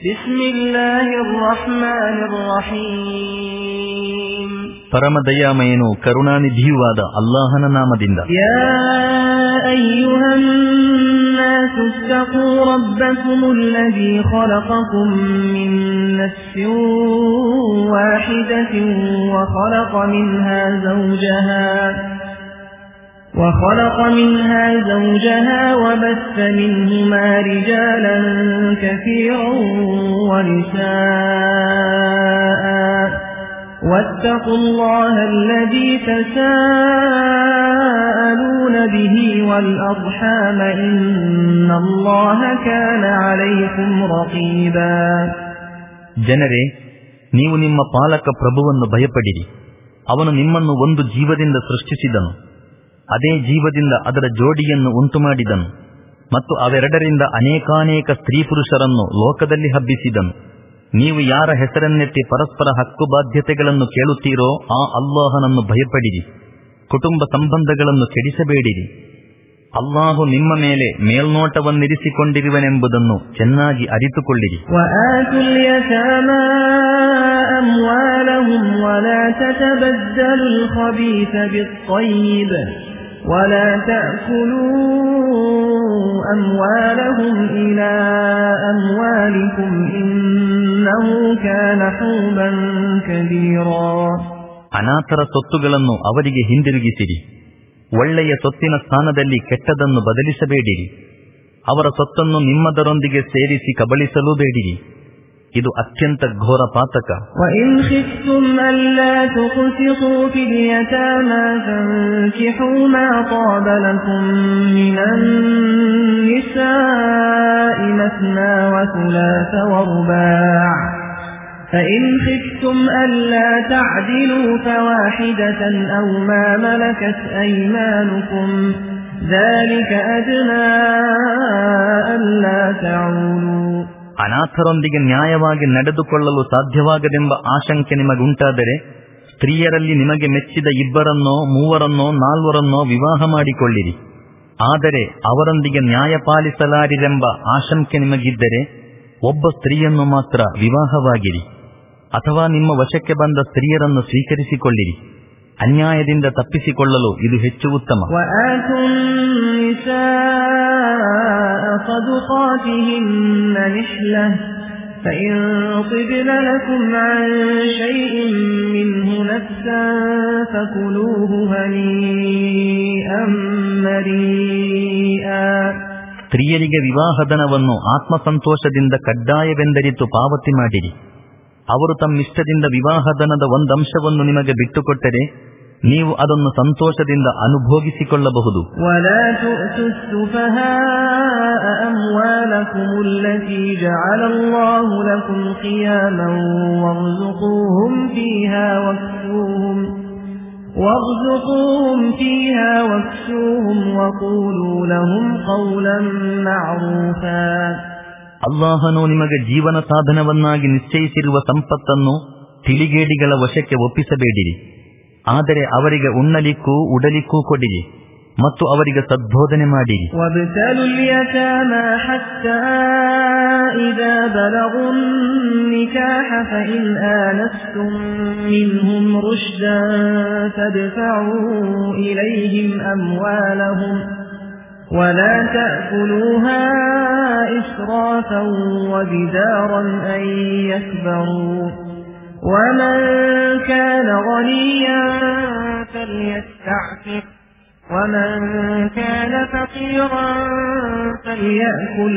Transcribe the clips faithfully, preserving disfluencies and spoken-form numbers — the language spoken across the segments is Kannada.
ಬಿಸ್ಮಿಲ್ಲಾಹಿರ್ ರಹ್ಮಾನಿರ್ ರಹೀಮ್. ಪರಮದಯಾಮಯನು ಕರುಣಾನಿಧಿಯುವಾದ ಅಲ್ಲಾಹನ ನಾಮದಿಂದ. ಯಾ ಅಯ್ಯುಹನ್ ನಾಸು ಇತ್ತಖೂ ರಬ್ಬಕುಮುಲ್ಲಜೀ ಖಲಖಕುಂ ಮಿನ್ ನಫ್ಸಿನ್ ವಾಹಿದತಿನ್ ವಖಲಖ ಮಿನ್ಹಾ ಝೌಜಹಾ وخلق منها زوجها وبث منهما رجالا كثيرا ونساء واتقوا الله الذي تساءلون به والأرحام إن الله كان عليكم رقيبا. ಜನರೇ, ನೀವು ನಿಮ್ಮ ಪಾಲಕ ಪ್ರಭುವನ್ನು ಭಯಪಡಿರಿ. ಅವನು ನಿಮ್ಮನ್ನು ಒಂದು ಜೀವದಿಂದ ಸೃಷ್ಟಿಸಿದನು, ಅದೇ ಜೀವದಿಂದ ಅದರ ಜೋಡಿಯನ್ನು ಉಂಟುಮಾಡಿದನು ಮತ್ತು ಅವೆರಡರಿಂದ ಅನೇಕಾನೇಕ ಸ್ತ್ರೀ ಪುರುಷರನ್ನು ಲೋಕದಲ್ಲಿ ಹಬ್ಬಿಸಿದನು. ನೀವು ಯಾರ ಹೆಸರನ್ನೆತ್ತಿ ಪರಸ್ಪರ ಹಕ್ಕು ಬಾಧ್ಯತೆಗಳನ್ನು ಕೇಳುತ್ತೀರೋ ಆ ಅಲ್ಲಾಹನನ್ನು ಭಯಪಡಿರಿ. ಕುಟುಂಬ ಸಂಬಂಧಗಳನ್ನು ಕೆಡಿಸಬೇಡಿರಿ. ಅಲ್ಲಾಹು ನಿಮ್ಮ ಮೇಲೆ ಮೇಲ್ನೋಟವನ್ನಿರಿಸಿಕೊಂಡಿರುವನೆಂಬುದನ್ನು ಚೆನ್ನಾಗಿ ಅರಿತುಕೊಳ್ಳಿರಿ. ولا تأكلوا أموالهم إلى أموالكم إنه كان حوبا كبيرا. ಅನಾಥರ ಸೊತ್ತುಗಳನ್ನು ಅವರಿಗೆ ಹಿಂದಿರುಗಿಸಿರಿ. ಒಳ್ಳೆಯ ಸೊತ್ತಿನ ಸ್ಥಾನದಲ್ಲಿ ಕೆಟ್ಟದನ್ನು ಬದಲಿಸಬೇಡಿರಿ. ಅವರ ಸೊತ್ತನ್ನು ನಿಮ್ಮದರೊಂದಿಗೆ ಸೇರಿಸಿ ಕಬಳಿಸಲೂ ಬೇಡಿರಿ. ಇದು ಅತ್ಯಂತ ಘೋರ ಪಾತಕ. وَإِنْ خِفْتُمْ أَلَّا تُقْسِطُوا فِي الْيَتَامَى فَانكِحُوا مَا طَابَ لَكُم مِّنَ النِّسَاءِ مَثْنَىٰ وَثُلَاثَ وَرُبَاعَ فَإِنْ خِفْتُمْ أَلَّا تَعْدِلُوا فَوَاحِدَةً أَوْ مَا مَلَكَتْ أَيْمَانُكُمْ ذَلِكَ أَدْنَىٰ أَلَّا تَعُولُوا. ಅನಾಥರೊಂದಿಗೆ ನ್ಯಾಯವಾಗಿ ನಡೆದುಕೊಳ್ಳಲು ಸಾಧ್ಯವಾಗದೆಂಬ ಆಶಂಕೆ ನಿಮಗುಂಟಾದರೆ ಸ್ತ್ರೀಯರಲ್ಲಿ ನಿಮಗೆ ಮೆಚ್ಚಿದ ಇಬ್ಬರನ್ನೋ ಮೂವರನ್ನೋ ನಾಲ್ವರನ್ನೋ ವಿವಾಹ ಮಾಡಿಕೊಳ್ಳಿರಿ. ಆದರೆ ಅವರೊಂದಿಗೆ ನ್ಯಾಯ ಪಾಲಿಸಲಾರಿರೆಂಬ ಆಶಂಕೆ ನಿಮಗಿದ್ದರೆ ಒಬ್ಬ ಸ್ತ್ರೀಯನ್ನು ಮಾತ್ರ ವಿವಾಹವಾಗಿರಿ, ಅಥವಾ ನಿಮ್ಮ ವಶಕ್ಕೆ ಬಂದ ಸ್ತ್ರೀಯರನ್ನು ಸ್ವೀಕರಿಸಿಕೊಳ್ಳಿರಿ. ಅನ್ಯಾಯದಿಂದ ತಪ್ಪಿಸಿಕೊಳ್ಳಲು ಇದು ಹೆಚ್ಚು ಉತ್ತಮ. صدقاتهن نحلة فإن طبن لكم عن شيء منه نفسا فكلوه هنيئا مريئا. ಸ್ತ್ರೀಯರಿಗೆ ವಿವಾಹಧನವನ್ನು ಆತ್ಮಸಂತೋಷದಿಂದ ಕಡ್ಡಾಯವೆಂದರಿತು ಪಾವತಿ ಮಾಡಿರಿ. ಅವರು ತಮ್ಮಿಷ್ಟದಿಂದ ವಿವಾಹಧನದ ಒಂದಂಶವನ್ನು ನಿಮಗೆ ಬಿಟ್ಟುಕೊಟ್ಟರೆ ನೀವು ಅದನ್ನು ಸಂತೋಷದಿಂದ ಅನುಭೋಗಿಸಿಕೊಳ್ಳಬಹುದು. ولا تؤتوا السفهاء أموالكم التي جعل الله لكم قياما وارزقوهم فيها واكسوهم وارزقوهم فيها واكسوهم وقولوا لهم قولا معروفا. ಅಲ್ಲಾಹನು ನಿಮಗೆ ಜೀವನ ಸಾಧನವನ್ನಾಗಿ ನಿಶ್ಚಯಿಸಿರುವ ಸಂಪತ್ತನ್ನು ತಿಳಿಗೇಡಿಗಳ ವಶಕ್ಕೆ ಒಪ್ಪಿಸಬೇಡಿರಿ. ಆದರೆ ಅವರಿಗೆ ಉಣ್ಣಲಿಕ್ಕೂ ಉಡಲಿಕ್ಕೂ ಕೊಡಿರಿ ಮತ್ತು ಅವರಿಗೆ ಸದ್ಬೋಧನೆ ಮಾಡಿರಿ. وَابْتَلُوا الْيَتَامَى حَتَّى إِذَا بَلَغُوا النِّكَاحَ فَإِنْ آنَسْتُم مِّنْهُمْ رُشْدًا فَادْفَعُوا إِلَيْهِمْ أَمْوَالَهُمْ وَلَا تَأْكُلُوهَا إِسْرَافًا وَبِدَارًا أَن يَكْبَرُوا وَمَنْ كَانَ غَنِيًّا فَلْيَسْتَعْفِفْ وَمَنْ كَانَ فَقِيرًا فَلْيَأْكُلْ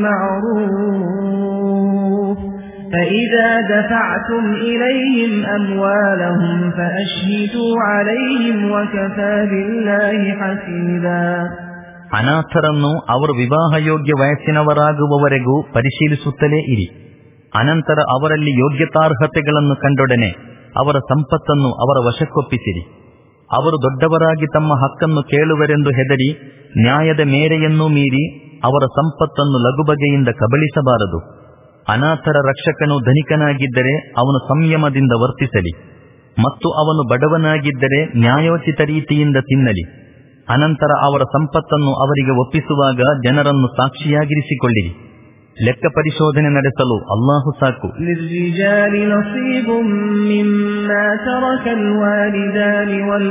بِالْمَعْرُوفِ فَإِذَا دَفَعْتُمْ إِلَيْهِمْ أَمْوَالَهُمْ فَأَشْهِدُوا عَلَيْهِمْ وَكَفَى بِاللَّهِ حَسِيبًا. ಅನಾಥರನ್ನು ಅವರು ವಿವಾಹಯೋಗ್ಯ ವಯಸ್ಸಿನವರಾಗುವವರೆಗೂ ಪರಿಶೀಲಿಸುತ್ತಲೇ ಇರಿ. ಅನಂತರ ಅವರಲ್ಲಿ ಯೋಗ್ಯತಾರ್ಹತೆಗಳನ್ನು ಕಂಡೊಡನೆ ಅವರ ಸಂಪತ್ತನ್ನು ಅವರ ವಶಕ್ಕೊಪ್ಪಿಸಿರಿ. ಅವರು ದೊಡ್ಡವರಾಗಿ ತಮ್ಮ ಹಕ್ಕನ್ನು ಕೇಳುವರೆಂದು ಹೆದರಿ ನ್ಯಾಯದ ಮೇರೆಯನ್ನೂ ಮೀರಿ ಅವರ ಸಂಪತ್ತನ್ನು ಲಘುಬಗೆಯಿಂದ ಕಬಳಿಸಬಾರದು. ಅನಾಥರ ರಕ್ಷಕನು ಧನಿಕನಾಗಿದ್ದರೆ ಅವನು ಸಂಯಮದಿಂದ ವರ್ತಿಸಲಿ, ಮತ್ತು ಅವನು ಬಡವನಾಗಿದ್ದರೆ ನ್ಯಾಯೋಚಿತ ರೀತಿಯಿಂದ ತಿನ್ನಲಿ. ಅನಂತರ ಅವರ ಸಂಪತ್ತನ್ನು ಅವರಿಗೆ ಒಪ್ಪಿಸುವಾಗ ಜನರನ್ನು ಸಾಕ್ಷಿಯಾಗಿರಿಸಿಕೊಳ್ಳಿರಿ. ಲೆಕ್ಕ ಪರಿಶೋಧನೆ ನಡೆಸಲು ಅಲ್ಲಾಹು ಸಾಕು. ಲಿರ್ರಿಜಾಲಿ ನಸೀಬುಂ ಮಿಮ್ಮಾ ತರಕಲ್ ವಾಲಿದಾನಿ ವಲ್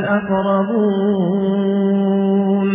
ಅಕ್ರಬೂನ್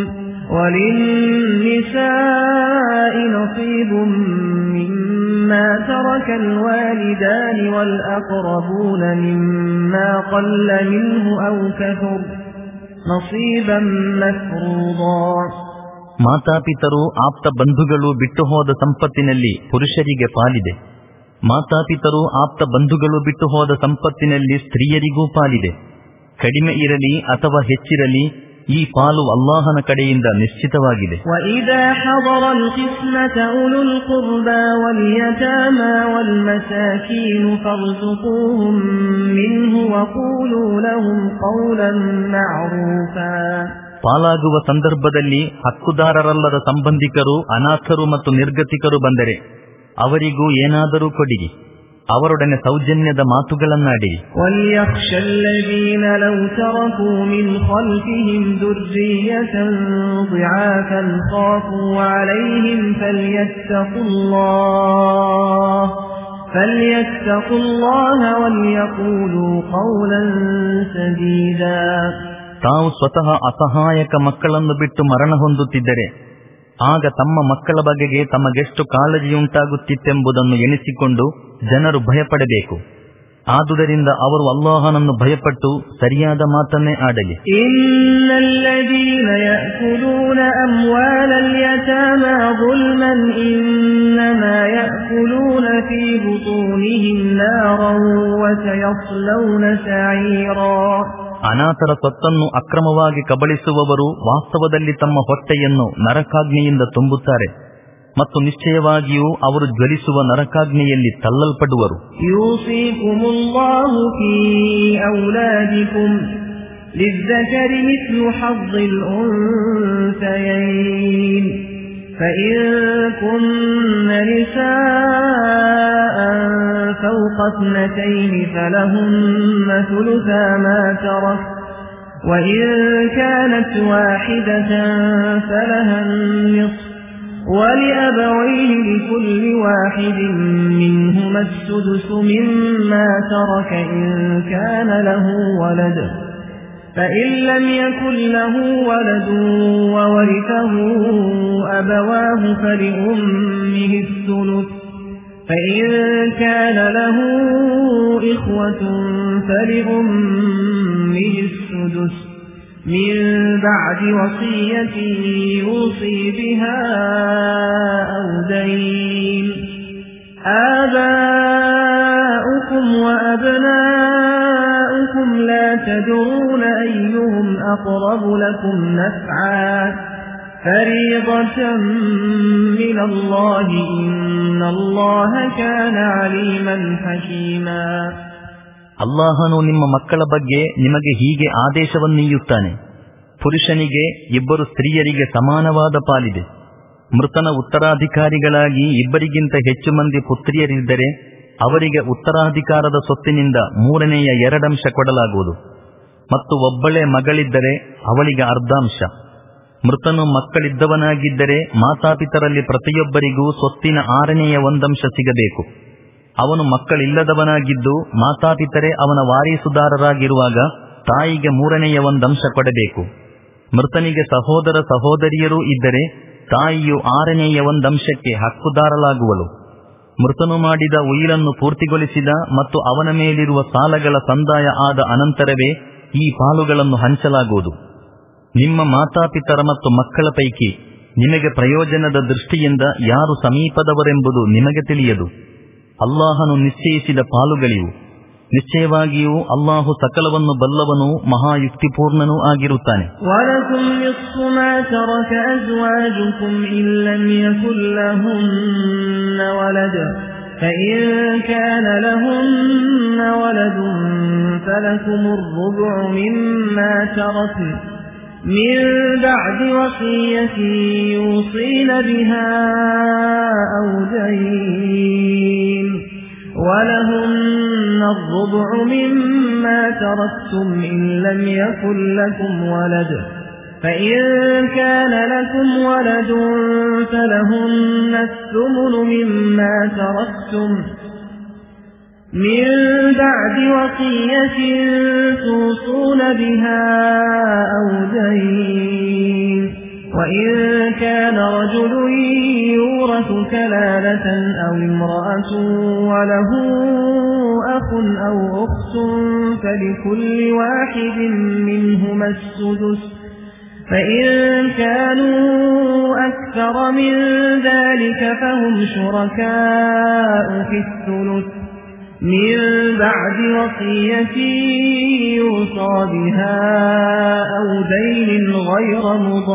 ವಲಿನ್ನಿಸಾಇ ನಸೀಬುಂ ಮಿಮ್ಮಾ ತರಕಲ್ ವಾಲಿದಾನಿ ವಲ್ ಅಕ್ರಬೂನ ಮಿಮ್ಮಾ qalla ಮಿನ್ಹು ಔ ಕಥುರ ನಸೀಬಂ ಮಫ್ರೂದಾ. ಮಾತಾಪಿತರು ಆಪ್ತ ಬಂಧುಗಳು ಬಿಟ್ಟು ಹೋದ ಸಂಪತ್ತಿನಲ್ಲಿ ಪುರುಷರಿಗೆ ಪಾಲಿದೆ. ಮಾತಾಪಿತರು ಆಪ್ತ ಬಂಧುಗಳು ಬಿಟ್ಟು ಹೋದ ಸಂಪತ್ತಿನಲ್ಲಿ ಸ್ತ್ರೀಯರಿಗೂ ಪಾಲಿದೆ. ಕಡಿಮೆ ಇರಲಿ ಅಥವಾ ಹೆಚ್ಚಿರಲಿ ಈ ಪಾಲು ಅಲ್ಲಾಹನ ಕಡೆಯಿಂದ ನಿಶ್ಚಿತವಾಗಿದೆ. وَإِذَا حَضَرَ الْقِسْمَةَ أُولُو الْقُرْبَى وَالْيَتَامَى وَالْمَسَاكِينُ فَارْزُقُوهُم مِّنْهُ وَقُولُوا لَهُمْ قَوْلًا مَّعْرُوفًا. ಪಾಲಾಗುವ ಸಂದರ್ಭದಲ್ಲಿ ಹಕ್ಕುದಾರರಲ್ಲದ ಸಂಬಂಧಿಕರು, ಅನಾಥರು ಮತ್ತು ನಿರ್ಗತಿಕರು ಬಂದರೆ ಅವರಿಗೂ ಏನಾದರೂ ಕೊಡಿರಿ, ಅವರೊಡನೆ ಸೌಜನ್ಯದ ಮಾತುಗಳನ್ನಾಡಿರಿ. وَلْيَخْشَ الَّذِينَ لَوْ تَرَكُوا مِنْ خَلْفِهِمْ ذُرِّيَّةً ضِعَافًا خَافُوا عَلَيْهِمْ فَلْيَتَّقُوا اللَّهَ فَلْيَتَّقُوا اللَّهَ وَلْيَقُولُوا قَوْلًا سَدِيدًا. ತಾವು ಸ್ವತಃ ಅಸಹಾಯಕ ಮಕ್ಕಳನ್ನು ಬಿಟ್ಟು ಮರಣ ಹೊಂದುತ್ತಿದ್ದರೆ ಆಗ ತಮ್ಮ ಮಕ್ಕಳ ಬಗೆಗೆ ತಮಗೆಷ್ಟು ಕಾಳಜಿಯುಂಟಾಗುತ್ತಿತ್ತೆಂಬುದನ್ನು ಎಣಿಸಿಕೊಂಡು ಜನರು ಭಯಪಡಬೇಕು. ಆದುದರಿಂದ ಅವರು ಅಲ್ಲಾಹನನ್ನು ಭಯಪಟ್ಟು ಸರಿಯಾದ ಮಾತನ್ನೇ ಆಡಲಿ. ಇನ್ನಲ್ಲದೀನ ಯಅಕುಲೂನ ಅಮ್ವಾಲಲ್ ಯತಾಮಾ ظುಲ್ಮನ್ ಇನ್ನಮಾ ಯಅಕುಲೂನ ಫೀ ಬುತೂನಿಹಿಂ ನಾರನ್ ವಸಯಸ್ಲೌನ ಸഈರಾ. ಅನಾಥರ ಸ್ವತ್ತನ್ನು ಅಕ್ರಮವಾಗಿ ಕಬಳಿಸುವವರು ವಾಸ್ತವದಲ್ಲಿ ತಮ್ಮ ಹೊಟ್ಟೆಯನ್ನು ನರಕಾಗ್ನಿಯಿಂದ ತುಂಬುತ್ತಾರೆ ಮತ್ತು ನಿಶ್ಚಯವಾಗಿಯೂ ಅವರು ಜ್ವಲಿಸುವ ನರಕಾಗ್ನಿಯಲ್ಲಿ ತಳ್ಳಲ್ಪಡುವರು. ಯೂಸಿಕುಮುಲ್ಲಾಹು ಫೀ ಔಲಾದಿಕುಂ ಲಿzzakari ಮಿಸ್ಲು ಹಜ್ಜಿಲ್ ಉನ್ಸಯೈನ್ فإن كن نساء فوق اثنتين فلهن ثلثا ما ترك وإن كانت واحدة فلها النصف ولأبويه لكل واحد منهما السدس مما ترك إن كان له ولد فإن لم يكن له ولد وورثه أبواه فلأمه الثلث فإن كان له إخوة فلأمه السدس من بعد وصية يوصي بها أو دين. آباؤكم وأبناؤكم لا تدرون أيهم أقرب لكم نفعا فريضة من الله إن الله كان عليما حكيما. ಅಲ್ಲಾಹನು ನಿಮ್ಮ ಮಕ್ಕಳ ಬಗ್ಗೆ ನಿಮಗೆ ಹೀಗೆ ಆದೇಶವನ್ನೀಯುತ್ತಾನೆ. ಪುರುಷನಿಗೆ ಇಬ್ಬರು ಸ್ತ್ರೀಯರಿಗೆ ಸಮಾನವಾದ ಪಾಲಿದೆ. ಮೃತನ ಉತ್ತರಾಧಿಕಾರಿಗಳಾಗಿ ಇಬ್ಬರಿಗಿಂತ ಹೆಚ್ಚು ಮಂದಿ ಪುತ್ರಿಯರಿದ್ದರೆ ಅವರಿಗೆ ಉತ್ತರಾಧಿಕಾರದ ಸೊತ್ತಿನಿಂದ ಮೂರನೆಯ ಎರಡಂಶ ಕೊಡಲಾಗುವುದು ಮತ್ತು ಒಬ್ಬಳೇ ಮಗಳಿದ್ದರೆ ಅವಳಿಗೆ ಅರ್ಧಾಂಶ. ಮೃತನು ಮಕ್ಕಳಿದ್ದವನಾಗಿದ್ದರೆ ಮಾತಾಪಿತರಲ್ಲಿ ಪ್ರತಿಯೊಬ್ಬರಿಗೂ ಸೊತ್ತಿನ ಆರನೆಯ ಒಂದಂಶ ಸಿಗಬೇಕು. ಅವನು ಮಕ್ಕಳಿಲ್ಲದವನಾಗಿದ್ದು ಮಾತಾಪಿತರೇ ಅವನ ವಾರೀಸುದಾರರಾಗಿರುವಾಗ ತಾಯಿಗೆ ಮೂರನೆಯ ಒಂದಂಶ ಕೊಡಬೇಕು. ಮೃತನಿಗೆ ಸಹೋದರ ಸಹೋದರಿಯರೂ ಇದ್ದರೆ ತಾಯಿಯು ಆರನೆಯ ಒಂದಂಶಕ್ಕೆ ಹಕ್ಕುದಾರಲಾಗುವಳು. ಮೃತನು ಮಾಡಿದ ಉಯಿಲನ್ನು ಪೂರ್ತಿಗೊಳಿಸಿದ ಮತ್ತು ಅವನ ಮೇಲಿರುವ ಸಾಲಗಳ ಸಂದಾಯ ಆದ ಅನಂತರವೇ ಈ ಪಾಲುಗಳನ್ನು ಹಂಚಲಾಗುವುದು. ನಿಮ್ಮ ಮಾತಾಪಿತರ ಮತ್ತು ಮಕ್ಕಳ ಪೈಕಿ ನಿಮಗೆ ಪ್ರಯೋಜನದ ದೃಷ್ಟಿಯಿಂದ ಯಾರು ಸಮೀಪದವರೆಂಬುದು ನಿಮಗೆ ತಿಳಿಯದು. ಅಲ್ಲಾಹನು ನಿಶ್ಚಯಿಸಿದ ಪಾಲುಗಳಿವು. ನಿಶ್ಚಯವಾಗಿಯೂ ಅಲ್ಲಾಹು ಸಕಲವನ್ನು ಬಲ್ಲವನೂ ಮಹಾಯುಕ್ತಿಪೂರ್ಣನೂ ಆಗಿರುತ್ತಾನೆ. ವಲಕುಂ ನಿಸ್ಫು ಮಾ ತರಕ ಅಜ್ವಾಜುಕುಂ ಇನ್ ಲಂ ಯಕುನ್ ಲಹುನ್ನ ವಲದ ಫಇನ್ ಕಾನ ಲಹುನ್ನ ವಲದುನ್ ಫಲಕುಂ ಅರ್ರುಬು ಮಿಮ್ಮಾ ತರಕ್ನ ಮಿನ್ ಬಅದಿ ವಸಿಯತಿನ್ ಯೂಸೀನ ಬಿಹಾ ಔ ದೈನ್ ولهن الربع مما تركتم إن لم يكن لكم ولد فإن كان لكم ولد فلهن الثمن مما تركتم من بعد وصية توصون بها أو دين وإن كان رجل يورث كلالة أو امرأة وله أخ أو أخت فلكل واحد منهما السدس فإن كانوا أكثر من ذلك فهم شركاء في الثلث من بعد وصية يوصى بها أو دين غير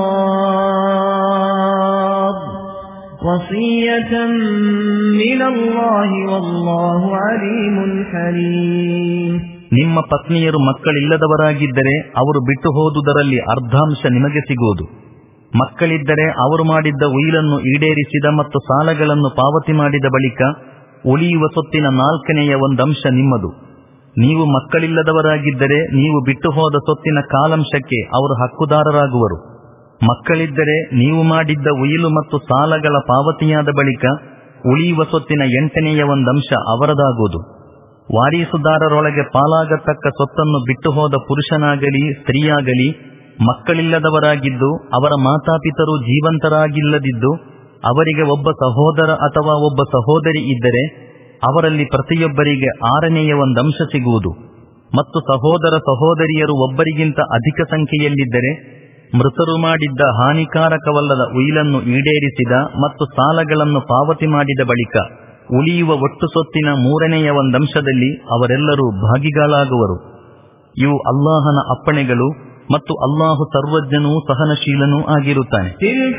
مضار وصية من الله والله عليم حليم. ನಿಮ್ಮ ಪತ್ನಿಯರು ಮಕ್ಕಳಿಲ್ಲದವರಾಗಿದ್ದರೆ ಅವರು ಬಿಟ್ಟು ಹೋದುದರಲ್ಲಿ ಅರ್ಧಾಂಶ ನಿಮಗೆ ಸಿಗುವುದು. ಮಕ್ಕಳಿದ್ದರೆ ಅವರು ಮಾಡಿದ್ದ ಉಯಿಲನ್ನು ಈಡೇರಿಸಿದ ಮತ್ತು ಸಾಲಗಳನ್ನು ಪಾವತಿ ಮಾಡಿದ ಬಳಿಕ ಉಳಿಯುವ ಸೊತ್ತಿನ ನಾಲ್ಕನೆಯ ಒಂದಂಶ ನಿಮ್ಮದು. ನೀವು ಮಕ್ಕಳಿಲ್ಲದವರಾಗಿದ್ದರೆ ನೀವು ಬಿಟ್ಟು ಹೋದ ಸೊತ್ತಿನ ಕಾಲಂಶಕ್ಕೆ ಅವರು ಹಕ್ಕುದಾರರಾಗುವರು. ಮಕ್ಕಳಿದ್ದರೆ ನೀವು ಮಾಡಿದ್ದ ಉಯಿಲು ಮತ್ತು ಸಾಲಗಳ ಪಾವತಿಯಾದ ಬಳಿಕ ಉಳಿಯುವ ಸೊತ್ತಿನ ಎಂಟನೆಯ ಒಂದಂಶ ಅವರದಾಗುವುದು. ವಾರೀಸುದಾರರೊಳಗೆ ಪಾಲಾಗತಕ್ಕ ಸೊತ್ತನ್ನು ಬಿಟ್ಟು ಹೋದ ಪುರುಷನಾಗಲಿ ಸ್ತ್ರೀಯಾಗಲಿ ಮಕ್ಕಳಿಲ್ಲದವರಾಗಿದ್ದು ಅವರ ಮಾತಾಪಿತರು ಜೀವಂತರಾಗಿಲ್ಲದಿದ್ದು ಅವರಿಗೆ ಒಬ್ಬ ಸಹೋದರ ಅಥವಾ ಒಬ್ಬ ಸಹೋದರಿ ಇದ್ದರೆ ಅವರಲ್ಲಿ ಪ್ರತಿಯೊಬ್ಬರಿಗೆ ಆರನೆಯ ಒಂದಂಶ ಸಿಗುವುದು. ಮತ್ತು ಸಹೋದರ ಸಹೋದರಿಯರು ಒಬ್ಬರಿಗಿಂತ ಅಧಿಕ ಸಂಖ್ಯೆಯಲ್ಲಿದ್ದರೆ ಮೃತರು ಮಾಡಿದ್ದ ಹಾನಿಕಾರಕವಲ್ಲದ ಉಯಿಲನ್ನು ಈಡೇರಿಸಿದ ಮತ್ತು ಸಾಲಗಳನ್ನು ಪಾವತಿ ಮಾಡಿದ ಬಳಿಕ ಉಳಿಯುವ ಒಟ್ಟು ಸೊತ್ತಿನ ಮೂರನೆಯ ಒಂದಂಶದಲ್ಲಿ ಅವರೆಲ್ಲರೂ ಭಾಗಿಗಳಾಗುವರು. ಇವು ಅಲ್ಲಾಹನ ಅಪ್ಪಣೆಗಳು ಮತ್ತು ಅಲ್ಲಾಹು ಸರ್ವಜ್ಞನೂ ಸಹನಶೀಲನೂ ಆಗಿರುತ್ತಾನೆ.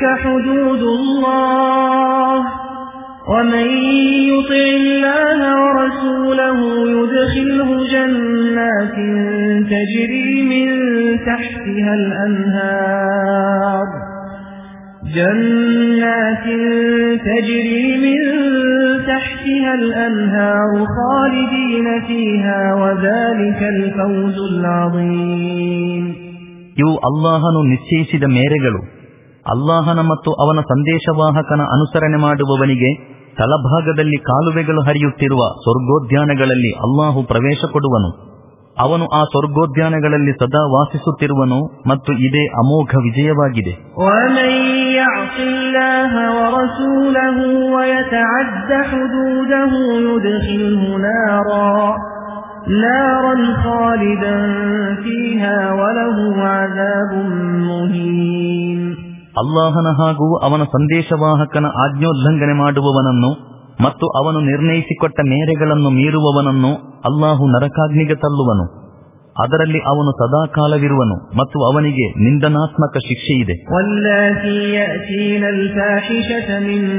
ومن يطع الله ورسوله يدخله جنات تجري من تحتها الأنهار جنات تجري من تحتها الأنهار خالدين فيها وذلك الفوز العظيم. ಇವು ಅಲ್ಲಾಹನು ನಿಶ್ಚಯಿಸಿದ ಮೇರೆಗಳು. ಅಲ್ಲಾಹನ ಮತ್ತು ಅವನ ಸಂದೇಶವಾಹಕನ ಅನುಸರಣೆ ಮಾಡುವವನಿಗೆ ತಲಭಾಗದಲ್ಲಿ ಕಾಲುವೆಗಳು ಹರಿಯುತ್ತಿರುವ ಸ್ವರ್ಗೋದ್ಯಾನಗಳಲ್ಲಿ ಅಲ್ಲಾಹು ಪ್ರವೇಶ ಕೊಡುವನು. ಅವನು ಆ ಸ್ವರ್ಗೋದ್ಯಾನಗಳಲ್ಲಿ ಸದಾ ವಾಸಿಸುತ್ತಿರುವನು ಮತ್ತು ಇದೇ ಅಮೋಘ ವಿಜಯವಾಗಿದೆ. نارا خالدا فيها وله عذاب مهين. ಅಲ್ಲಾಹನ ಹಾಗೂ ಅವನ ಸಂದೇಶವಾಹಕನ ಆಜ್ಞೋಲ್ಲಂಘನೆ ಮಾಡುವವನನ್ನು ಮತ್ತು ಅವನು ನಿರ್ಣಯಿಸಿಕೊಟ್ಟ ಮೇರೆಗಳನ್ನು ಮೀರುವವನನ್ನು ಅಲ್ಲಾಹು ನರಕಾಗ್ನಿಗೆ ತಳ್ಳುವನು. ಅದರಲ್ಲಿ ಅವನು ಸದಾಕಾಲವಿರುವನು ಮತ್ತು ಅವನಿಗೆ ನಿಂದನಾತ್ಮಕ ಶಿಕ್ಷೆಯಿದೆ. ವಲ್ಲಾತಿ ಯಅತೀನ ಅಲ್ಫಾಹಿಶತ ಮಿನ್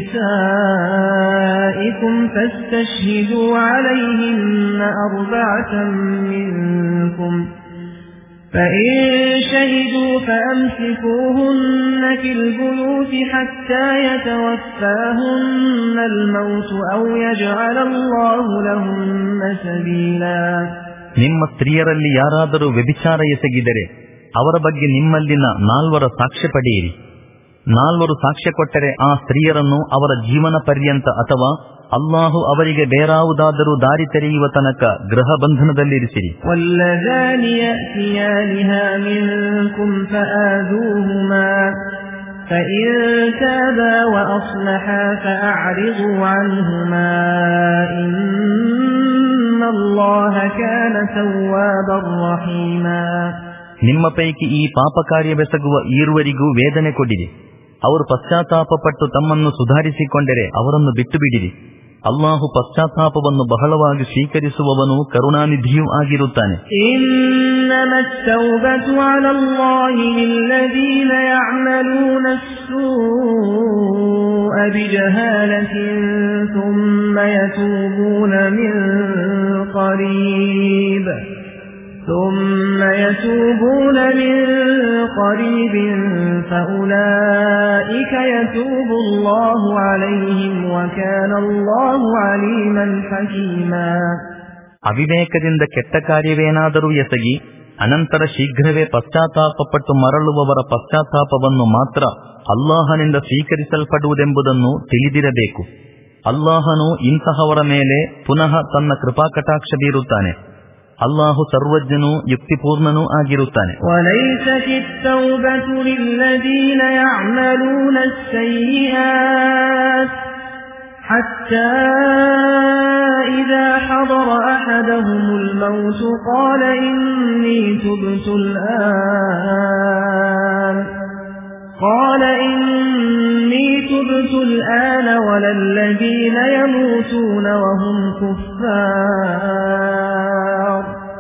ನಿಸಾಯಿಕುಂ ಫಸ್ತಶ್ಹಿದು ಅಲೈಹಿನ್ನ ಅರ್ಬಅತನ್ ಮಿನ್ಕುಂ فإن شهدوا فأمسكوهن في البيوت حتى يتوفاهن الموت أو يجعل الله لهن سبيلا. ನಿಮ್ಮ ಸ್ತ್ರೀಯರಲ್ಲಿ ಯಾರಾದರೂ ವ್ಯಭಿಚಾರ ಎಸಗಿದರೆ ಅವರ ಬಗ್ಗೆ ನಿಮ್ಮಲ್ಲಿನ ನಾಲ್ವರ ಸಾಕ್ಷ್ಯ ಪಡೆಯಿರಿ. ನಾಲ್ವರು ಸಾಕ್ಷ್ಯ ಕೊಟ್ಟರೆ ಆ ಸ್ತ್ರೀಯರನ್ನು ಅವರ ಜೀವನ ಪರ್ಯಂತ ಅಥವಾ ಅಲ್ಲಾಹು ಅವರಿಗೆ ಬೇರಾವುದಾದರೂ ದಾರಿ ತೆರೆಯುವ ತನಕ ಗೃಹ ಬಂಧನದಲ್ಲಿರಿಸಿರಿ. ವಲ್ಲಜಾನಿ ಯಅತಿಯಾನಿಹಾ ಮಿನ್ಕುಂ ಫಆದೂಹುಮಾ ಫಇನ್ ತಾಬಾ ವಅಸ್ಲಹಾ ಫಅರಿದು ಅನ್ಹುಮಾ ಇನ್ನಲ್ಲಾಹ ಕಾನ ತವ್ವಾಬರ್ ರಹೀಮಾ. ನಿಮ್ಮ ಪೈಕಿ ಈ ಪಾಪ ಕಾರ್ಯವೆಸಗುವ ಈರುವರಿಗೂ ವೇದನೆ ಕೊಡಿರಿ. ಅವರು ಪಶ್ಚಾತ್ತಾಪಪಟ್ಟು ತಮ್ಮನ್ನು ಸುಧಾರಿಸಿಕೊಂಡರೆ ಅವರನ್ನು ಬಿಟ್ಟು ಬಿಡಿರಿ. ಅಲ್ಲಾಹು ಪಶ್ಚಾತ್ತಾಪವನ್ನು ಬಹಳವಾಗಿ ಸ್ವೀಕರಿಸುವವನು ಕರುಣಾನಿಧಿಯೂ ಆಗಿರುತ್ತಾನೆ. ಇನ್ನಮತ್ ತೌಬತು ಅಲಲ್ಲಾಹಿ ಲಿಲ್ಲದೀನ ಯಅಮಲೂನ ಅಸ್ಸೂಅ ಬಿಜಹಾಲತಿನ್ ಥುಮ್ಮ ಯತೂಬೂನ ಮಿನ್ قريب ثم يتوبون من قريب فأولئك يتوب الله عليهم وكان الله عليما حكيما. ಅವಿವೇಕದಿಂದ ಕೆಟ್ಟ ಕಾರ್ಯವೇನಾದರೂ ಎಸಗಿ ಅನಂತರ ಶೀಘ್ರವೇ ಪಶ್ಚಾತ್ತಾಪಪಟ್ಟು ಮರಳುವವರ ಪಶ್ಚಾತ್ತಾಪವನ್ನು ಮಾತ್ರ ಅಲ್ಲಾಹನಿಂದ ಸ್ವೀಕರಿಸಲ್ಪಡುವುದೆಂಬುದನ್ನು ತಿಳಿದಿರಬೇಕು. ಅಲ್ಲಾಹನು ಇಂತಹವರ ಮೇಲೆ ಪುನಃ ತನ್ನ ಕೃಪಾಕಟಾಕ್ಷ ಬೀರುತ್ತಾನೆ. ಅಲ್ಲಾಹು ಸರ್ವಜ್ಞನೂ ಯುಕ್ತಿಪೂರ್ಣನೂ ಆಗಿರುತ್ತಾನೆ. حتى إذا حضر أحدهم الموت قال إني تبت الآن قال إني تبت الآن ولا الذين يموتون وهم كفار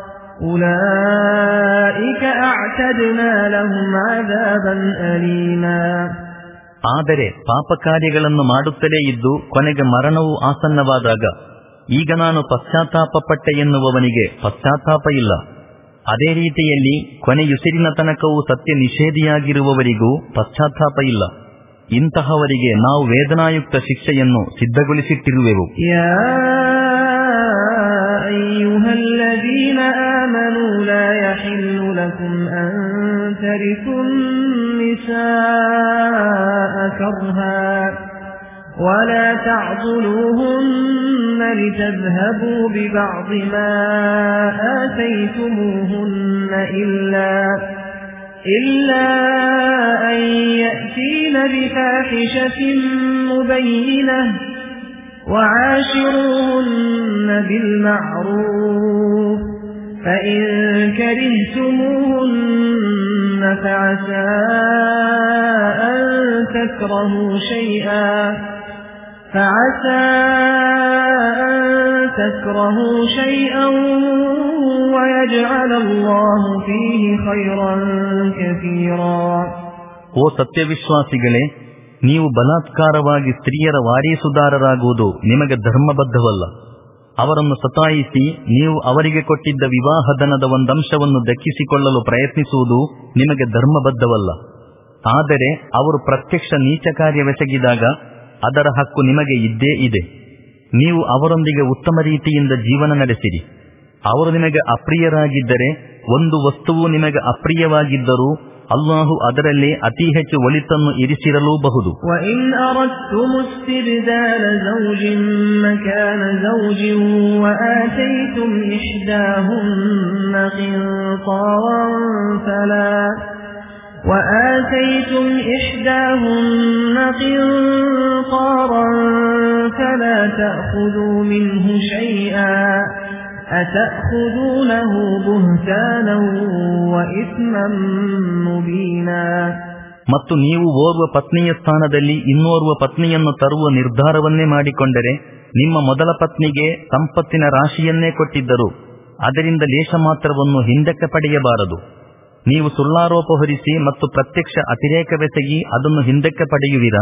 أولئك أعتدنا لهم عذابا أليما. ಆದರೆ ಪಾಪಕಾರ್ಯಗಳನ್ನು ಮಾಡುತ್ತಲೇ ಇದ್ದು ಕೊನೆಗೆ ಮರಣವು ಆಸನ್ನವಾದಾಗ ಈಗ ನಾನು ಪಶ್ಚಾತ್ತಾಪಪಟ್ಟೆ ಎನ್ನುವವನಿಗೆ ಪಶ್ಚಾತ್ತಾಪ ಇಲ್ಲ. ಅದೇ ರೀತಿಯಲ್ಲಿ ಕೊನೆಯುಸಿರಿನ ತನಕವೂ ಸತ್ಯ ನಿಷೇಧಿಯಾಗಿರುವವರಿಗೂ ಪಶ್ಚಾತ್ತಾಪ ಇಲ್ಲ. ಇಂತಹವರಿಗೆ ನಾವು ವೇದನಾಯುಕ್ತ ಶಿಕ್ಷೆಯನ್ನು ಸಿದ್ಧಗೊಳಿಸಿಟ್ಟಿರುವೆವು. أيها الذين آمنوا لا يحل لكم أن ترثوا النساء كرها ولا تعضلوهن لتذهبوا ببعض ما آتيتموهن إلا إلا أن يأتين بفاحشة مبينة وعاشروهن بالمعروف فإن كرهتموهن فعسى أن تكرهوا شيئا فعسى أن تكرهوا شيئا ويجعل الله فيه خيرا كثيرا. ಓ ಸತ್ಯವಿಶ್ವಾಸಿಗಳೇ, ನೀವು ಬಲಾತ್ಕಾರವಾಗಿ ಸ್ತ್ರೀಯರ ವಾರೀಸುದಾರರಾಗುವುದು ನಿಮಗೆ ಧರ್ಮಬದ್ಧವಲ್ಲ. ಅವರನ್ನು ಸತಾಯಿಸಿ ನೀವು ಅವರಿಗೆ ಕೊಟ್ಟಿದ್ದ ವಿವಾಹಧನದ ಒಂದಂಶವನ್ನು ದಕ್ಕಿಸಿಕೊಳ್ಳಲು ಪ್ರಯತ್ನಿಸುವುದು ನಿಮಗೆ ಧರ್ಮಬದ್ಧವಲ್ಲ. ಆದರೆ ಅವರು ಪ್ರತ್ಯಕ್ಷ ನೀಚ ಕಾರ್ಯವೆಸಗಿದಾಗ ಅದರ ಹಕ್ಕು ನಿಮಗೆ ಇದ್ದೇ ಇದೆ. ನೀವು ಅವರೊಂದಿಗೆ ಉತ್ತಮ ರೀತಿಯಿಂದ ಜೀವನ ನಡೆಸಿರಿ. ಅವರು ನಿಮಗೆ ಅಪ್ರಿಯರಾಗಿದ್ದರೆ, ಒಂದು ವಸ್ತುವು ನಿಮಗೆ ಅಪ್ರಿಯವಾಗಿದ್ದರೂ ಅಲ್ಲಾಹು ಅದರಲ್ಲಿ ಅತಿ ಹೆಚ್ಚು ಒಳಿತನ್ನು ಇರಿಸಿರಲೂಬಹುದು. وآتيتم إحداهن قنطارا فلا تأخذوا منه شيئا أتأخذونه بهتانا وإثما مبينا. ಮತ್ತು ನೀವು ಓರ್ವ ಪತ್ನಿಯ ಸ್ಥಾನದಲ್ಲಿ ಇನ್ನೋರ್ವ ಪತ್ನಿಯನ್ನು ತರುವ ನಿರ್ಧಾರವನ್ನೇ ಮಾಡಿಕೊಂಡರೆ, ನಿಮ್ಮ ಮೊದಲ ಪತ್ನಿಗೆ ಸಂಪತ್ತಿನ ರಾಶಿಯನ್ನೇ ಕೊಟ್ಟಿದ್ದರು ಅದರಿಂದ ಲೇಷ ಮಾತ್ರವನ್ನು ಹಿಂದಕ್ಕೆ ಪಡೆಯಬಾರದು. ನೀವು ಸುಳ್ಳಾರೋಪ ಹೊರಿಸಿ ಮತ್ತು ಪ್ರತ್ಯಕ್ಷ ಅತಿರೇಕವೆಸಗಿ ಅದನ್ನು ಹಿಂದಕ್ಕೆ ಪಡೆಯುವಿರಾ?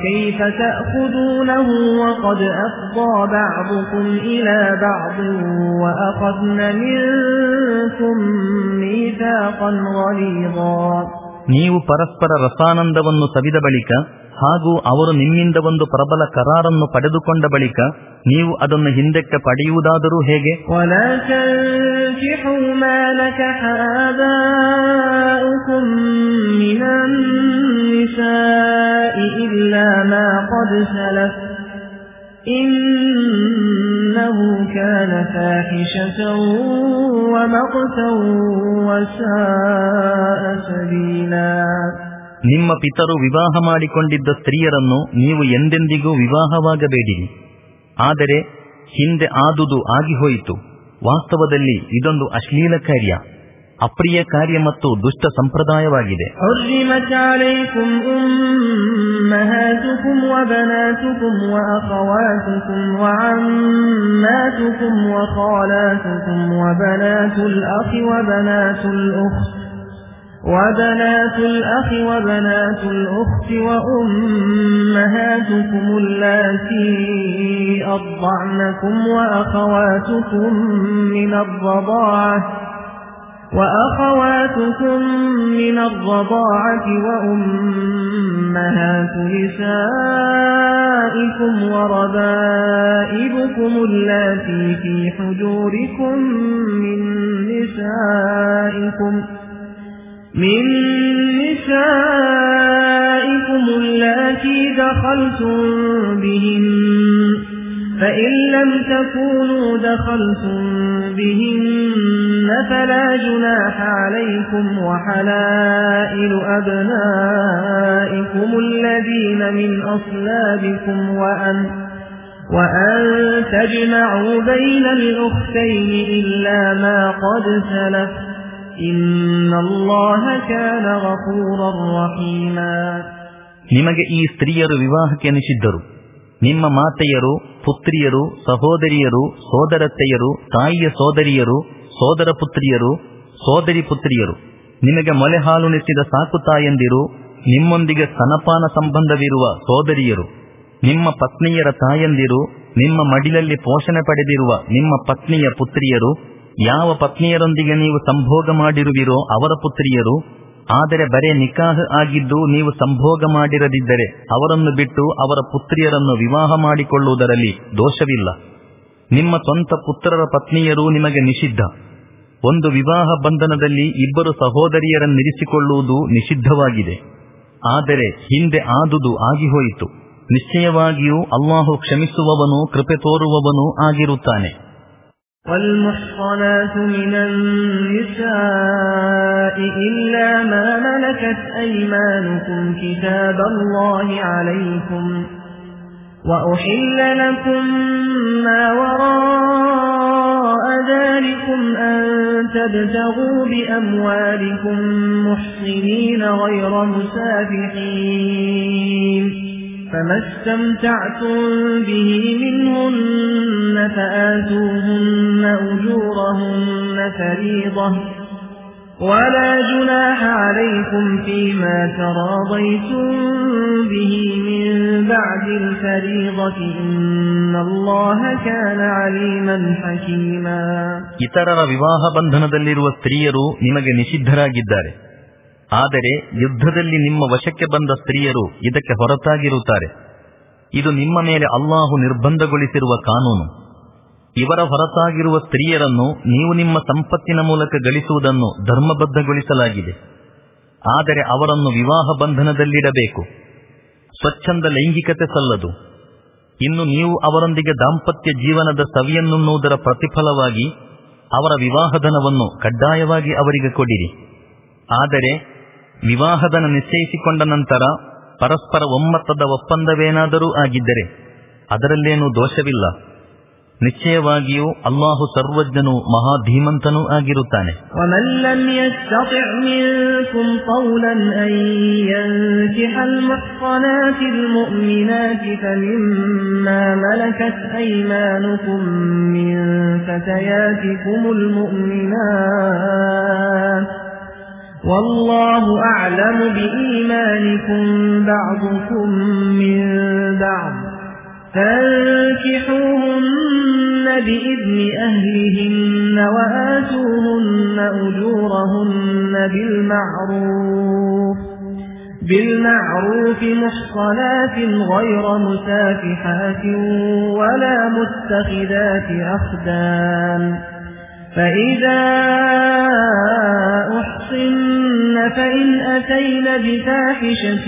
ನೀವು ಪರಸ್ಪರ ರಸಾನಂದವನ್ನು ಸವಿದ ಬಳಿಕ ಹಾಗೂ ಅವರು ನಿಮ್ಮಿಂದ ಒಂದು ಪ್ರಬಲ ಕರಾರನ್ನು ಪಡೆದುಕೊಂಡ ಬಳಿಕ ನೀವು ಅದನ್ನು ಹಿಂದಕ್ಕೆ ಪಡೆಯುವುದಾದರೂ ಹೇಗೆ? إنه كان فاحشة ومقتا وساء سبيلا. ನಿಮ್ಮ ಪಿತರು ವಿವಾಹ ಮಾಡಿಕೊಂಡಿದ್ದ ಸ್ತ್ರೀಯರನ್ನು ನೀವು ಎಂದೆಂದಿಗೂ ವಿವಾಹವಾಗಬೇಡಿರಿ. ಆದರೆ ಹಿಂದೆ ಆದುದು ಆಗಿಹೋಯಿತು. ವಾಸ್ತವದಲ್ಲಿ ಇದೊಂದು ಅಶ್ಲೀಲ ಕಾರ್ಯ, ಅಪ್ರಿಯ ಕಾರ್ಯ ಮತ್ತು ದುಷ್ಟ ಸಂಪ್ರದಾಯವಾಗಿದೆ. حرمت عليكم أمهاتكم وبناتكم وأخواتكم وعماتكم وخالاتكم وبنات الأخ وبنات الأخت وبنات الأخ وبنات الأخت وأمهاتكم اللاتي أرضعنكم وأخواتكم من الرضاعة وأخواتكم من الرضاعة وأمهات نسائكم وربائبكم اللاتي في حجوركم من نسائكم من نسائكم اللاتي دخلتم بهن فإن لم تكونوا دخلتم بهن فلا جناح عليكم وحلائل أبنائكم الذين من أصلابكم وأن وأن تجمعوا بين الأختين إلا ما قد سلف إن الله كان غفورا رحيما. ನಿಮಗೆ ಈ ಸ್ತ್ರೀಯರು ವಿವಾಹಕ್ಕೆ ನಿಷಿದ್ಧರು. ನಿಮ್ಮ ಮಾತೆಯರು, ಪುತ್ರಿಯರು, ಸಹೋದರಿಯರು, ಸೋದರತ್ತೆಯರು, ತಾಯಿಯ ಸೋದರಿಯರು, ಸೋದರ ಪುತ್ರಿಯರು, ಸೋದರಿ ಪುತ್ರಿಯರು, ನಿಮಗೆ ಮೊಲೆ ಹಾಲುಣಿಸಿದ ಸಾಕು ತಾಯಂದಿರು, ನಿಮ್ಮೊಂದಿಗೆ ಸ್ತನಪಾನ ಸಂಬಂಧವಿರುವ ಸೋದರಿಯರು, ನಿಮ್ಮ ಪತ್ನಿಯರ ತಾಯಂದಿರು, ನಿಮ್ಮ ಮಡಿಲಲ್ಲಿ ಪೋಷಣೆ ಪಡೆದಿರುವ ನಿಮ್ಮ ಪತ್ನಿಯ ಪುತ್ರಿಯರು, ಯಾವ ಪತ್ನಿಯರೊಂದಿಗೆ ನೀವು ಸಂಭೋಗ ಮಾಡಿರುವಿರೋ ಅವರ ಪುತ್ರಿಯರು, ಆದರೆ ಬರೇ ನಿಕಾಹ್ ಆಗಿದ್ದು ನೀವು ಸಂಭೋಗ ಮಾಡಿರದಿದ್ದರೆ ಅವರನ್ನು ಬಿಟ್ಟು ಅವರ ಪುತ್ರಿಯರನ್ನು ವಿವಾಹ ಮಾಡಿಕೊಳ್ಳುವುದರಲ್ಲಿ ದೋಷವಿಲ್ಲ. ನಿಮ್ಮ ಸ್ವಂತ ಪುತ್ರರ ಪತ್ನಿಯರು ನಿಮಗೆ ನಿಷಿದ್ಧ. ಒಂದು ವಿವಾಹ ಬಂಧನದಲ್ಲಿ ಇಬ್ಬರು ಸಹೋದರಿಯರನ್ನಿರಿಸಿಕೊಳ್ಳುವುದು ನಿಷಿದ್ಧವಾಗಿದೆ. ಆದರೆ ಹಿಂದೆ ಆದುದು ಆಗಿಹೋಯಿತು. ನಿಶ್ಚಯವಾಗಿಯೂ ಅಲ್ಲಾಹು ಕ್ಷಮಿಸುವವನು, ಕೃಪೆ ತೋರುವವನೂ ಆಗಿರುತ್ತಾನೆ. والمحصنات من النساء إلا ما ملكت أيمانكم كتاب الله عليكم وأحل لكم ما وراء ذلكم أن تبتغوا بأموالكم محصنين غير مسافحين فما استمتعتم به منهن فآتوهن أجورهن فريضة ولا جناح عليكم فيما تراضيتم به من بعد الفريضة إن الله كان عليما حكيما. ಇತರರ ವಿವಾಹ ಬಂಧನದಲ್ಲಿರುವ ಸ್ತ್ರೀಯರು ನಿಮಗೆ ನಿಷಿದ್ಧರಾಗಿದ್ದಾರೆ. ಆದರೆ ಯುದ್ಧದಲ್ಲಿ ನಿಮ್ಮ ವಶಕ್ಕೆ ಬಂದ ಸ್ತ್ರೀಯರು ಇದಕ್ಕೆ ಹೊರತಾಗಿರುತ್ತಾರೆ. ಇದು ನಿಮ್ಮ ಮೇಲೆ ಅಲ್ಲಾಹು ನಿರ್ಬಂಧಗೊಳಿಸಿರುವ ಕಾನೂನು. ಇವರ ಹೊರತಾಗಿರುವ ಸ್ತ್ರೀಯರನ್ನು ನೀವು ನಿಮ್ಮ ಸಂಪತ್ತಿನ ಮೂಲಕ ಗಳಿಸುವುದನ್ನು ಧರ್ಮಬದ್ಧಗೊಳಿಸಲಾಗಿದೆ. ಆದರೆ ಅವರನ್ನು ವಿವಾಹ ಬಂಧನದಲ್ಲಿಡಬೇಕು. ಸ್ವಚ್ಛಂದ ಲೈಂಗಿಕತೆ ಸಲ್ಲದು. ಇನ್ನು ನೀವು ಅವರೊಂದಿಗೆ ದಾಂಪತ್ಯ ಜೀವನದ ಸವಿಯನ್ನುಣ್ಣುವುದರ ಪ್ರತಿಫಲವಾಗಿ ಅವರ ವಿವಾಹಧನವನ್ನು ಕಡ್ಡಾಯವಾಗಿ ಅವರಿಗೆ ಕೊಡಿರಿ. ಆದರೆ ವಿವಾಹಧನ ನಿಶ್ಚಯಿಸಿಕೊಂಡ ನಂತರ ಪರಸ್ಪರ ಒಮ್ಮತದ ಒಪ್ಪಂದವೇನಾದರೂ ಆಗಿದ್ದರೆ ಅದರಲ್ಲೇನೂ ದೋಷವಿಲ್ಲ. ನಿಶ್ಚಯವಾಗಿಯೂ ಅಲ್ಲಾಹು ಸರ್ವಜ್ಞನೂ ಮಹಾಧೀಮಂತನೂ ಆಗಿರುತ್ತಾನೆ. ومن لم يستطع منكم طولا أن ينكح المحصنات المؤمنات فمما ملكت أيمانكم من فتياتكم المؤمنات والله أعلم بإيمانكم بعضكم من بعض فانكحوهن بإذن أهلهن وآتوهن أجورهن بالمعروف بالمعروف محصنات غير مسافحات ولا متخذات أخدان فإذا أحصن فإن أتين بفاحشة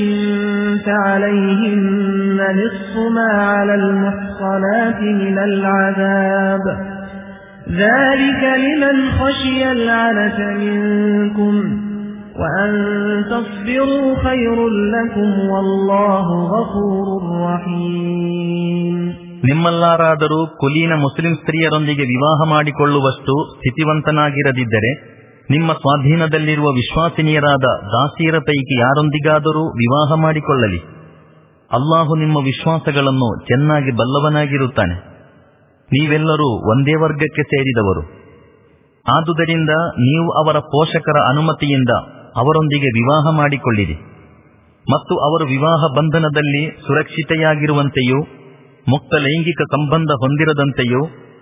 فعليهن نصف ما على المحصنات من العذاب ذلك لمن خشي العنة منكم وأن تصبروا خير لكم والله غفور رحيم. ನಿಮ್ಮಲ್ಲಾರಾದರೂ ಕುಲೀನ ಮುಸ್ಲಿಂ ಸ್ತ್ರೀಯರೊಂದಿಗೆ ವಿವಾಹ ಮಾಡಿಕೊಳ್ಳುವಷ್ಟು ಸ್ಥಿತಿವಂತನಾಗಿರದಿದ್ದರೆ ನಿಮ್ಮ ಸ್ವಾಧೀನದಲ್ಲಿರುವ ವಿಶ್ವಾಸಿನಿಯರಾದ ದಾಸಿಯರ ಪೈಕಿ ಯಾರೊಂದಿಗಾದರೂ ವಿವಾಹ ಮಾಡಿಕೊಳ್ಳಲಿ. ಅಲ್ಲಾಹು ನಿಮ್ಮ ವಿಶ್ವಾಸಗಳನ್ನು ಚೆನ್ನಾಗಿ ಬಲ್ಲವನಾಗಿರುತ್ತಾನೆ. ನೀವೆಲ್ಲರೂ ಒಂದೇ ವರ್ಗಕ್ಕೆ ಸೇರಿದವರು. ಆದುದರಿಂದ ನೀವು ಅವರ ಪೋಷಕರ ಅನುಮತಿಯಿಂದ ಅವರೊಂದಿಗೆ ವಿವಾಹ ಮಾಡಿಕೊಳ್ಳಿರಿ ಮತ್ತು ಅವರು ವಿವಾಹ ಬಂಧನದಲ್ಲಿ ಸುರಕ್ಷಿತೆಯಾಗಿರುವಂತೆಯೂ ಮುಕ್ತ ಲೈಂಗಿಕ ಸಂಬಂಧ ಹೊಂದಿರದಂತೆಯೂ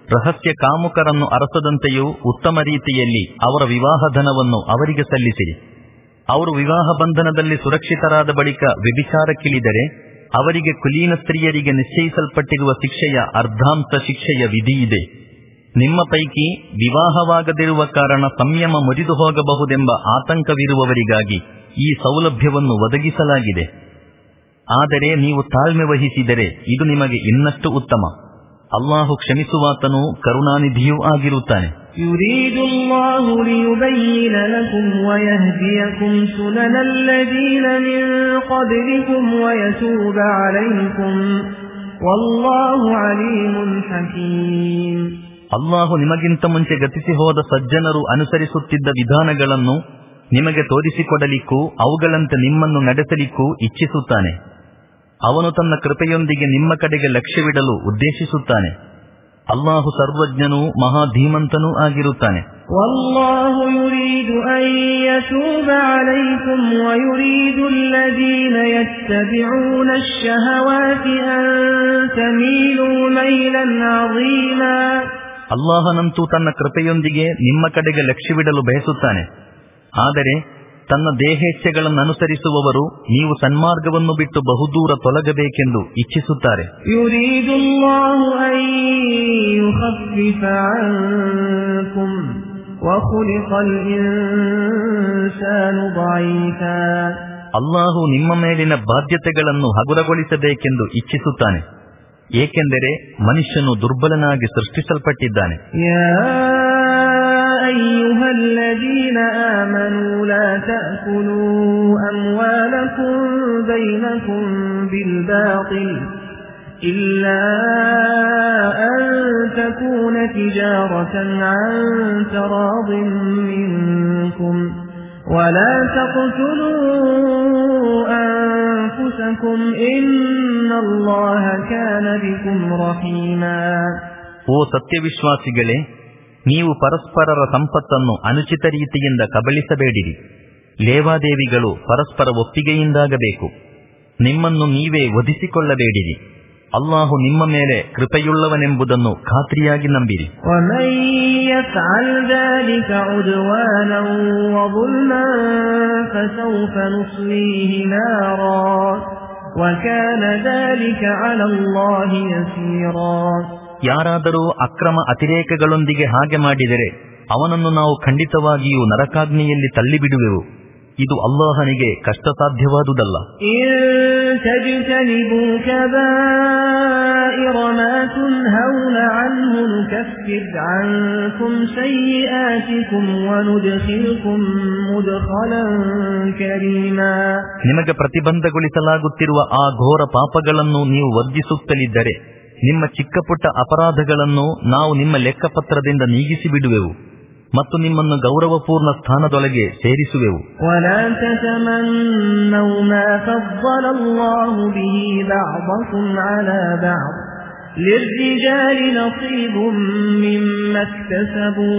ರಹಸ್ಯ ಕಾಮುಕರನ್ನು ಅರಸದಂತೆಯೂ ಉತ್ತಮ ರೀತಿಯಲ್ಲಿ ಅವರ ವಿವಾಹ ಧನವನ್ನು ಅವರಿಗೆ ಸಲ್ಲಿಸಿರಿ. ಅವರು ವಿವಾಹ ಬಂಧನದಲ್ಲಿ ಸುರಕ್ಷಿತರಾದ ಬಳಿಕ ವ್ಯಭಿಚಾರಕ್ಕಿಳಿದರೆ ಅವರಿಗೆ ಕುಲೀನ ಸ್ತ್ರೀಯರಿಗೆ ನಿಶ್ಚಯಿಸಲ್ಪಟ್ಟಿರುವ ಶಿಕ್ಷೆಯ ಅರ್ಧಾಂಶ ಶಿಕ್ಷೆಯ ವಿಧಿಯಿದೆ. ನಿಮ್ಮ ಪೈಕಿ ವಿವಾಹವಾಗದಿರುವ ಕಾರಣ ಸಂಯಮ ಮುರಿದು ಹೋಗಬಹುದೆಂಬ ಆತಂಕವಿರುವವರಿಗಾಗಿ ಈ ಸೌಲಭ್ಯವನ್ನು ಒದಗಿಸಲಾಗಿದೆ. ಆದರೆ ನೀವು ತಾಳ್ಮೆ ವಹಿಸಿದರೆ ಇದು ನಿಮಗೆ ಇನ್ನಷ್ಟು ಉತ್ತಮ. ಅಲ್ಲಾಹು ಕ್ಷಮಿಸುವಾತನೂ ಕರುಣಾನಿಧಿಯೂ ಆಗಿರುತ್ತಾನೆ. يريد الله ليبين لكم ويهديكم سنن الذين من قبلكم ويتوب عليكم والله عليم حكيم. ಅಲ್ಲಾಹು ನಿಮಗಿಂತ ಮುಂಚೆ ಗತಿಸಿ ಹೋದ ಸಜ್ಜನರು ಅನುಸರಿಸುತ್ತಿದ್ದ ವಿಧಾನಗಳನ್ನು ನಿಮಗೆ ತೋರಿಸಿಕೊಡಲಿಕ್ಕೂ ಅವುಗಳಂತೆ ನಿಮ್ಮನ್ನು ನಡೆಸಲಿಕ್ಕೂ ಇಚ್ಛಿಸುತ್ತಾನೆ. ಅವನು ತನ್ನ ಕೃಪೆಯೊಂದಿಗೆ ನಿಮ್ಮ ಕಡೆಗೆ ಲಕ್ಷ್ಯವಿಡಲು ಉದ್ದೇಶಿಸುತ್ತಾನೆ. ಅಲ್ಲಾಹು ಸರ್ವಜ್ಞನೂ ಮಹಾಧೀಮಂತನೂ ಆಗಿರುತ್ತಾನೆ. والله يريد أن يتوب عليكم ويريد الذين يتبعون الشهوات أن تميلوا ميلا عظيما. ಅಲ್ಲಾಹನಂತೂ ತನ್ನ ಕೃಪೆಯೊಂದಿಗೆ ನಿಮ್ಮ ಕಡೆಗೆ ಲಕ್ಷ್ಯವಿಡಲು ಬಯಸುತ್ತಾನೆ. ಆದರೆ ತನ್ನ ದೇಹೇಚ್ಛೆಗಳನ್ನು ಅನುಸರಿಸುವವರು ನೀವು ಸನ್ಮಾರ್ಗವನ್ನು ಬಿಟ್ಟು ಬಹುದೂರ ತೊಲಗಬೇಕೆಂದು ಇಚ್ಛಿಸುತ್ತಾರೆ. يريد الله أن يخفف عنكم وخلق الإنسان ضعيفا. ಅಲ್ಲಾಹು ನಿಮ್ಮ ಮೇಲಿನ ಬಾಧ್ಯತೆಗಳನ್ನು ಹಗುರಗೊಳಿಸಬೇಕೆಂದು ಇಚ್ಛಿಸುತ್ತಾನೆ, ಏಕೆಂದರೆ ಮನುಷ್ಯನು ದುರ್ಬಲನಾಗಿ ಸೃಷ್ಟಿಸಲ್ಪಟ್ಟಿದ್ದಾನೆ. أيها الذين آمنوا لا تأكلوا أموالكم بينكم بالباطل إلا أن تكون تجارة عن تراض منكم ولا تقتلوا أنفسكم إن الله كان بكم رحيما. ಓ ಸತ್ಯವಿಶ್ವಾಸಿಗಳೇ, ನೀವು ಪರಸ್ಪರರ ಸಂಪತ್ತನ್ನು ಅನುಚಿತ ರೀತಿಯಿಂದ ಕಬಳಿಸಬೇಡಿರಿ. ಲೇವಾದೇವಿಗಳು ಪರಸ್ಪರ ಒಪ್ಪಿಗೆಯಿಂದಾಗಬೇಕು. ನಿಮ್ಮನ್ನು ನೀವೇ ವಧಿಸಿಕೊಳ್ಳಬೇಡಿರಿ. ಅಲ್ಲಾಹು ನಿಮ್ಮ ಮೇಲೆ ಕೃಪೆಯುಳ್ಳವನೆಂಬುದನ್ನು ಖಾತ್ರಿಯಾಗಿ ನಂಬಿರಿ. ومن يفعل ذلك عدوانا وظلما فسوف نصليه نارا وكان ذلك على الله يسيرا. ಯಾರಾದರೂ ಅಕ್ರಮ ಅತಿರೇಕಗಳೊಂದಿಗೆ ಹಾಗೆ ಮಾಡಿದರೆ ಅವನನ್ನು ನಾವು ಖಂಡಿತವಾಗಿಯೂ ನರಕಾಗ್ನಿಯಲ್ಲಿ ತಳ್ಳಿಬಿಡುವೆವು. ಇದು ಅಲ್ಲಾಹನಿಗೆ ಕಷ್ಟ ಸಾಧ್ಯವಾದುದಲ್ಲ. ನಿಮಗೆ ಪ್ರತಿಬಂಧಗೊಳಿಸಲಾಗುತ್ತಿರುವ ಆ ಘೋರ ಪಾಪಗಳನ್ನು ನೀವು ವರ್ಜಿಸುತ್ತಲಿದ್ದರೆ ನಿಮ್ಮ ಚಿಕ್ಕ ಪುಟ್ಟ ಅಪರಾಧಗಳನ್ನು ನಾವು ನಿಮ್ಮ ಲೆಕ್ಕಪತ್ರದಿಂದ ನೀಗಿಸಿ ಬಿಡುವೆವು ಮತ್ತು ನಿಮ್ಮನ್ನು ಗೌರವಪೂರ್ಣ ಸ್ಥಾನದೊಳಗೆ ಸೇರಿಸುವೆವು. ولا تتمنوا ما فضل الله به بعضكم على بعض للرجال نصيب مما اكتسبوا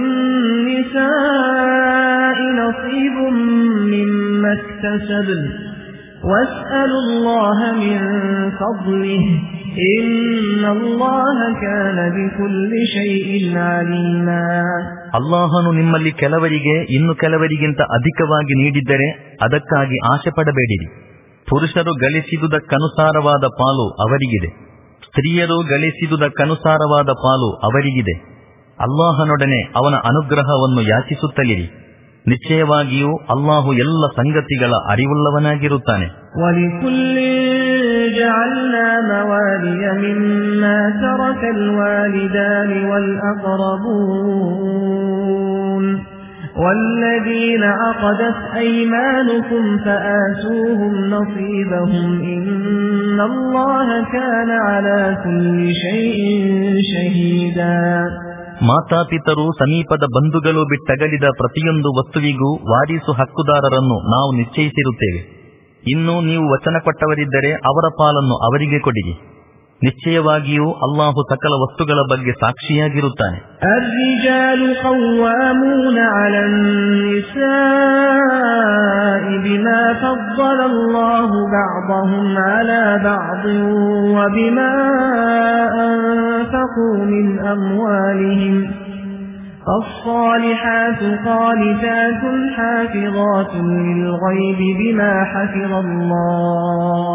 وللنساء نصيب مما اكتسبن واسألوا الله من فضله إن الله كان بكل شيء عليما. ಅಲ್ಲಾಹನು ನಿಮ್ಮಲ್ಲಿ ಕೆಲವರಿಗೆ ಇನ್ನು ಕೆಲವರಿಗಿಂತ ಅಧಿಕವಾಗಿ ನೀಡಿದ್ದರೆ ಅದಕ್ಕಾಗಿ ಆಶೆ ಪಡಬೇಡಿರಿ. ಪುರುಷರು ಗಳಿಸಿದುದಕ್ಕನುಸಾರವಾದ ಪಾಲು ಅವರಿಗಿದೆ, ಸ್ತ್ರೀಯರು ಗಳಿಸಿದುದಕ್ಕನುಸಾರವಾದ ಪಾಲು ಅವರಿಗಿದೆ. ಅಲ್ಲಾಹನೊಡನೆ ಅವನ ಅನುಗ್ರಹವನ್ನು ಯಾಚಿಸುತ್ತಲಿರಿ. ನಿಶ್ಚಯವಾಗಿಯೂ ಅಲ್ಲಾಹು ಎಲ್ಲ ಸಂಗತಿಗಳ ಅರಿವುಳ್ಳವನಾಗಿರುತ್ತಾನೆ. جعلنا موالي مما ترك الوالدان والأقربون والذين عقدت أيمانكم فآتوهم نصيبهم إن الله كان على كل شيء شهيدا. ಮಾತಾಪಿತರು, ಸಮೀಪದ ಬಂಧುಗಳು ಬಿಟ್ಟಗಲಿದ ಪ್ರತಿಯೊಂದು ವಸ್ತುವಿಗೂ ವಾರಿಸು ಹಕ್ಕುದಾರರನ್ನು ನಾವು ನಿಶ್ಚಯಿಸಿರುತ್ತೇವೆ. ಇನ್ನು ನೀವು ವಚನ ಕೊಟ್ಟವರಿದ್ದರೆ ಅವರ ಪಾಲನ್ನು ಅವರಿಗೆ ಕೊಡಿರಿ. ನಿಶ್ಚಯವಾಗಿಯೂ ಅಲ್ಲಾಹು ಸಕಲ ವಸ್ತುಗಳ ಬಗ್ಗೆ ಸಾಕ್ಷಿಯಾಗಿರುತ್ತಾನೆ. الرجال قوامون على النساء بما فضل الله بعضهم على بعض وبما أنفقوا من أموالهم الصالحات قانتات حافظات للغيب بما حفظ الله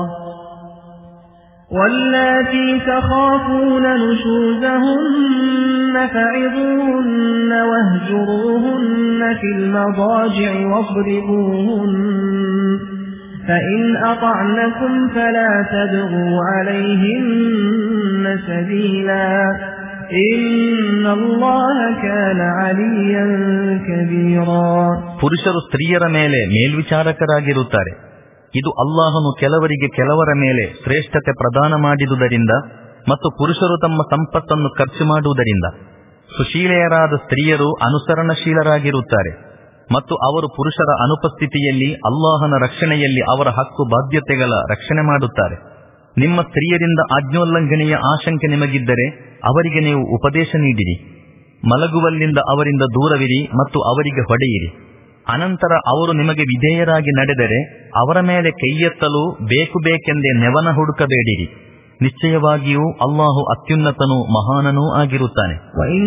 واللاتي تخافون نشوزهن فعظوهن واهجروهن في المضاجع واضربوهن فإن أطعنكم فلا تبغوا عليهن سبيلا إن الله كان عليا كبيرا. ಪುರುಷರು ಸ್ತ್ರೀಯರ ಮೇಲೆ ಮೇಲ್ವಿಚಾರಕರಾಗಿರುತ್ತಾರೆ. ಇದು ಅಲ್ಲಾಹನು ಕೆಲವರಿಗೆ ಕೆಲವರ ಮೇಲೆ ಶ್ರೇಷ್ಠತೆ ಪ್ರದಾನ ಮಾಡಿದುದರಿಂದ ಮತ್ತು ಪುರುಷರು ತಮ್ಮ ಸಂಪತ್ತನ್ನು ಖರ್ಚು ಮಾಡುವುದರಿಂದ. ಸುಶೀಲೆಯರಾದ ಸ್ತ್ರೀಯರು ಅನುಸರಣಶೀಲರಾಗಿರುತ್ತಾರೆ ಮತ್ತು ಅವರು ಪುರುಷರ ಅನುಪಸ್ಥಿತಿಯಲ್ಲಿ ಅಲ್ಲಾಹನ ರಕ್ಷಣೆಯಲ್ಲಿ ಅವರ ಹಕ್ಕು ಬಾಧ್ಯತೆಗಳ ರಕ್ಷಣೆ ಮಾಡುತ್ತಾರೆ. ನಿಮ್ಮ ಸ್ತ್ರೀಯರಿಂದ ಆಜ್ಞೋಲ್ಲಂಘನೆಯ ಆಶಂಕೆ ನಿಮಗಿದ್ದರೆ ಅವರಿಗೆ ನೀವು ಉಪದೇಶ ನೀಡಿರಿ. ಮಲಗುವಲ್ಲಿಂದ ಅವರಿಂದ ದೂರವಿರಿ ಮತ್ತು ಅವರಿಗೆ ಹೊಡೆಯಿರಿ. ಅನಂತರ ಅವರು ನಿಮಗೆ ವಿಧೇಯರಾಗಿ ನಡೆದರೆ ಅವರ ಮೇಲೆ ಕೈಯೆತ್ತಲು ಬೇಕು ಬೇಕೆಂದೇ ನೆವನ ಹುಡುಕಬೇಡಿರಿ. ನಿಶ್ಚಯವಾಗಿಯೂ ಅಲ್ಲಾಹು ಅತ್ಯುನ್ನತನೂ ಮಹಾನನೂ ಆಗಿರುತ್ತಾನೆ.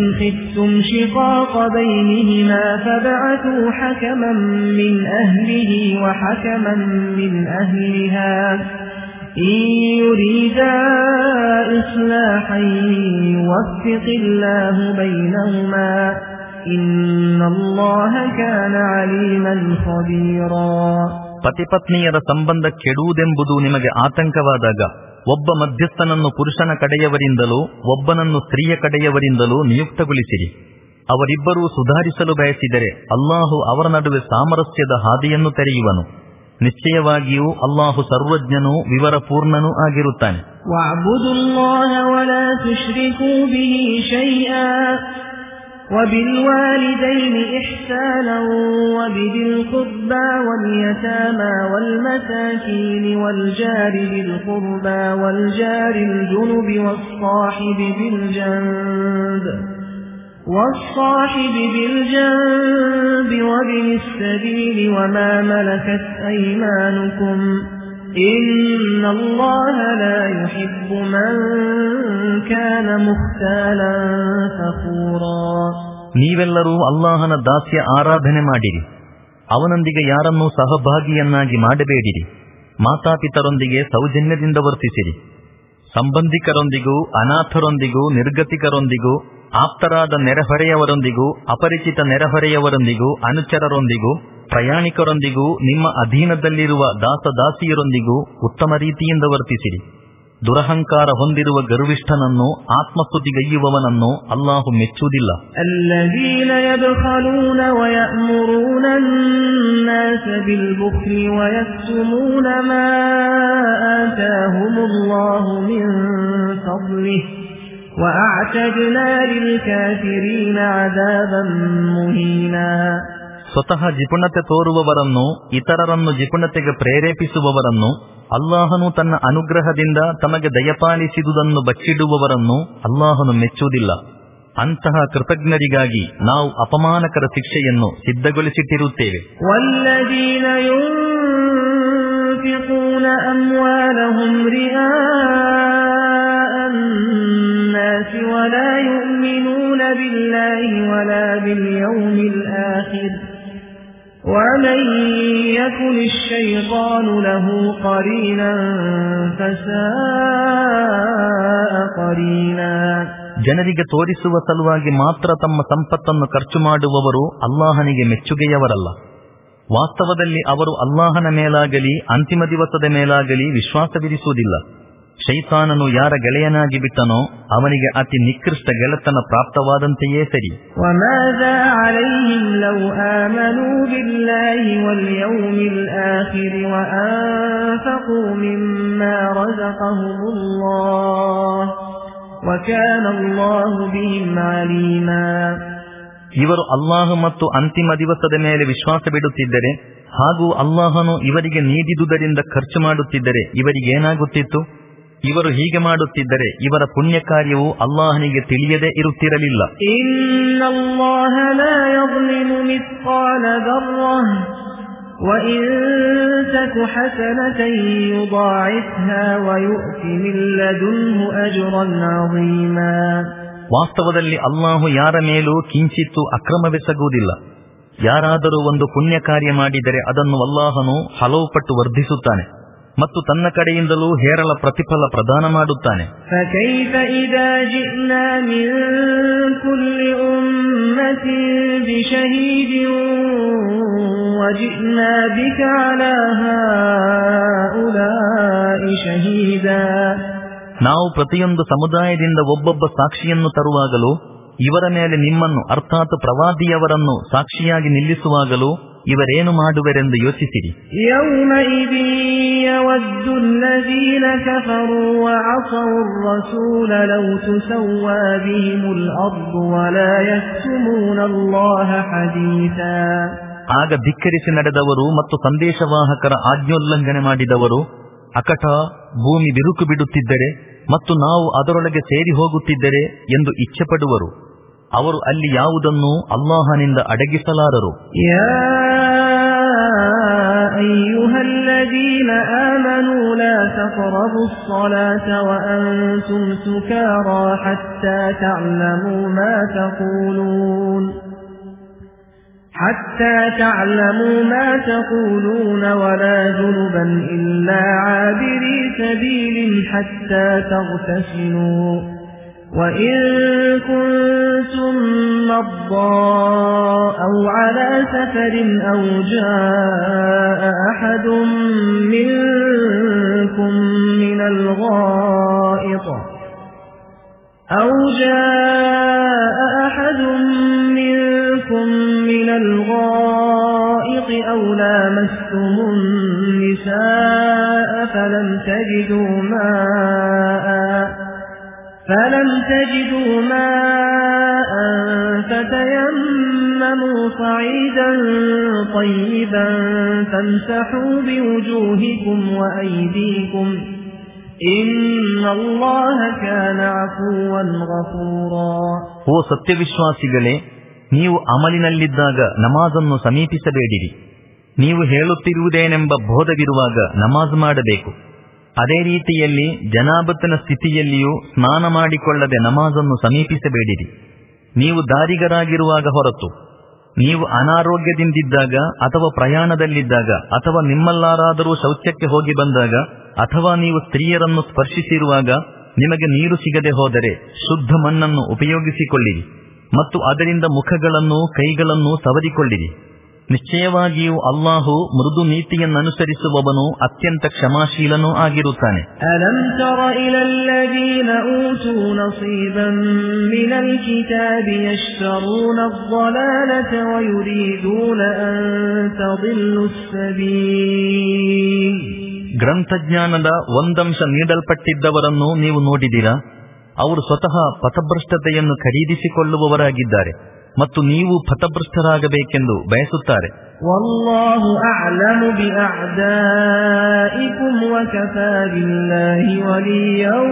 إن يريدا إصلاحا يوفق الله بينهما إن الله كان عليما خبيرا. ಪತಿಪತ್ನಿಯರ ಸಂಬಂಧ ಕೆಡುವುದೆಂಬುದು ನಿಮಗೆ ಆತಂಕವಾದಾಗ ಒಬ್ಬ ಮಧ್ಯಸ್ಥನನ್ನು ಪುರುಷನ ಕಡೆಯವರಿಂದಲೂ ಒಬ್ಬನನ್ನು ಸ್ತ್ರೀಯ ಕಡೆಯವರಿಂದಲೂ ನಿಯುಕ್ತಗೊಳಿಸಿರಿ. ಅವರಿಬ್ಬರೂ ಸುಧಾರಿಸಲು ಬಯಸಿದರೆ ಅಲ್ಲಾಹು ಅವರ ನಡುವೆ ಸಾಮರಸ್ಯದ ಹಾದಿಯನ್ನು ತೆರೆಯುವನು. ನಿಶ್ಚಯವಾಗಿಯೂ ಅಲ್ಲಾಹು ಸರ್ವಜ್ಞನೂ ವಿವರಪೂರ್ಣನೂ ಆಗಿರುತ್ತಾನೆ. ವಅಬುದುಲ್ಲಾಹ ವಲಾ ತುಶ್ರಿಕೂ ಬಿಹಿ ಶೈಆ ವಬಿಲ್ವಾಲಿದೈನಿ ಇಹ್ಸಾನನ್ ವಬಿದಿಲ್ ಕುರ್ಬಾ ವಲ್ಯತಾಮಾ ವಲ್ಮಸಾಕೀನಿ ವಲ್ಜಾರಿ ಬಿಲ್ ಕುರ್ಬಾ ವಲ್ಜಾರಿಲ್ ಜುನುಬಿ ವಸ್ಸಾಹಿಬಿ ಬಿಲ್ ಜಂಬ್ والصاحب بالجنب وابن السبيل وما ملكت أيمانكم إن الله لا يحب من كان مختالا فخورا. ನೀವೆಲ್ಲರೂ ಅಲ್ಲಾಹನ ದಾಸ್ಯ ಆರಾಧನೆ ಮಾಡಿರಿ. ಅವನೊಂದಿಗೆ ಯಾರನ್ನೂ ಸಹಭಾಗಿಯನ್ನಾಗಿ ಮಾಡಬೇಡಿರಿ. ಮಾತಾಪಿತರೊಂದಿಗೆ ಸೌಜನ್ಯದಿಂದ ವರ್ತಿಸಿರಿ. ಸಂಬಂಧಿಕರೊಂದಿಗೂ ಅನಾಥರೊಂದಿಗೂ ನಿರ್ಗತಿಕರೊಂದಿಗೂ ಆಪ್ತರಾದ ನೆರೆಹೊರೆಯವರೊಂದಿಗೂ ಅಪರಿಚಿತ ನೆರೆಹೊರೆಯವರೊಂದಿಗೂ ಅನುಚರರೊಂದಿಗೂ ಪ್ರಯಾಣಿಕರೊಂದಿಗೂ ನಿಮ್ಮ ಅಧೀನದಲ್ಲಿರುವ ದಾಸದಾಸಿಯರೊಂದಿಗೂ ಉತ್ತಮ ರೀತಿಯಿಂದ ವರ್ತಿಸಿರಿ. ದುರಹಂಕಾರ ಹೊಂದಿರುವ ಗರ್ವಿಷ್ಠನನ್ನು ಆತ್ಮಸ್ತುತಿಗೈಯುವವನನ್ನು ಅಲ್ಲಾಹು ಮೆಚ್ಚುವುದಿಲ್ಲ. ಅಲ್ಲದೀನ ಯಬ್ಖಲೂನ ವಯಅಮುರೂನ ಅನ್ನಾಸ ಬಿಲ್ಬುಖ್ಲಿ ವಯಕ್ತುಮೂನ ಮಾ ಆತಾಹುಮುಲ್ಲಾಹು ಮಿನ್ ಫದ್ಲಿಹಿ ವಅಅತದ್ನಾ ಲಿಲ್ಕಾಫಿರೀನ ಅದಾಬನ್ ಮುಹೀನಾ. ಸ್ವತಃ ಜಿಪುಣತೆ ತೋರುವವರನ್ನು, ಇತರರನ್ನು ಜಿಪುಣತೆಗೆ ಪ್ರೇರೇಪಿಸುವವರನ್ನು, ಅಲ್ಲಾಹನು ತನ್ನ ಅನುಗ್ರಹದಿಂದ ತಮಗೆ ದಯಪಾಲಿಸಿದುದನ್ನು ಬಚ್ಚಿಡುವವರನ್ನು ಅಲ್ಲಾಹನು ಮೆಚ್ಚುವುದಿಲ್ಲ. ಅಂತಹ ಕೃತಜ್ಞರಿಗಾಗಿ ನಾವು ಅಪಮಾನಕರ ಶಿಕ್ಷೆಯನ್ನು ಸಿದ್ಧಗೊಳಿಸಿಟ್ಟಿರುತ್ತೇವೆ. ವಲ್ಲದೀನ ಯುನ್ಫಿಕೂನ ಅಮ್ವಾಲಹುಂ ರಿಆಅ ಅನ್ನಾಸಿ ವಲಾ ಯುಮಿನೂನ ಬಿಲ್ಲಾಹಿ ವಲಾ ಬಿಲ್ಯೌಮಿಲ್ ಆಖಿರ್ ومن يكن الشيطان له قرينا فساء قرينا. ಜನರಿಗೆ ತೋರಿಸುವ ಸಲುವಾಗಿ ಮಾತ್ರ ತಮ್ಮ ಸಂಪತ್ತನ್ನು ಖರ್ಚು ಮಾಡುವವರು ಅಲ್ಲಾಹನಿಗೆ ಮೆಚ್ಚುಗೆಯವರಲ್ಲ. ವಾಸ್ತವದಲ್ಲಿ ಅವರು ಅಲ್ಲಾಹನ ಮೇಲಾಗಲಿ ಅಂತಿಮ ದಿವಸದ ಮೇಲಾಗಲಿ ವಿಶ್ವಾಸವಿರಿಸುವುದಿಲ್ಲ. ಶೈತಾನನು ಯಾರ ಗೆಳೆಯನಾಗಿ ಬಿಟ್ಟನೋ ಅವನಿಗೆ ಅತಿ ನಿಕೃಷ್ಟ ಗೆಳೆತನ ಪ್ರಾಪ್ತವಾದಂತೆಯೇ ಸರಿ. وَمَاذَا عَلَيْهِمْ لَوْ آمَنُوا بِاللَّهِ وَالْيَوْمِ الْآخِرِ وَأَنفَقُوا مِمَّا رَزَقَهُمُ اللَّهُ وَكَانَ اللَّهُ بِهِمْ عَلِيمًا. ಇವರು ಅಲ್ಲಾಹ್ ಮತ್ತು ಅಂತಿಮ ದಿವಸದ ಮೇಲೆ ವಿಶ್ವಾಸವಿಡುತ್ತಿದ್ದರೆ ಹಾಗೂ ಅಲ್ಲಾಹನು ಇವರಿಗೆ ನೀಡಿದುದರಿಂದ ಖರ್ಚು ಮಾಡುತ್ತಿದ್ದರೆ ಇವರಿಗೇನಾಗುತ್ತಿತ್ತು? ಇವರು ಹೀಗೆ ಮಾಡುತ್ತಿದ್ದರೆ ಇವರ ಪುಣ್ಯ ಕಾರ್ಯವು ಅಲ್ಲಾಹನಿಗೆ ತಿಳಿಯದೇ ಇರುತ್ತಿರಲಿಲ್ಲ. ಇನ್ನಲ್ಲಾಹ ಲಾ ಯظ್ಲಿಮು ಮಿಸ್ಕಾಲ ದರ್ರಹ وإن تك حسنة يضاعفها ويؤتِ من لدنه أجرا عظيما. ವಾಸ್ತವದಲ್ಲಿ ಅಲ್ಲಾಹು ಯಾರ ಮೇಲೂ ಕಿಂಚಿತ್ತು ಅಕ್ರಮವೆಸಗುವುದಿಲ್ಲ. ಯಾರಾದರೂ ಒಂದು ಪುಣ್ಯ ಕಾರ್ಯ ಮಾಡಿದರೆ ಅದನ್ನು ಅಲ್ಲಾಹನು ಹಲವು ಪಟ್ಟು ವರ್ಧಿಸುತ್ತಾನೆ ಮತ್ತು ತನ್ನ ಕಡೆಯಿಂದಲೂ ಹೇರಳ ಪ್ರತಿಫಲ ಪ್ರದಾನ ಮಾಡುತ್ತಾನೆ. فكيف إذا جئنا من كل أمة بشهيد وجئنا بك على هؤلاء شهيدا. ನಾವು ಪ್ರತಿಯೊಂದು ಸಮುದಾಯದಿಂದ ಒಬ್ಬೊಬ್ಬ ಸಾಕ್ಷಿಯನ್ನು ತರುವಾಗಲೂ ಇವರ ಮೇಲೆ ನಿಮ್ಮನ್ನು ಅರ್ಥಾತ್ ಪ್ರವಾದಿಯವರನ್ನು ಸಾಕ್ಷಿಯಾಗಿ ನಿಲ್ಲಿಸುವಾಗಲೂ ಇವರೇನು ಮಾಡುವರೆಂದು ಯೋಚಿಸಿರಿ. ಆಗ ಧಿಕ್ಕರಿಸಿ ನಡೆದವರು ಮತ್ತು ಸಂದೇಶವಾಹಕರ ಆಜ್ಞೋಲ್ಲಂಘನೆ ಮಾಡಿದವರು ಅಕಟ ಭೂಮಿ ಬಿರುಕು ಬಿಡುತ್ತಿದ್ದರೆ ಮತ್ತು ನಾವು ಅದರೊಳಗೆ ಸೇರಿ ಹೋಗುತ್ತಿದ್ದರೆ ಎಂದು ಇಚ್ಛೆ ಪಡುವರು. ಅವರು ಅಲ್ಲಿ ಯಾವುದನ್ನು ಅಲ್ಲಾಹನಿಂದ ಅಡಗಿಸಲಾರರು. ಯಾ ಅಯ್ಯುಹಲ್ಲದೀನ ಆಮನೂ ಲಾ ತಕ್ರಬುಸ್ ಸಲಾತ ವಅಂತುಮ್ ಸುಕಾರಾ ಹತ್ತಾ ತಅಲಮೂ ಮಾ ತಖೂಲೂನ್ حتى تعلموا ما تقولون ولا جنبا إلا عابري سبيل حتى تغتسلوا وإن كنتم مرضى أو على سفر أو جاء أحد منكم من الغائط أو جاء أحد منكم من الغائط أو لامستم النساء فلم تجدوا ماء فلم تجدوا ماء فتيمموا صعيدا طيبا فامسحوا بوجوهكم وأيديكم إن الله كان عفوا غفورا. ಓ ಸತ್ಯವಿಶ್ವಾಸಿಗಳೇ, ನೀವು ಅಮಲಿನಲ್ಲಿದ್ದಾಗ ನಮಾಜನ್ನು ಸಮೀಪಿಸಬೇಡಿರಿ. ನೀವು ಹೇಳುತ್ತಿರುವುದೇನೆಂಬ ಬೋಧವಿರುವಾಗ ನಮಾಜ್ ಮಾಡಬೇಕು. ಅದೇ ರೀತಿಯಲ್ಲಿ ಜನಾಬತ್ತನ ಸ್ಥಿತಿಯಲ್ಲಿಯೂ ಸ್ನಾನ ಮಾಡಿಕೊಳ್ಳದೆ ನಮಾಜನ್ನು ಸಮೀಪಿಸಬೇಡಿರಿ. ನೀವು ದಾರಿಗರಾಗಿರುವಾಗ ಹೊರತು, ನೀವು ಅನಾರೋಗ್ಯದಿಂದಿದ್ದಾಗ ಅಥವಾ ಪ್ರಯಾಣದಲ್ಲಿದ್ದಾಗ ಅಥವಾ ನಿಮ್ಮಲ್ಲಾರಾದರೂ ಶೌಚಕ್ಕೆ ಹೋಗಿ ಬಂದಾಗ ಅಥವಾ ನೀವು ಸ್ತ್ರೀಯರನ್ನು ಸ್ಪರ್ಶಿಸಿರುವಾಗ ನಿಮಗೆ ನೀರು ಸಿಗದೆ ಹೋದರೆ ಶುದ್ಧ ಮಣ್ಣನ್ನು ಉಪಯೋಗಿಸಿಕೊಳ್ಳಿರಿ ಮತ್ತು ಅದರಿಂದ ಮುಖಗಳನ್ನು ಕೈಗಳನ್ನು ಸವರಿಕೊಳ್ಳಿರಿ. ನಿಶ್ಚಯವಾಗಿಯೂ ಅಲ್ಲಾಹು ಮೃದು ನೀತಿಯನ್ನನುಸರಿಸುವವನು ಅತ್ಯಂತ ಕ್ಷಮಾಶೀಲನೂ ಆಗಿರುತ್ತಾನೆ. ಅಲಂ ತರ ಇಲಲ್ಲದೀನ ಊತೂ ನಸೀಬನ್ ಮಿನಲ್ ಕಿತಾಬಿ ಯಶ್ತರೂನ ಅದ್-ضಲಾಲತ ವಯುರೀದೂನ ಅನ್ ತದಿಲ್ಲುಸ್ ಸಬೀಲ್. ಗ್ರಂಥಜ್ಞಾನದ ಒಂದಂಶ ನೀಡಲ್ಪಟ್ಟಿದ್ದವರನ್ನು ನೀವು ನೋಡಿದಿರಾ? ಅವರು ಸ್ವತಃ ಪಥಭ್ರಷ್ಟತೆಯನ್ನು ಖರೀದಿಸಿಕೊಳ್ಳುವವರಾಗಿದ್ದಾರೆ ಮತ್ತು ನೀವು ಪಥಭ್ರಷ್ಟರಾಗಬೇಕೆಂದು ಬಯಸುತ್ತಾರೆ. ವಲ್ಲಾಹು ಅಅಲಮು ಬಿಅಅದಾಯಿಕುಂ ವಕಫಾ ಬಿಲ್ಲಾಹಿ ವಲಿಯನ್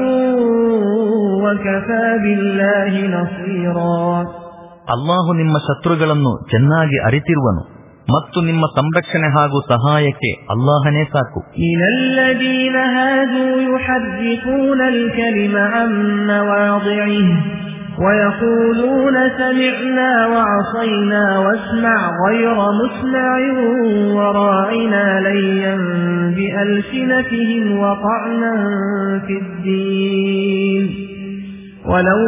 ವಕಫಾ ಬಿಲ್ಲಾಹಿ ನಸೀರಾ. ಅಲ್ಲಾಹು ನಿಮ್ಮ ಶತ್ರುಗಳನ್ನು ಚೆನ್ನಾಗಿ ಅರಿತಿರುವನು ಮತ್ತು ನಿಮ್ಮ ಸಂರಕ್ಷಣೆ ಹಾಗೂ ಸಹಾಯಕ್ಕೆ ಅಲ್ಲಾಹನೇ ಸಾಕು. ಇನಲ್ಲದೀನ ಹಾದೂ ಯುಹರ್ರಿಫೂನ ಅಲ್-ಕಲಿಮ ಅನ್ ಮವಾದಿಇಹಿ ويقولون سمعنا وعصينا واسمع غير مسمع وراعنا ليا بألسنتهم وطعنا في الدين ولو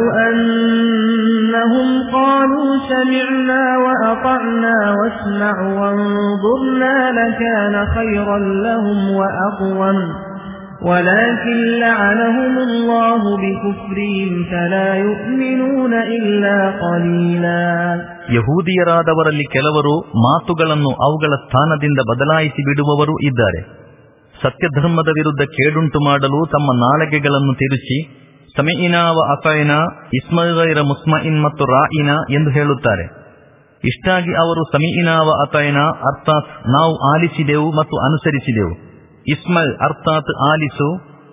أنهم قالوا سمعنا وأطعنا واسمع وانظرنا لكان خيرا لهم وأقوم ولكن لعنهم الله بكفرهم فلا يؤمنون إلا قليلا. ಯಹೂದಿಯರಾದವರಲ್ಲಿ ಕೆಲವರು ಮಾತುಗಳನ್ನು ಅವುಗಳ ಸ್ಥಾನದಿಂದ ಬದಲಾಯಿಸಿ ಬಿಡುವವರು ಇದ್ದಾರೆ. ಸತ್ಯಧರ್ಮದ ವಿರುದ್ಧ ಕೇಡುಂಟು ಮಾಡಲು ತಮ್ಮ ನಾಲಿಗೆಗಳನ್ನು ತಿರುಚಿ ಸಮಿಇನಾ ವ ಅತೈನಾ ಇಸ್ಮಗೈರ ಮುಸ್ಮಇನ್ ಮತ್ತು ರಾಯಿನಾ ಎಂದು ಹೇಳುತ್ತಾರೆ. ಇಷ್ಟಾಗಿ ಅವರು ಸಮಿಇನಾ ವ ಅತೈನಾ ಅರ್ಥಾತ್ ನಾವು ಆಲಿಸಿದೆವು ಮತ್ತು ಅನುಸರಿಸಿದೆವು, ಇಸ್ಮಲ್ ಅರ್ಥಾತ್ ಆಲಿಸು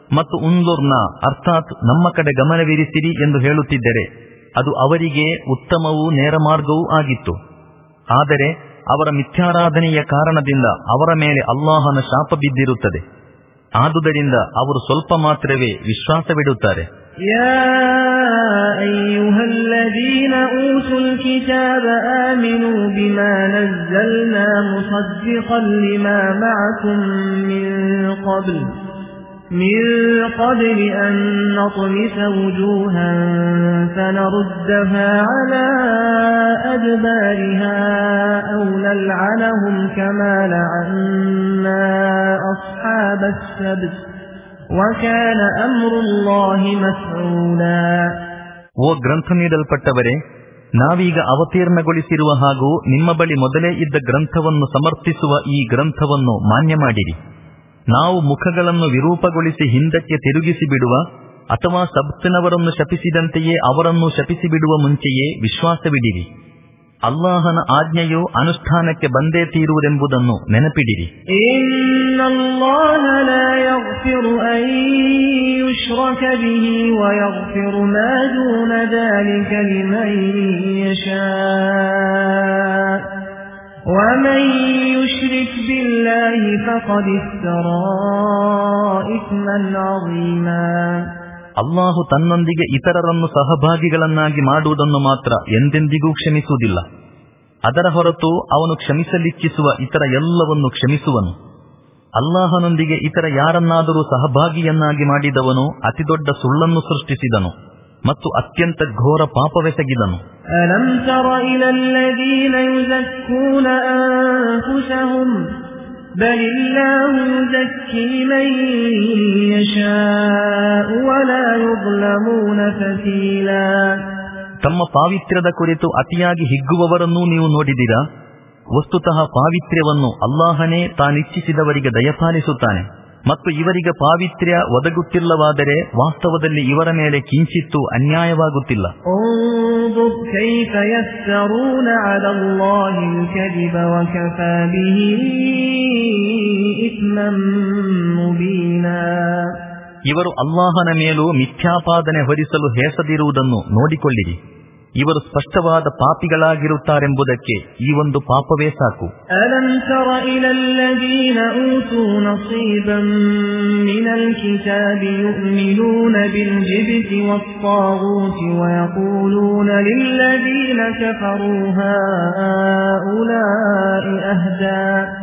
ಮತ್ತು ಉಂದುರ್ನ ಅರ್ಥಾತ್ ನಮ್ಮ ಕಡೆ ಗಮನವಿರಿಸಿರಿ ಎಂದು ಹೇಳುತ್ತಿದ್ದರೆ ಅದು ಅವರಿಗೆ ಉತ್ತಮವೂ ನೇರ ಮಾರ್ಗವೂ ಆಗಿತ್ತು. ಆದರೆ ಅವರ ಮಿಥ್ಯಾರಾಧನೆಯ ಕಾರಣದಿಂದ ಅವರ ಮೇಲೆ ಅಲ್ಲಾಹನ ಶಾಪ ಬಿದ್ದಿರುತ್ತದೆ. ಆದುದರಿಂದ ಅವರು ಸ್ವಲ್ಪ ಮಾತ್ರವೇ ವಿಶ್ವಾಸವಿಡುತ್ತಾರೆ. ಯಾ ಅಯ್ಯುಹಲ್ಲದೀನ ಊತುಲ್ ಕಿತಾಬ ಆಮಿನೂ ಬಿಮಾ ನzzalನಾ ಮುಸದ್ದಿಕನ್ ಲಿಮಾ ಮಅಕುಂ ಮಿನ್ क़ಬ್ಲ್ من قبل أن نطمس وجوها فنردها على أدبارها أو نلعنهم كما لعنا أصحاب السبت وكان أمر الله مفعولا. ಓ ಗ್ರಂಥ ನೀಡಲ್ಪಟ್ಟವರೇ, ನಾವೀಗ ಅವತೀರ್ಣಗೊಳಿಸಿರುವ ಹಾಗೂ ನಿಮ್ಮ ಬಳಿ ಮೊದಲೇ ಇದ್ದ ಗ್ರಂಥವನ್ನು ಸಮರ್ಥಿಸುವ ಈ ಗ್ರಂಥವನ್ನು ಮಾನ್ಯ ಮಾಡಿರಿ. ನಾವು ಮುಖಗಳನ್ನು ವಿರೂಪಗೊಳಿಸಿ ಹಿಂದಕ್ಕೆ ತಿರುಗಿಸಿ ಬಿಡುವ ಅಥವಾ ಸಬ್ತಿನವರನ್ನು ಶಪಿಸಿದಂತೆಯೇ ಅವರನ್ನು ಶಪಿಸಿ ಬಿಡುವ ಮುಂಚೆಯೇ ವಿಶ್ವಾಸವಿಡಿರಿ. ಅಲ್ಲಾಹನ ಆಜ್ಞೆಯು ಅನುಷ್ಠಾನಕ್ಕೆ ಬಂದೇ ತೀರುವುದೆಂಬುದನ್ನು ನೆನಪಿಡಿರಿ. ಇನ್ನಲ್ಲಾಹ ಲಾ ಯಗ್ಫಿರು ಅನ್ ಯುಶ್ರಕ ಬಿಹಿ ವ ಯಗ್ಫಿರು ಮಾ ದೂನ ذلك ಲಿಮನ್ ಯಶಾ ومن يشرك بالله فقد افترى إثما عظيما. ಅಲ್ಲಾಹು ತನ್ನೊಂದಿಗೆ ಇತರರನ್ನು ಸಹಭಾಗಿಗಳನ್ನಾಗಿ ಮಾಡುವುದನ್ನು ಮಾತ್ರ ಎಂದೆಂದಿಗೂ ಕ್ಷಮಿಸುವುದಿಲ್ಲ. ಅದರ ಹೊರತು ಅವನು ಕ್ಷಮಿಸಲಿಚ್ಛಿಸುವ ಇತರ ಎಲ್ಲವನ್ನು ಕ್ಷಮಿಸುವನು. ಅಲ್ಲಾಹನೊಂದಿಗೆ ಇತರ ಯಾರನ್ನಾದರೂ ಸಹಭಾಗಿಯನ್ನಾಗಿ ಮಾಡಿದವನು ಅತಿದೊಡ್ಡ ಸುಳ್ಳನ್ನು ಸೃಷ್ಟಿಸಿದನು ಮತ್ತು ಅತ್ಯಂತ ಘೋರ ಪಾಪವೆಸಗಿದನು. ಅಲಂ ತರ ಇಲಲ್ಲದೀನ ಯುಜಕ್ಕೂನ ಅನ್ಫುಸಹುಂ ಬಲಿಲ್ಲಾಹು ಯುಜಕ್ಕಿ ಮನ್ ಯಶಾഉ ವಲಾ ಯುظ್ಲಮೂನ ಫತೀಲಾ. ತಮ್ಮ ಪಾವಿತ್ರ್ಯದ ಕುರಿತು ಅತಿಯಾಗಿ ಹಿಗ್ಗುವವರನ್ನೂ ನೀವು ನೋಡಿದಿರಾ? ವಸ್ತುತಃ ಪಾವಿತ್ರ್ಯವನ್ನು ಅಲ್ಲಾಹನೇ ತಾನಿಚ್ಛಿಸಿದವರಿಗೆ ದಯಪಾಲಿಸುತ್ತಾನೆ ಮತ್ತು ಇವರಿಗೆ ಪಾವಿತ್ರ್ಯ ಒದಗುತ್ತಿಲ್ಲವಾದರೆ ವಾಸ್ತವದಲ್ಲಿ ಇವರ ಮೇಲೆ ಕಿಂಚಿತ್ತೂ ಅನ್ಯಾಯವಾಗುತ್ತಿಲ್ಲ. ಇವರು ಅಲ್ಲಾಹನ ಮೇಲೂ ಮಿಥ್ಯಾಪಾದನೆ ಹೊರಿಸಲು ಹೇಸದಿರುವುದನ್ನು ನೋಡಿಕೊಳ್ಳಿರಿ. ಇವರು ಸ್ಪಷ್ಟವಾದ ಪಾಪಿಗಳಾಗಿರುತ್ತಾರೆಂಬುದಕ್ಕೆ ಈ ಒಂದು ಪಾಪವೇ ಸಾಕು. ಅಲಂ ತರ ಇಲಲ್ಲದೀನ ಊತೂ ನಸೀಬಂ ಮಿನಲ್ ಕಿತಾಬಿ ಯುಮಿನೂನ ಬಿಲ್ ಜಿಬ್ತಿ ವತ್ತಾಗೂತಿ ವಯಕೂಲೂನ ಲಿಲ್ಲದೀನ ಕಫರೂ ಹಾಉಲಾಇ ಅಹ್ದಾ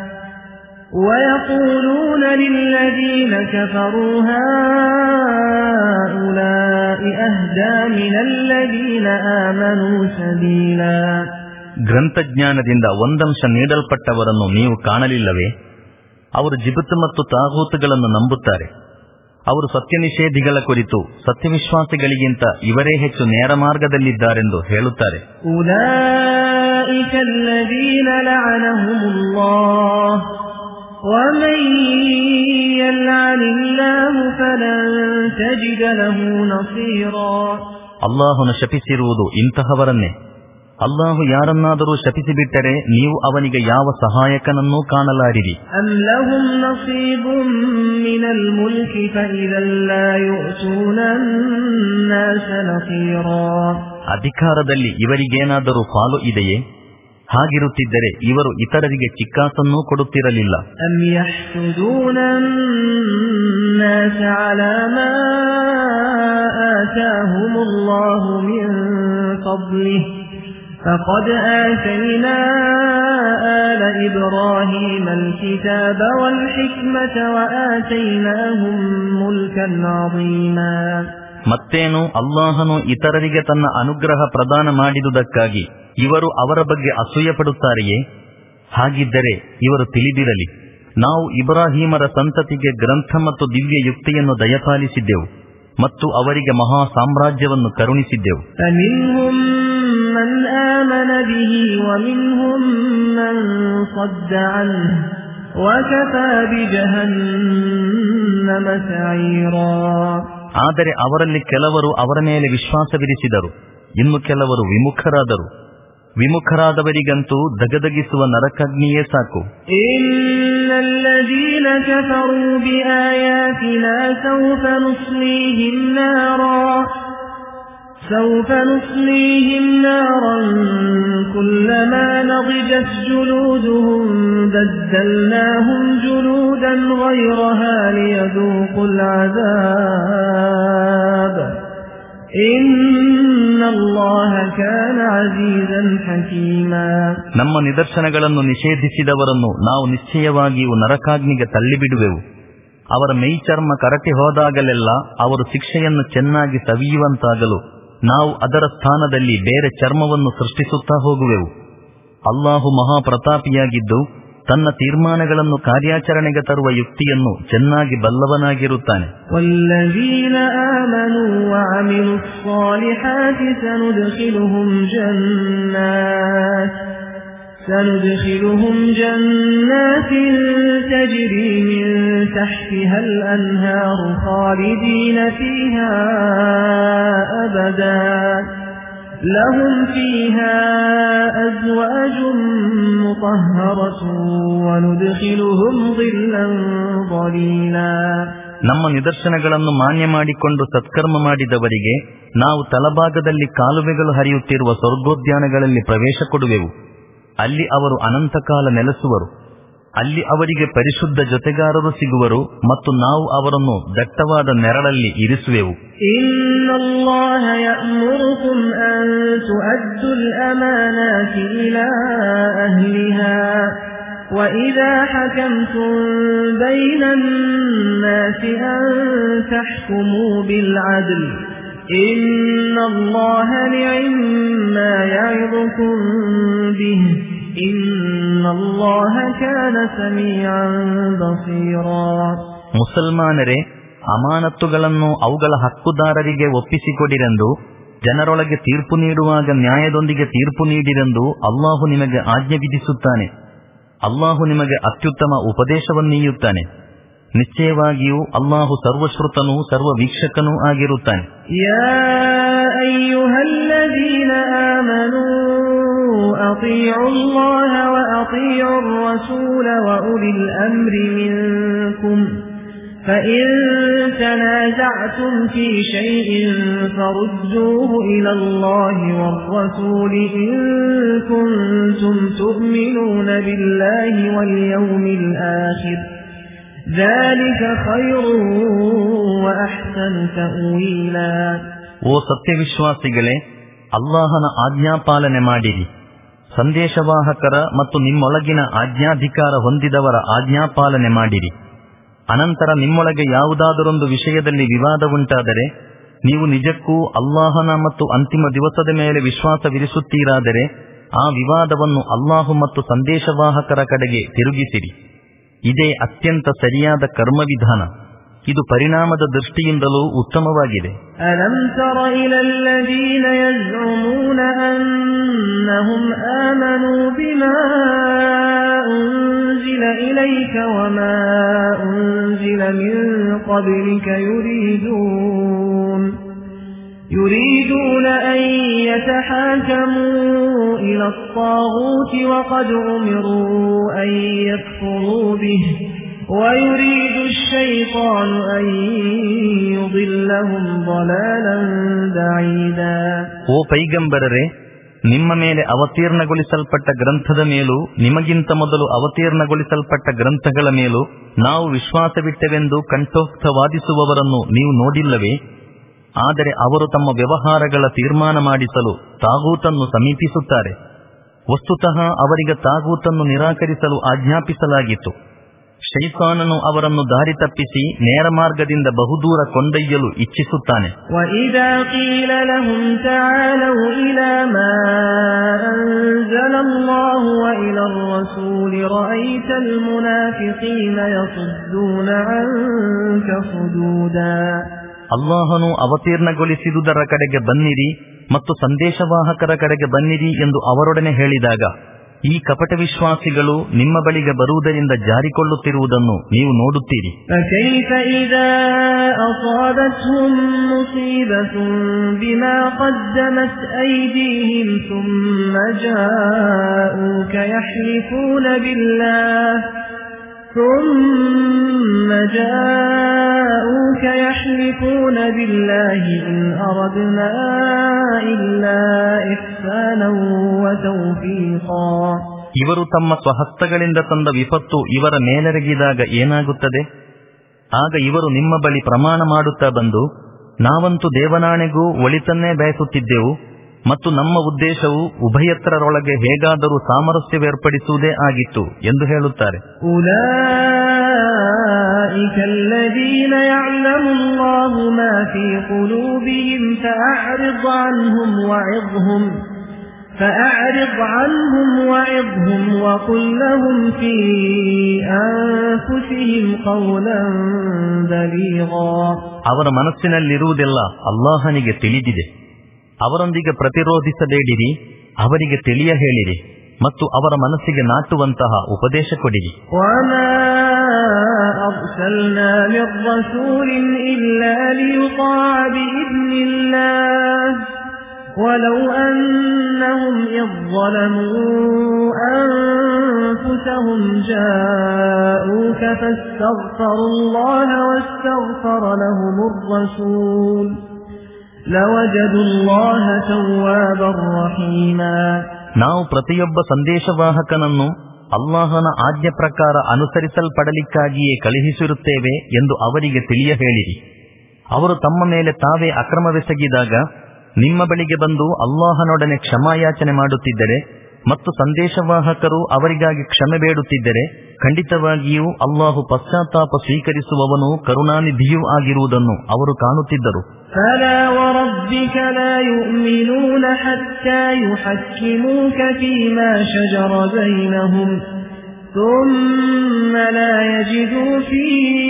ويقولون للذين كفروا هؤلاء أهدى من الذين آمنوا سبيلا. ಗ್ರಂಥಜ್ಞಾನದಿಂದ ಒಂದಂಶ ನೀಡಲ್ಪಟ್ಟವರನ್ನು ನೀವು ಕಾಣಲಿಲ್ಲವೇ? ಅವರು ಜಿಬ್ತ್ ಮತ್ತು ತಾಗೂತುಗಳನ್ನು ನಂಬುತ್ತಾರೆ. ಅವರು ಸತ್ಯನಿಷೇಧಿಗಳ ಕುರಿತು ಸತ್ಯವಿಶ್ವಾಸಿಗಳಿಗಿಂತ ಇವರೇ ಹೆಚ್ಚು ನೇರ ಮಾರ್ಗದಲ್ಲಿದ್ದಾರೆಂದು ಹೇಳುತ್ತಾರೆ. ಉಲೈಕ ಅಲ್ಲದೀನ ಲಅನಹುಮುಲ್ಲಾಹ್ ومن يلعن الله فلن تجد له نصيرا. ಅಲ್ಲಾಹನು ಶಪಿಸಿರುವುದು ಇಂತಹವರನ್ನೇ. ಅಲ್ಲಾಹು ಯಾರನ್ನಾದರೂ ಶಪಿಸಿಬಿಟ್ಟರೆ ನೀವು ಅವನಿಗೆ ಯಾವ ಸಹಾಯಕನನ್ನೂ ಕಾಣಲಾರಿರಿ. ಅಂ ಲಹುಂ ನಸೀಬುಂ ಮಿನಲ್ ಮುಲ್ಕಿ ಫಇದಲ್ ಲಾ ಯುಅತೂನ ಅನ್ನಾಸ ನಸೀರಾ. ಅಧಿಕಾರದಲ್ಲಿ ಇವರಿಗೇನಾದರೂ ಪಾಲು ಇದೆಯೇ? ಹಾಗಿರುತ್ತಿದ್ದರೆ ಇವರು ಇತರರಿಗೆ ಚಿಕ್ಕಾಸನ್ನೂ ಕೊಡುತ್ತಿರಲಿಲ್ಲ. ಅಂ ಯಹ್ಸುದೂನ ಅನ್ನಾಸ ಅಲಾ ಮಾ ಆತಾಹುಮುಲ್ಲಾಹು ಮಿನ್ ಫದ್ಲಿಹಿ فقد آتينا آل إبراهيم الكتاب والحكمة وآتيناهم ملكا عظيما. ಮತ್ತೇನು ಅಲ್ಲಾಹನು ಇತರರಿಗೆ ತನ್ನ ಅನುಗ್ರಹ ಪ್ರದಾನ ಮಾಡಿದುದಕ್ಕಾಗಿ ಇವರು ಅವರ ಬಗ್ಗೆ ಅಸೂಯೆ ಪಡುತ್ತಾರೆಯೇ? ಹಾಗಿದ್ದರೆ ಇವರು ತಿಳಿದಿರಲಿ, ನಾವು ಇಬ್ರಾಹಿಮರ ಸಂತತಿಗೆ ಗ್ರಂಥ ಮತ್ತು ದಿವ್ಯ ಯುಕ್ತಿಯನ್ನು ದಯಪಾಲಿಸಿದ್ದೆವು ಮತ್ತು ಅವರಿಗೆ ಮಹಾ ಸಾಮ್ರಾಜ್ಯವನ್ನು ಕರುಣಿಸಿದ್ದೆವು. ಮನ್ ಆಮನ ಬಿಹಿ ವಮಿನ್ಹುಂ ಮನ್ ಸದ್ದ ಅನ್ಹು ವಕಫಾ ಬಿಜಹನ್ನಮ ಸঈರಾ. ಆದರೆ ಅವರಲ್ಲಿ ಕೆಲವರು ಅವರ ಮೇಲೆ ವಿಶ್ವಾಸವಿರಿಸಿದರು, ಇನ್ನು ಕೆಲವರು ವಿಮುಖರಾದರು. ವಿಮುಖರಾದವರಿಗಂತೂ ದಗದಗಿಸುವ ನರಕಾಗ್ನಿಯೇ ಸಾಕು. ಇನ್ನ الذين كفروا بآياتنا سوف نصليهم نارا سوف نصليهم نارا كلما نضجت جلودهم بدلناهم جلودا غيرها ليذوقوا العذاب إن الله كان عزيزا حكيما. ನಮ್ಮ ನಿದರ್ಶನಗಳನ್ನು ನಿಷೇಧಿಸಿದವರನ್ನು ನಾವು ನಿಶ್ಚಯವಾಗಿಯೂ ನರಕಾಗ್ನಿಗೆ ತಳ್ಳಿಬಿಡುವೆವು. ಅವರ ಮೈಚರ್ಮ ಕರಟಿ ಹೋದಾಗಲೆಲ್ಲ ಅವರು ಶಿಕ್ಷೆಯನ್ನು ಚೆನ್ನಾಗಿ ಸವಿಯುವಂತಾಗಲು ನಾವು ಅದರ ಸ್ಥಾನದಲ್ಲಿ ಬೇರೆ ಚರ್ಮವನ್ನು ಸೃಷ್ಟಿಸುತ್ತಾ ಹೋಗುವೆವು. ಅಲ್ಲಾಹು ಮಹಾಪ್ರತಾಪಿಯಾಗಿದ್ದು ತನ್ನ ತೀರ್ಮಾನಗಳನ್ನು ಕಾರ್ಯಾಚರಣೆಗೆ ತರುವ ಯುಕ್ತಿಯನ್ನು ಚೆನ್ನಾಗಿ ಬಲ್ಲವನಾಗಿರುತ್ತಾನೆ. ವಲ್ಲದೀನ ಆಮನೂ ವಅಮಿಲು ಸ್ಸಾಲಿಹಾತಿ ಸನುದ್ಖಿಲುಹುಂ ಜನ್ನಾತ್ سندخلهم جنات تجري من تحتها الأنهار خالدين فيها أبدا لهم فيها أزواج مطهرة وندخلهم ظلا ظليلا. ನಮ್ಮ ನಿದರ್ಶನಗಳನ್ನು ಮಾನ್ಯ ಮಾಡಿಕೊಂಡು ಸತ್ಕರ್ಮ ಮಾಡಿದವರಿಗೆ ನಾವು ತಲಭಾಗದಲ್ಲಿ ಕಾಲುವೆಗಳು ಹರಿಯುತ್ತಿರುವ ಸ್ವರ್ಗೋದ್ಯಾನಗಳಲ್ಲಿ ಪ್ರವೇಶ ಕೊಡುವೆವು. ಅಲ್ಲಿ ಅವರು ಅನಂತಕಾಲ ನೆಲೆಸುವರು. ಅಲ್ಲಿ ಅವರಿಗೆ ಪರಿಶುದ್ಧ ಜೊತೆಗಾರರು ಸಿಗುವರು ಮತ್ತು ನಾವು ಅವರನ್ನು ದಟ್ಟವಾದ ನೆರಳಲ್ಲಿ ಇರಿಸುವೆವು. ಇನ್ನಲ್ಲಾಹ ಯಅಮುರುಕುಂ ಅನ್ ತುಅದ್ದುಲ್ ಅಮಾನಾತಿ ಇಲಾ ಅಹ್ಲಿಹಾ ವಇದಾ ಹಕಮ್ತುಂ ಬೈನನ್ ನಾಸಿ ಅನ್ ತಹ್ಕುಮೂ ಬಿಲ್ ಅದ್ಲ್ ಇನ್ನಲ್ಲಾಹ ನಿಅಮ್ಮಾ ಯಇದುಕುಂ ಬಿಹಿ ಇನ್ನಲ್ಲಾಹ ಕಾನ ಸಮೀಅನ್ ಬಸೀರಾ. ಮುಸಲ್ಮಾನರೇ, ಅಮಾನತ್ತುಗಳನ್ನು ಅವುಗಳ ಹಕ್ಕುದಾರರಿಗೆ ಒಪ್ಪಿಸಿಕೊಡಿರೆಂದು ಜನರೊಳಗೆ ತೀರ್ಪು ನೀಡುವಾಗ ನ್ಯಾಯದೊಂದಿಗೆ ತೀರ್ಪು ನೀಡಿರೆಂದು ಅಲ್ಲಾಹು ನಿಮಗೆ ಆಜ್ಞೆ ವಿಧಿಸುತ್ತಾನೆ. ಅಲ್ಲಾಹು ನಿಮಗೆ ಅತ್ಯುತ್ತಮ ಉಪದೇಶವನ್ನೀಯುತ್ತಾನೆ. ನಿಶ್ಚಯವಾಗಿಯೂ ಅಲ್ಲಾಹು ಸರ್ವಶ್ರುತನೂ ಸರ್ವ ವೀಕ್ಷಕನೂ ಆಗಿರುತ್ತಾನೆ. ಯಾ ಅಯ್ಯುಹಲ್ಲದೀನ ಆಮನೂ ಅತೀഉ ಅಲ್ಲಾಹ ವ ಅತೀഉ ಅರ್-ರಸೂಲ ವ ಉಲಿಲ್ ಅಮ್ರಿ ಮಿನ್ಕುಂ فإن تنازعتم في شيء فردوه إلى الله والرسول إن كنتم تؤمنون بالله واليوم الآخر ذلك خير وأحسن تأويلا. ಓ ಸತ್ಯವಿಶ್ವಾಸಿಗಳೇ, ಅಲ್ಲಾಹನ ಆಜ್ಞಾಪಾಲನೆ ಮಾಡಿರಿ. ಸಂದೇಶವಾಹಕರ ಮತ್ತು ನಿಮ್ಮೊಳಗಿನ ಆಜ್ಞಾಧಿಕಾರ ಹೊಂದಿದವರ ಆಜ್ಞಾಪಾಲನೆ ಮಾಡಿರಿ. ಅನಂತರ ನಿಮ್ಮೊಳಗೆ ಯಾವುದಾದರೊಂದು ವಿಷಯದಲ್ಲಿ ವಿವಾದ ಉಂಟಾದರೆ ನೀವು ನಿಜಕ್ಕೂ ಅಲ್ಲಾಹನ ಮತ್ತು ಅಂತಿಮ ದಿವಸದ ಮೇಲೆ ವಿಶ್ವಾಸವಿರಿಸುತ್ತೀರಾದರೆ ಆ ವಿವಾದವನ್ನು ಅಲ್ಲಾಹು ಮತ್ತು ಸಂದೇಶವಾಹಕರ ಕಡೆಗೆ ತಿರುಗಿಸಿರಿ. ಇದೇ ಅತ್ಯಂತ ಸರಿಯಾದ ಕರ್ಮವಿಧಾನ. ಇದು ಪರಿಣಾಮದ ದೃಷ್ಟಿಯಿಂದಲೂ ಉತ್ತಮವಾಗಿದೆ. ಅಲಂ ತರ ಇಲಲ್ಲದೀನ ಯಜ್ಉಮೂನ ಅನ್ನಹುಂ ಆಮನೂ ಬಿಮಾ ಉನ್ಜಿಲ ಇಲೈಕ ವಮಾ ಉನ್ಜಿಲ ಮಿನ್ क़ಬ್ಲಿಕ ಯುರೀದೂನ್ يريدون أن يتحاكموا إلى الطاغوت وقد أمروا أن يكفروا به ويريد الشيطان أن يضلهم ضلالا بعيدا. ಓ ಪೈಗಂಬರರೇ, ನಿಮ್ಮ ಮೇಲೆ ಅವತೀರ್ಣಗೊಳಿಸಲ್ಪಟ್ಟ ಗ್ರಂಥದ ಮೇಲೂ ನಿಮಗಿಂತ ಮೊದಲು ಅವತೀರ್ಣಗೊಳಿಸಲ್ಪಟ್ಟ ಗ್ರಂಥಗಳ ಮೇಲೂ ನಾವು ವಿಶ್ವಾಸವಿಟ್ಟೆವೆಂದು ಕಂಠೋಕ್ತವಾದಿಸುವವರನ್ನು ನೀವು ನೋಡಿಲ್ಲವೇ? ಆದರೆ ಅವರು ತಮ್ಮ ವ್ಯವಹಾರಗಳ ತೀರ್ಮಾನ ಮಾಡಿಸಲು ತಾಗೂತನ್ನು ಸಮೀಪಿಸುತ್ತಾರೆ. ವಸ್ತುತಃ ಅವರಿಗೆ ತಾಗೂತನ್ನು ನಿರಾಕರಿಸಲು ಆಜ್ಞಾಪಿಸಲಾಗಿತ್ತು. ಶೈತಾನನು ಅವರನ್ನು ದಾರಿ ತಪ್ಪಿಸಿ ನೇರ ಮಾರ್ಗದಿಂದ ಬಹುದೂರ ಕೊಂಡೊಯ್ಯಲು ಇಚ್ಛಿಸುತ್ತಾನೆ. وَإِذَا قِيلَ لَهُمْ تَعَالَوْا إِلَى مَا أَنزَلَ اللَّهُ وَإِلَى الرَّسُولِ رَأَيْتَ الْمُنَافِقِينَ يَصُدُّونَ عَنكَ صُدُودًا. ಅಲ್ಲಾಹನು ಅವತೀರ್ಣಗೊಳಿಸಿದುದರ ಕಡೆಗೆ ಬನ್ನಿರಿ ಮತ್ತು ಸಂದೇಶವಾಹಕರ ಕಡೆಗೆ ಬನ್ನಿರಿ ಎಂದು ಅವರೊಡನೆ ಹೇಳಿದಾಗ ಈ ಕಪಟ ವಿಶ್ವಾಸಿಗಳು ನಿಮ್ಮ ಬಳಿಗೆ ಬರುವುದರಿಂದ ಜಾರಿಕೊಳ್ಳುತ್ತಿರುವುದನ್ನು ನೀವು ನೋಡುತ್ತೀರಿ. فَكَيْفَ إِذَا أَصَابَتْهُم مُّصِيبَةٌ بِمَا قَدَّمَتْ أَيْدِيهِمْ ثُمَّ جَاءُوكَ يَحْلِفُونَ بِاللَّهِ ثم جاءوك يحلفون بالله إن أردنا إلا إحسانا وتوفيقا. ಇವರು ತಮ್ಮ ಸ್ವಹಸ್ತಗಳಿಂದ ತಂದ ವಿಪತ್ತು ಇವರ ಮೇಲೆರಗಿದಾಗ ಏನಾಗುತ್ತದೆ? ಆಗ ಇವರು ನಿಮ್ಮ ಬಳಿ ಪ್ರಮಾಣ ಮಾಡುತ್ತಾ ಬಂದು, ನಾವಂತೂ ದೇವನಾಣೆಗೂ ಒಳಿತನ್ನೇ ಬಯಸುತ್ತಿದ್ದೆವು ಮತ್ತು ನಮ್ಮ ಉದ್ದೇಶವು ಉಭಯತ್ರರೊಳಗೆ ಹೇಗಾದರೂ ಸಾಮರಸ್ಯವೇರ್ಪಡಿಸುವುದೇ ಆಗಿತ್ತು ಎಂದು ಹೇಳುತ್ತಾರೆ. ಉಲೈಕ ಅಲ್ಲದೀನ ಯಅಲಮು ಅಲ್ಲಾಹು ಮಾ ಫೀ ಕುಲೂಬಿಹಿಮ್ ಫಅರಿದ್ ಅನ್ಹುಮ್ ವಇದ್ಹುಮ್ فأعرض عنهم وعظهم وقل لهم في أنفسهم قولا بليغا. ಅವರ ಮನಸ್ಸಿನಲ್ಲಿರುವುದೆಲ್ಲ ಅಲ್ಲಾಹನಿಗೆ ತಿಳಿದಿದೆ. ಅವರೊಂದಿಗೆ ಪ್ರತಿರೋಧಿಸಬೇಡಿರಿ, ಅವರಿಗೆ ತಿಳಿಯ ಹೇಳಿರಿ ಮತ್ತು ಅವರ ಮನಸ್ಸಿಗೆ ನಾಟುವಂತಹ ಉಪದೇಶ ಕೊಡಿರಿ. وما أرسلنا من رسول إلا ليطاع بإذن الله ولو أنهم إذ ظلموا أنفسهم جاءوك فاستغفروا الله واستغفر لهم الرسول لوجدوا الله توابا رحيما. ನಾವು ಪ್ರತಿಯೊಬ್ಬ ಸಂದೇಶವಾಹಕನನ್ನು ಅಲ್ಲಾಹನ ಆಜ್ಞೆ ಪ್ರಕಾರ ಅನುಸರಿಸಲ್ಪಡಲಿಕ್ಕಾಗಿಯೇ ಕಳುಹಿಸಿರುತ್ತೇವೆ ಎಂದು ಅವರಿಗೆ ತಿಳಿಯ ಹೇಳಿರಿ. ಅವರು ತಮ್ಮ ಮೇಲೆ ತಾವೇ ಅಕ್ರಮವೆಸಗಿದಾಗ ನಿಮ್ಮ ಬಳಿಗೆ ಬಂದು ಅಲ್ಲಾಹನೊಡನೆ ಕ್ಷಮಾಯಾಚನೆ ಮಾಡುತ್ತಿದ್ದರೆ ಮತ್ತು ಸಂದೇಶವಾಹಕರು ಅವರಿಗಾಗಿ ಕ್ಷಮೆ ಬೇಡುತ್ತಿದ್ದರೆ ಖಂಡಿತವಾಗಿಯೂ ಅಲ್ಲಾಹು ಪಶ್ಚಾತ್ತಾಪ ಸ್ವೀಕರಿಸುವವನು ಕರುಣಾನಿಧಿಯೂ ಆಗಿರುವುದನ್ನು ಅವರು ಕಾಣುತ್ತಿದ್ದರು. فلا وربك لا يؤمنون حتى يحكموك فيما شجر بينهم ثم لا يجدوا في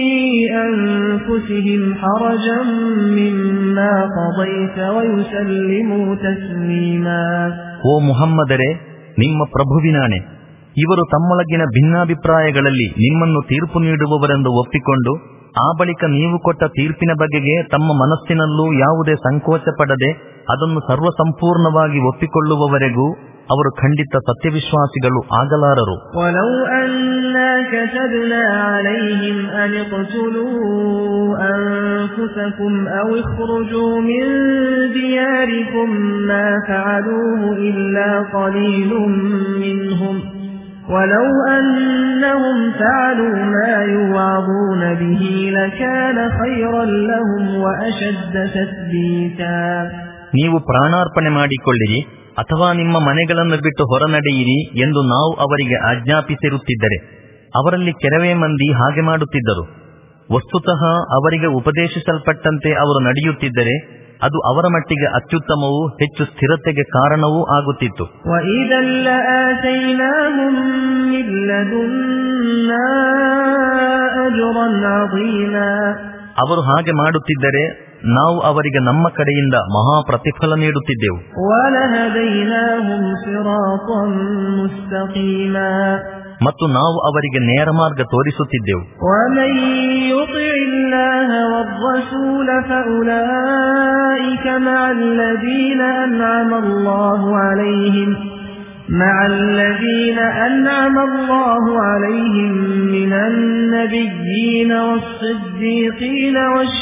أنفسهم حرجا مما قضيت ويسلموا تسليما. ಓ ಮುಹಮ್ಮದರೇ, ನಿಮ್ಮ ಪ್ರಭುವಿನಾಣೆ, ಇವರು ತಮ್ಮೊಳಗಿನ ಭಿನ್ನಾಭಿಪ್ರಾಯಗಳಲ್ಲಿ ನಿಮ್ಮನ್ನು ತೀರ್ಪು ನೀಡುವವರೆಂದು ಒಪ್ಪಿಕೊಂಡು ಆ ಬಳಿಕ ನೀವು ಕೊಟ್ಟ ತೀರ್ಪಿನ ಬಗೆಗೆ ತಮ್ಮ ಮನಸ್ಸಿನಲ್ಲೂ ಯಾವುದೇ ಸಂಕೋಚ ಪಡದೆ ಅದನ್ನು ಸರ್ವಸಂಪೂರ್ಣವಾಗಿ ಒಪ್ಪಿಕೊಳ್ಳುವವರೆಗೂ ಅವರು ಖಂಡಿತ ಸತ್ಯವಿಶ್ವಾಸಿಗಳು ಆಗಲಾರರು. وَلَوْ أَنَّا كَتَبْنَا عَلَيْهِمْ أَنِ اقْتُلُوا أَنفُسَكُمْ أَوْ اخْرُجُوا مِنْ دِيَارِكُمْ مَا فَعَلُوهُ إِلَّا قَلِيلٌ مِنْهُمْ وَلَوْ أَنَّهُمْ فَعَلُوا مَا يُوعظُونَ بِهِ لَكَانَ خَيْرًا لَهُمْ وَأَشَدَّ تَثْبِيتًا. ನೀವು ಪ್ರಾಣಾರ್ಪಣೆ ಮಾಡಿಕೊಳ್ಳಿರಿ ಅಥವಾ ನಿಮ್ಮ ಮನೆಗಳನ್ನು ಬಿಟ್ಟು ಹೊರನಡೆಯಿರಿ ಎಂದು ನಾವು ಅವರಿಗೆ ಆಜ್ಞಾಪಿಸಿರುತ್ತಿದ್ದರೆ ಅವರಲ್ಲಿ ಕೆಲವೇ ಮಂದಿ ಹಾಗೆ ಮಾಡುತ್ತಿದ್ದರು. ವಸ್ತುತಃ ಅವರಿಗೆ ಉಪದೇಶಿಸಲ್ಪಟ್ಟಂತೆ ಅವರು ನಡೆಯುತ್ತಿದ್ದರೆ ಅದು ಅವರ ಮಟ್ಟಿಗೆ ಅತ್ಯುತ್ತಮವೂ ಹೆಚ್ಚು ಸ್ಥಿರತೆಗೆ ಕಾರಣವೂ ಆಗುತ್ತಿತ್ತು. وَإِذًا لَآتَيْنَاهُمْ مِن لَّدُنَّا أَجْرًا عَظِيمًا. ಅವರು ಹಾಗೆ ಮಾಡುತ್ತಿದ್ದರೆ ನಾವು ಅವರಿಗೆ ನಮ್ಮ ಕಡೆಯಿಂದ ಮಹಾ ಪ್ರತಿಫಲ ನೀಡುತ್ತಿದ್ದೆವು. وَلَهَدَيْنَاهُمْ صِرَاطًا مُسْتَقِيمًا. ಮತ್ತು ನಾವು ಅವರಿಗೆ ನೇರ ಮಾರ್ಗ ತೋರಿಸುತ್ತಿದ್ದೆವು. وَمَن يُطِعِ اللَّهَ وَالرَّسُولَ فَأُولَٰئِكَ مَعَ الَّذِينَ أَنْعَمَ اللَّهُ عَلَيْهِمْ مع الذين أنعم الله عليهم من النبيين والصديقين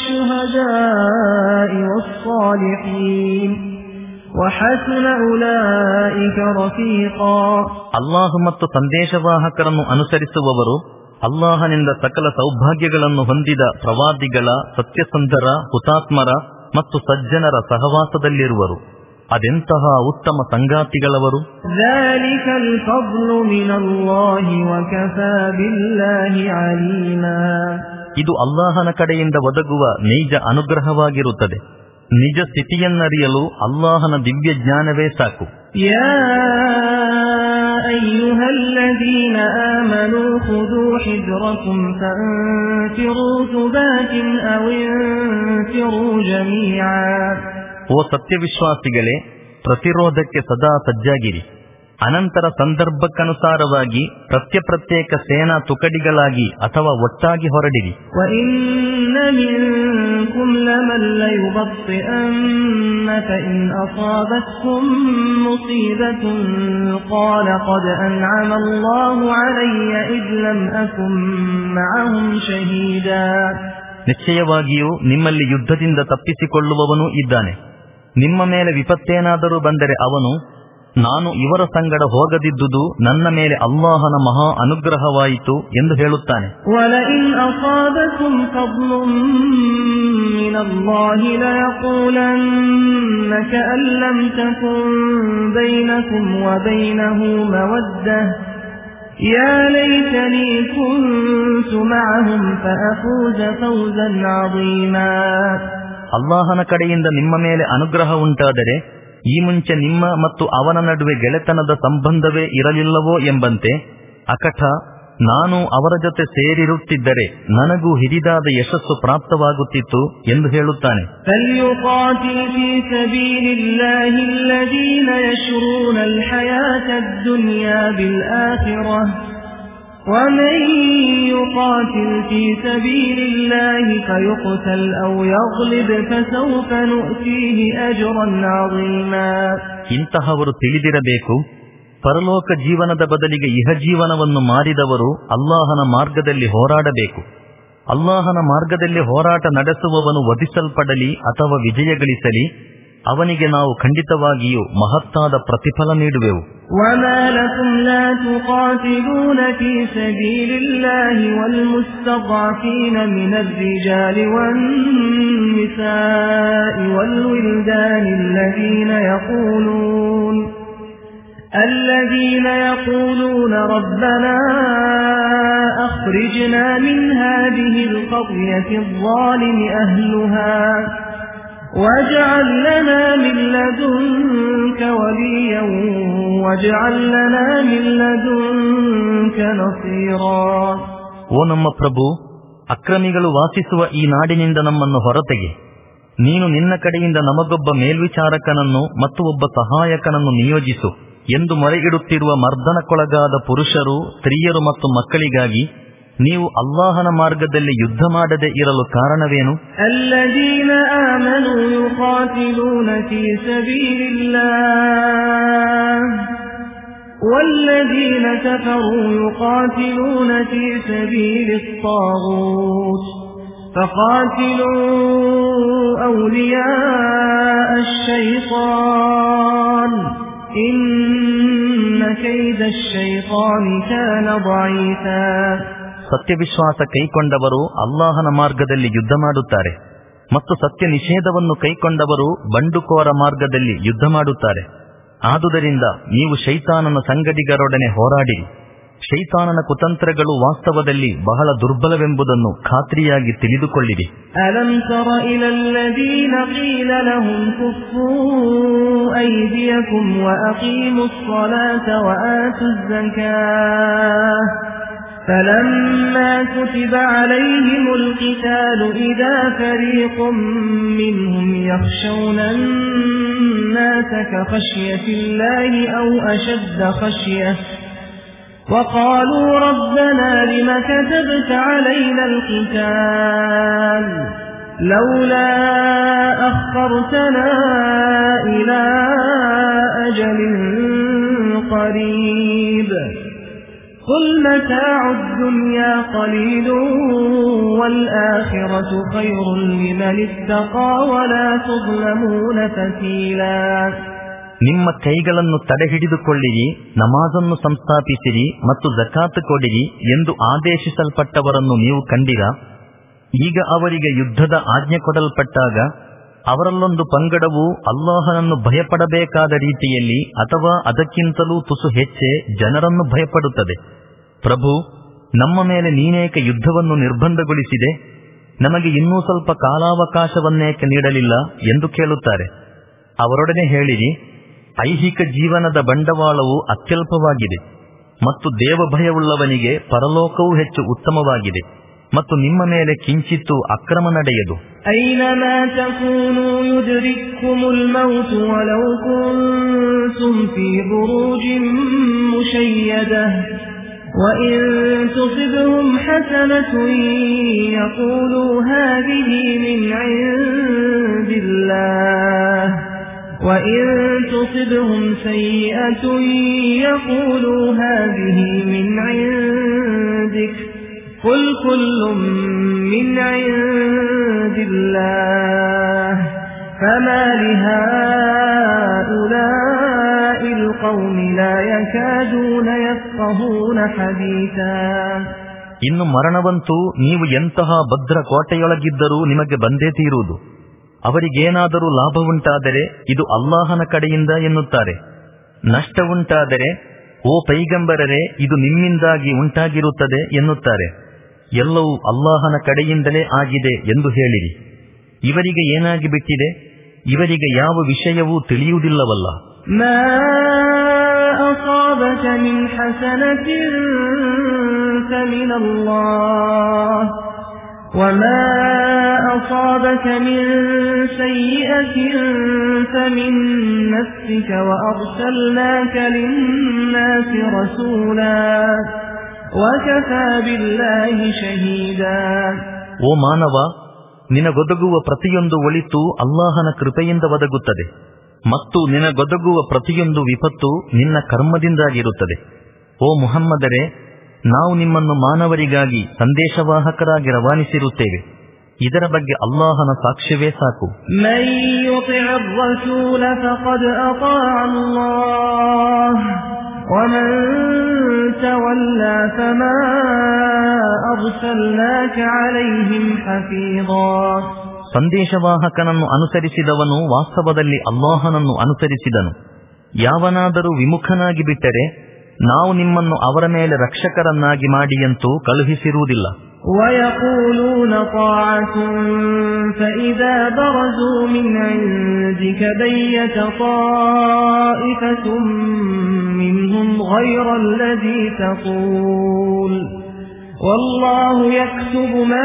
والشهداء والصالحين وحسن أولئك رفيقا. ಅಲ್ಲಾಹ್ ಮತ್ತು ಸಂದೇಶವಾಹಕರನ್ನು ಅನುಸರಿಸುವವರು ಅಲ್ಲಾಹನಿಂದ ಸಕಲ ಸೌಭಾಗ್ಯಗಳನ್ನು ಹೊಂದಿದ ಪ್ರವಾದಿಗಳ, ಸತ್ಯಸಂಧರ, ಹುತಾತ್ಮರ ಮತ್ತು ಸಜ್ಜನರ ಸಹವಾಸದಲ್ಲಿರುವರು. ಅದೆಂತಹ ಉತ್ತಮ ಸಂಗಾತಿಗಳವರು. ಇದು ಅಲ್ಲಾಹನ ಕಡೆಯಿಂದ ಒದಗುವ ನೈಜ ಅನುಗ್ರಹವಾಗಿರುತ್ತದೆ. ನಿಜ ಸ್ಥಿತಿಯನ್ನರಿಯಲು ಅಲ್ಲಾಹನ ದಿವ್ಯ ಜ್ಞಾನವೇ ಸಾಕು. ಯಾ ಅಯ್ಯುಹಲ್ಲದೀನ ಆಮನೂ ಖುದೂ ಹಿಜ್ರಕುಂ ಫನ್ಫಿರೂ ಸುಬಾತಿನ್ ಔ ಇನ್ಫಿರೂ ಜಮೀಆ. ಓ ಸತ್ಯವಿಶ್ವಾಸಿಗಳೇ, ಪ್ರತಿರೋಧಕ್ಕೆ ಸದಾ ಸಜ್ಜಾಗಿರಿ. ಅನಂತರ ಸಂದರ್ಭಕ್ಕನುಸಾರವಾಗಿ ಪ್ರತ್ಯಪ್ರತ್ಯೇಕ ಸೇನಾ ತುಕಡಿಗಳಾಗಿ ಅಥವಾ ಒಟ್ಟಾಗಿ ಹೊರಡಿರಿ. ನಿಶ್ಚಯವಾಗಿಯೂ ನಿಮ್ಮಲ್ಲಿ ಯುದ್ಧದಿಂದ ತಪ್ಪಿಸಿಕೊಳ್ಳುವವನೂ ಇದ್ದಾನೆ. ನಿಮ್ಮ ಮೇಲೆ ವಿಪತ್ತೇನಾದರೂ ಬಂದರೆ ಅವನು, ನಾನು ಇವರ ಸಂಗಡ ಹೋಗದಿದ್ದುದು ನನ್ನ ಮೇಲೆ ಅಲ್ಲಾಹನ ಮಹಾ ಅನುಗ್ರಹವಾಯಿತು ಎಂದು ಹೇಳುತ್ತಾನೆ. ಅಲ್ಲಾಹನ ಕಡೆಯಿಂದ ನಿಮ್ಮ ಮೇಲೆ ಅನುಗ್ರಹ ಉಂಟಾದರೆ ಈ ಮುಂಚೆ ನಿಮ್ಮ ಮತ್ತು ಅವನ ನಡುವೆ ಗೆಳೆತನದ ಸಂಬಂಧವೇ ಇರಲಿಲ್ಲವೋ ಎಂಬಂತೆ ಅಕಠ ನಾನು ಅವರ ಜೊತೆ ಸೇರಿರುತ್ತಿದ್ದರೆ ನನಗೂ ಹಿರಿದಾದ ಯಶಸ್ಸು ಪ್ರಾಪ್ತವಾಗುತ್ತಿತ್ತು ಎಂದು ಹೇಳುತ್ತಾನೆ. ومن يقاتل في سبيل الله فيقتل أو يغلب فسوف نؤتيه أجرا عظيما. ಇಂತಹವರು ತಿಳಿದಿರಬೇಕು, ಪರಲೋಕ ಜೀವನದ ಬದಲಿಗೆ ಇಹಜೀವನವನ್ನು ಮಾರಿದವರು ಅಲ್ಲಾಹನ ಮಾರ್ಗದಲ್ಲಿ ಹೋರಾಡಬೇಕು. ಅಲ್ಲಾಹನ ಮಾರ್ಗದಲ್ಲಿ ಹೋರಾಟ ನಡೆಸುವವನು ವಧಿಸಲ್ಪಡಲಿ ಅಥವಾ ವಿಜಯ ಗಳಿಸಲಿ, ಅವನಿಗೆ ನಾವು ಖಂಡಿತವಾಗಿಯೂ ಮಹತ್ತಾದ ಪ್ರತಿಫಲ ನೀಡುವೆವು. وما لكم لا تقاتلون في سبيل الله والمستضعفين من الرجال والنساء والولدان الذين يقولون الذين يقولون ربنا أخرجنا من هذه القرية الظالم أهلها واجعل لنا من لدنك وليا واجعل لنا من لدنك نصيرا. ಓ ನಮ್ಮ ಪ್ರಭು, ಅಕ್ರಮಿಗಳು ವಾಸಿಸುವ ಈ ನಾಡಿನಿಂದ ನಮ್ಮನ್ನು ಹೊರತೆಗೆ. ನೀನು ನಿನ್ನ ಕಡೆಯಿಂದ ನಮಗೊಬ್ಬ ಮೇಲ್ವಿಚಾರಕನನ್ನು ಮತ್ತು ಒಬ್ಬ ಸಹಾಯಕನನ್ನು ನಿಯೋಜಿಸು ಎಂದು ಮೊರೆಯಿಡುತ್ತಿರುವ ಮರ್ದನಕ್ಕೊಳಗಾದ ಪುರುಷರು, ಸ್ತ್ರೀಯರು ಮತ್ತು ಮಕ್ಕಳಿಗಾಗಿ ನೀವು ಅಲ್ಲಾಹನ ಮಾರ್ಗದಲ್ಲಿ ಯುದ್ಧ ಮಾಡದೆ ಇರಲು ಕಾರಣವೇನು? ಅಲ್ಲದೀನ ಆಮನು ಯುಕಾತಿಲೂನ ಫೀ ಸಬೀಲಿಲ್ಲಾಹ್ ವಲ್ಲದೀನ ಕಫರೂ ಯುಕಾತಿಲೂನ ಫೀ ಸಬೀಲಿತ್ ತಾಗೂತ್ ಫಕಾತಿಲೂ ಔಲಿಯಾಅ ಅಶ್-ಶೈತಾನ್ ಇನ್ನ ಕೈದ ಅಶ್-ಶೈತಾನಿ ಕಾನ ದഈಫಾ. ಸತ್ಯವಿಶ್ವಾಸ ಕೈಕೊಂಡವರು ಅಲ್ಲಾಹನ ಮಾರ್ಗದಲ್ಲಿ ಯುದ್ಧ ಮಾಡುತ್ತಾರೆ ಮತ್ತು ಸತ್ಯ ನಿಷೇಧವನ್ನು ಕೈಕೊಂಡವರು ಬಂಡುಕೋರ ಮಾರ್ಗದಲ್ಲಿ ಯುದ್ಧ ಮಾಡುತ್ತಾರೆ. ಆದುದರಿಂದ ನೀವು ಶೈತಾನನ ಸಂಗಡಿಗರೊಡನೆ ಹೋರಾಡಿರಿ. ಶೈತಾನನ ಕುತಂತ್ರಗಳು ವಾಸ್ತವದಲ್ಲಿ ಬಹಳ ದುರ್ಬಲವೆಂಬುದನ್ನು ಖಾತ್ರಿಯಾಗಿ ತಿಳಿದುಕೊಳ್ಳಿರಿ. ಅಲಂ ತರ ಇಲಲ್ಲದೀನ qೀಲ ಲಹುಂ ಕುಫ್ಫೂ ಐದಿಯಕುಂ ವಅಕೀಮುಸ್ ಸಲಾತ ವಆತುಜ್ ಝಕಾತ್ فلما كتب عليهم القتال إذا فريق منهم يخشون الناس كخشية الله أو أشد خشية وقالوا ربنا لم كتبت علينا القتال لولا أخرتنا إلى أجل قريب قل متاع الدنيا قليل والآخرة خير لمن اتقى ولا تظلمون فتيلا. ನಿಮ್ಮ ಕೈಗಳನ್ನು ತಡೆಹಿಡಿದುಕೊಳ್ಳಿರಿ, ನಮಾಜನ್ನು ಸಂಸ್ಥಾಪಿಸಿರಿ ಮತ್ತು ಜಕಾತ್ ಕೊಡಿರಿ ಎಂದು ಆದೇಶಿಸಲ್ಪಟ್ಟವರನ್ನು ನೀವು ಕಂಡಿರಾ? ಈಗ ಅವರಿಗೆ ಯುದ್ಧದ ಆಜ್ಞೆ ಕೊಡಲ್ಪಟ್ಟಾಗ ಅವರಲ್ಲೊಂದು ಪಂಗಡವು ಅಲ್ಲಾಹನನ್ನು ಭಯಪಡಬೇಕಾದ ರೀತಿಯಲ್ಲಿ ಅಥವಾ ಅದಕ್ಕಿಂತಲೂ ತುಸು ಹೆಚ್ಚೆ ಜನರನ್ನು ಭಯಪಡುತ್ತದೆ. ಪ್ರಭು, ನಮ್ಮ ಮೇಲೆ ನೀನೇಕೆ ಯುದ್ಧವನ್ನು ನಿರ್ಬಂಧಗೊಳಿಸಿದೆ? ನಮಗೆ ಇನ್ನೂ ಸ್ವಲ್ಪ ಕಾಲಾವಕಾಶವನ್ನೇಕೆ ನೀಡಲಿಲ್ಲ ಎಂದು ಕೇಳುತ್ತಾರೆ. ಅವರೊಡನೆ ಹೇಳಿರಿ, ಐಹಿಕ ಜೀವನದ ಬಂಡವಾಳವು ಅತ್ಯಲ್ಪವಾಗಿದೆ ಮತ್ತು ದೇವಭಯವುಳ್ಳವನಿಗೆ ಪರಲೋಕವೂ ಹೆಚ್ಚು ಉತ್ತಮವಾಗಿದೆ. ಮತ್ತು ನಿಮ್ಮ ಮೇಲೆ ಕಿಂಚಿತ್ತೂ ಅಕ್ರಮ ನಡೆಯದು. ಐನಮಾ ತಕೂನು ಯುದ್ರಿಕ್ಕುಮುಲ್ ಮೌತ್ ವಲೌ ಕುಂತುಂ ಫೀ ಬುರೂಜಿನ್ ಮುಶಯ್ಯದಹ وإن تصبهم حسنة يقولوا هذه من عند الله وإن تصبهم سيئة يقولوا هذه من عندك قل كل من عند الله فما لهؤلاء القوم لا يكادون يفقهون حديثا. ಇನ್ನು ಮರಣವಂತೂ ನೀವು ಎಂತಹ ಭದ್ರ ಕೋಟೆಯೊಳಗಿದ್ದರೂ ನಿಮಗೆ ಬಂದೇ ತೀರುವುದು. ಅವರಿಗೇನಾದರೂ ಲಾಭವುಂಟಾದರೆ ಇದು ಅಲ್ಲಾಹನ ಕಡೆಯಿಂದ ಎನ್ನುತ್ತಾರೆ, ನಷ್ಟವುಂಟಾದರೆ ಓ ಪೈಗಂಬರರೇ ಇದು ನಿಮ್ಮಿಂದಾಗಿ ಉಂಟಾಗಿರುತ್ತದೆ ಎನ್ನುತ್ತಾರೆ. ಎಲ್ಲವೂ ಅಲ್ಲಾಹನ ಕಡೆಯಿಂದಲೇ ಆಗಿದೆ ಎಂದು ಹೇಳಿರಿ. ಇವರಿಗೆ ಏನಾಗಿ ಬಿಟ್ಟಿದೆ? ಇವರಿಗೆ ಯಾವ ವಿಷಯವೂ ತಿಳಿಯುವುದಿಲ್ಲವಲ್ಲ. ಮಾ ಅಸಾಬಕ ಮಿನ್ ಹಸನತಿನ್ ಫಮಿನ್ ಅಲ್ಲಾಹ್ ವಮಾ ಅಸಾಬಕ ಮಿನ್ ಸಯ್ಯಿಅತಿನ್ ಫಮಿನ್ ನಫ್ಸಿಕ ವಅರ್ಸಲ್ನಾಕ ಲಿನ್ನಾಸಿ ರಸೂಲಾ ವಕಫಾ ಬಿಲ್ಲಾಹಿ ಶಹೀದಾ. ಓ ಮಾನವ, ನಿನಗೊದಗುವ ಪ್ರತಿಯೊಂದು ಒಳಿತು ಅಲ್ಲಾಹನ ಕೃಪೆಯಿಂದ ಒದಗುತ್ತದೆ ಮತ್ತು ನಿನಗೊದಗುವ ಪ್ರತಿಯೊಂದು ವಿಪತ್ತು ನಿನ್ನ ಕರ್ಮದಿಂದಾಗಿರುತ್ತದೆ. ಓ ಮುಹಮ್ಮದರೇ, ನಾವು ನಿಮ್ಮನ್ನು ಮಾನವರಿಗಾಗಿ ಸಂದೇಶವಾಹಕರಾಗಿ ರವಾನಿಸಿರುತ್ತೇವೆ. ಇದರ ಬಗ್ಗೆ ಅಲ್ಲಾಹನ ಸಾಕ್ಷ್ಯವೇ ಸಾಕು. ಮನ್ ಯುತಿಅ ರಸೂಲ ಫಖದ್ ಅತಾಅ ಅಲ್ಲಾಹ್ ومن تولى فما أرسلناك عليهم حفيظا. ಸಂದೇಶವಾಹಕನನ್ನು ಅನುಸರಿಸಿದವನು ವಾಸ್ತವದಲ್ಲಿ ಅಲ್ಲಾಹನನ್ನು ಅನುಸರಿಸಿದನು. ಯಾವನಾದರೂ ವಿಮುಖನಾಗಿ ಬಿಟ್ಟರೆ ನಾವು ನಿಮ್ಮನ್ನು ಅವರ ಮೇಲೆ ರಕ್ಷಕರನ್ನಾಗಿ ಮಾಡಿಯಂತೂ ಕಳುಹಿಸಿರುವುದಿಲ್ಲ. ويقولون طاعة فإذا برزوا من عندك بيت طائفة منهم غير الذي تقول والله يكتب ما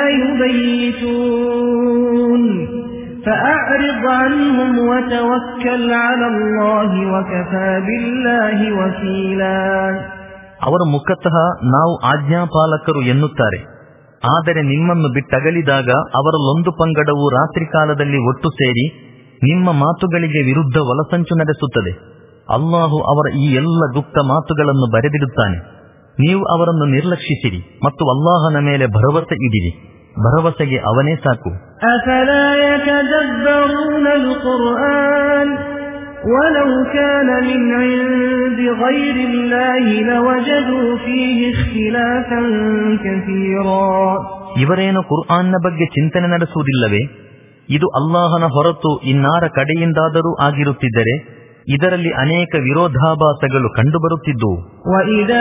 يبيتون فأعرض عنهم وتوكل على الله وكفى بالله وكيلا. ಅವರ ಮುಖತಃ ನಾವು ಆಜ್ಞಾಪಾಲಕರು ಎನ್ನುತ್ತಾರೆ. ಆದರೆ ನಿಮ್ಮನ್ನು ಬಿಟ್ಟಗಲಿದಾಗ ಅವರಲ್ಲೊಂದು ಪಂಗಡವು ರಾತ್ರಿ ಕಾಲದಲ್ಲಿ ಒಟ್ಟು ಸೇರಿ ನಿಮ್ಮ ಮಾತುಗಳಿಗೆ ವಿರುದ್ಧ ಒಲಸಂಚು ನಡೆಸುತ್ತದೆ. ಅಲ್ಲಾಹು ಅವರ ಈ ಎಲ್ಲ ಗುಪ್ತ ಮಾತುಗಳನ್ನು ಬರೆದಿಡುತ್ತಾನೆ. ನೀವು ಅವರನ್ನು ನಿರ್ಲಕ್ಷಿಸಿರಿ ಮತ್ತು ಅಲ್ಲಾಹನ ಮೇಲೆ ಭರವಸೆ ಇಡಿರಿ. ಭರವಸೆಗೆ ಅವನೇ ಸಾಕು. ಅಫಲಾ ಯತದಬ್ಬರೂನ ಅಲ್-ಕುರ್ಆನ್ ವಲೌ ಕಾನ ಮಿನ್ ಇಂದಿ ಗೈರಿಲ್ಲಾಹಿ ಲವಜದೂ ಫೀಹಿ ಇಖ್ತಿಲಾಫನ್ ಕಸೀರಾ. ಇವರೇನು ಕುರ್ಆನ್ನ ಬಗ್ಗೆ ಚಿಂತನೆ ನಡೆಸುವುದಿಲ್ಲವೇ? ಇದು ಅಲ್ಲಾಹನ ಹೊರತು ಇನ್ನಾರ ಕಡೆಯಿಂದಾದರೂ ಆಗಿರುತ್ತಿದ್ದರೆ ಇದರಲ್ಲಿ ಅನೇಕ ವಿರೋಧಾಭಾಸಗಳು ಕಂಡುಬರುತ್ತಿದ್ದುವು. ವಇದಾ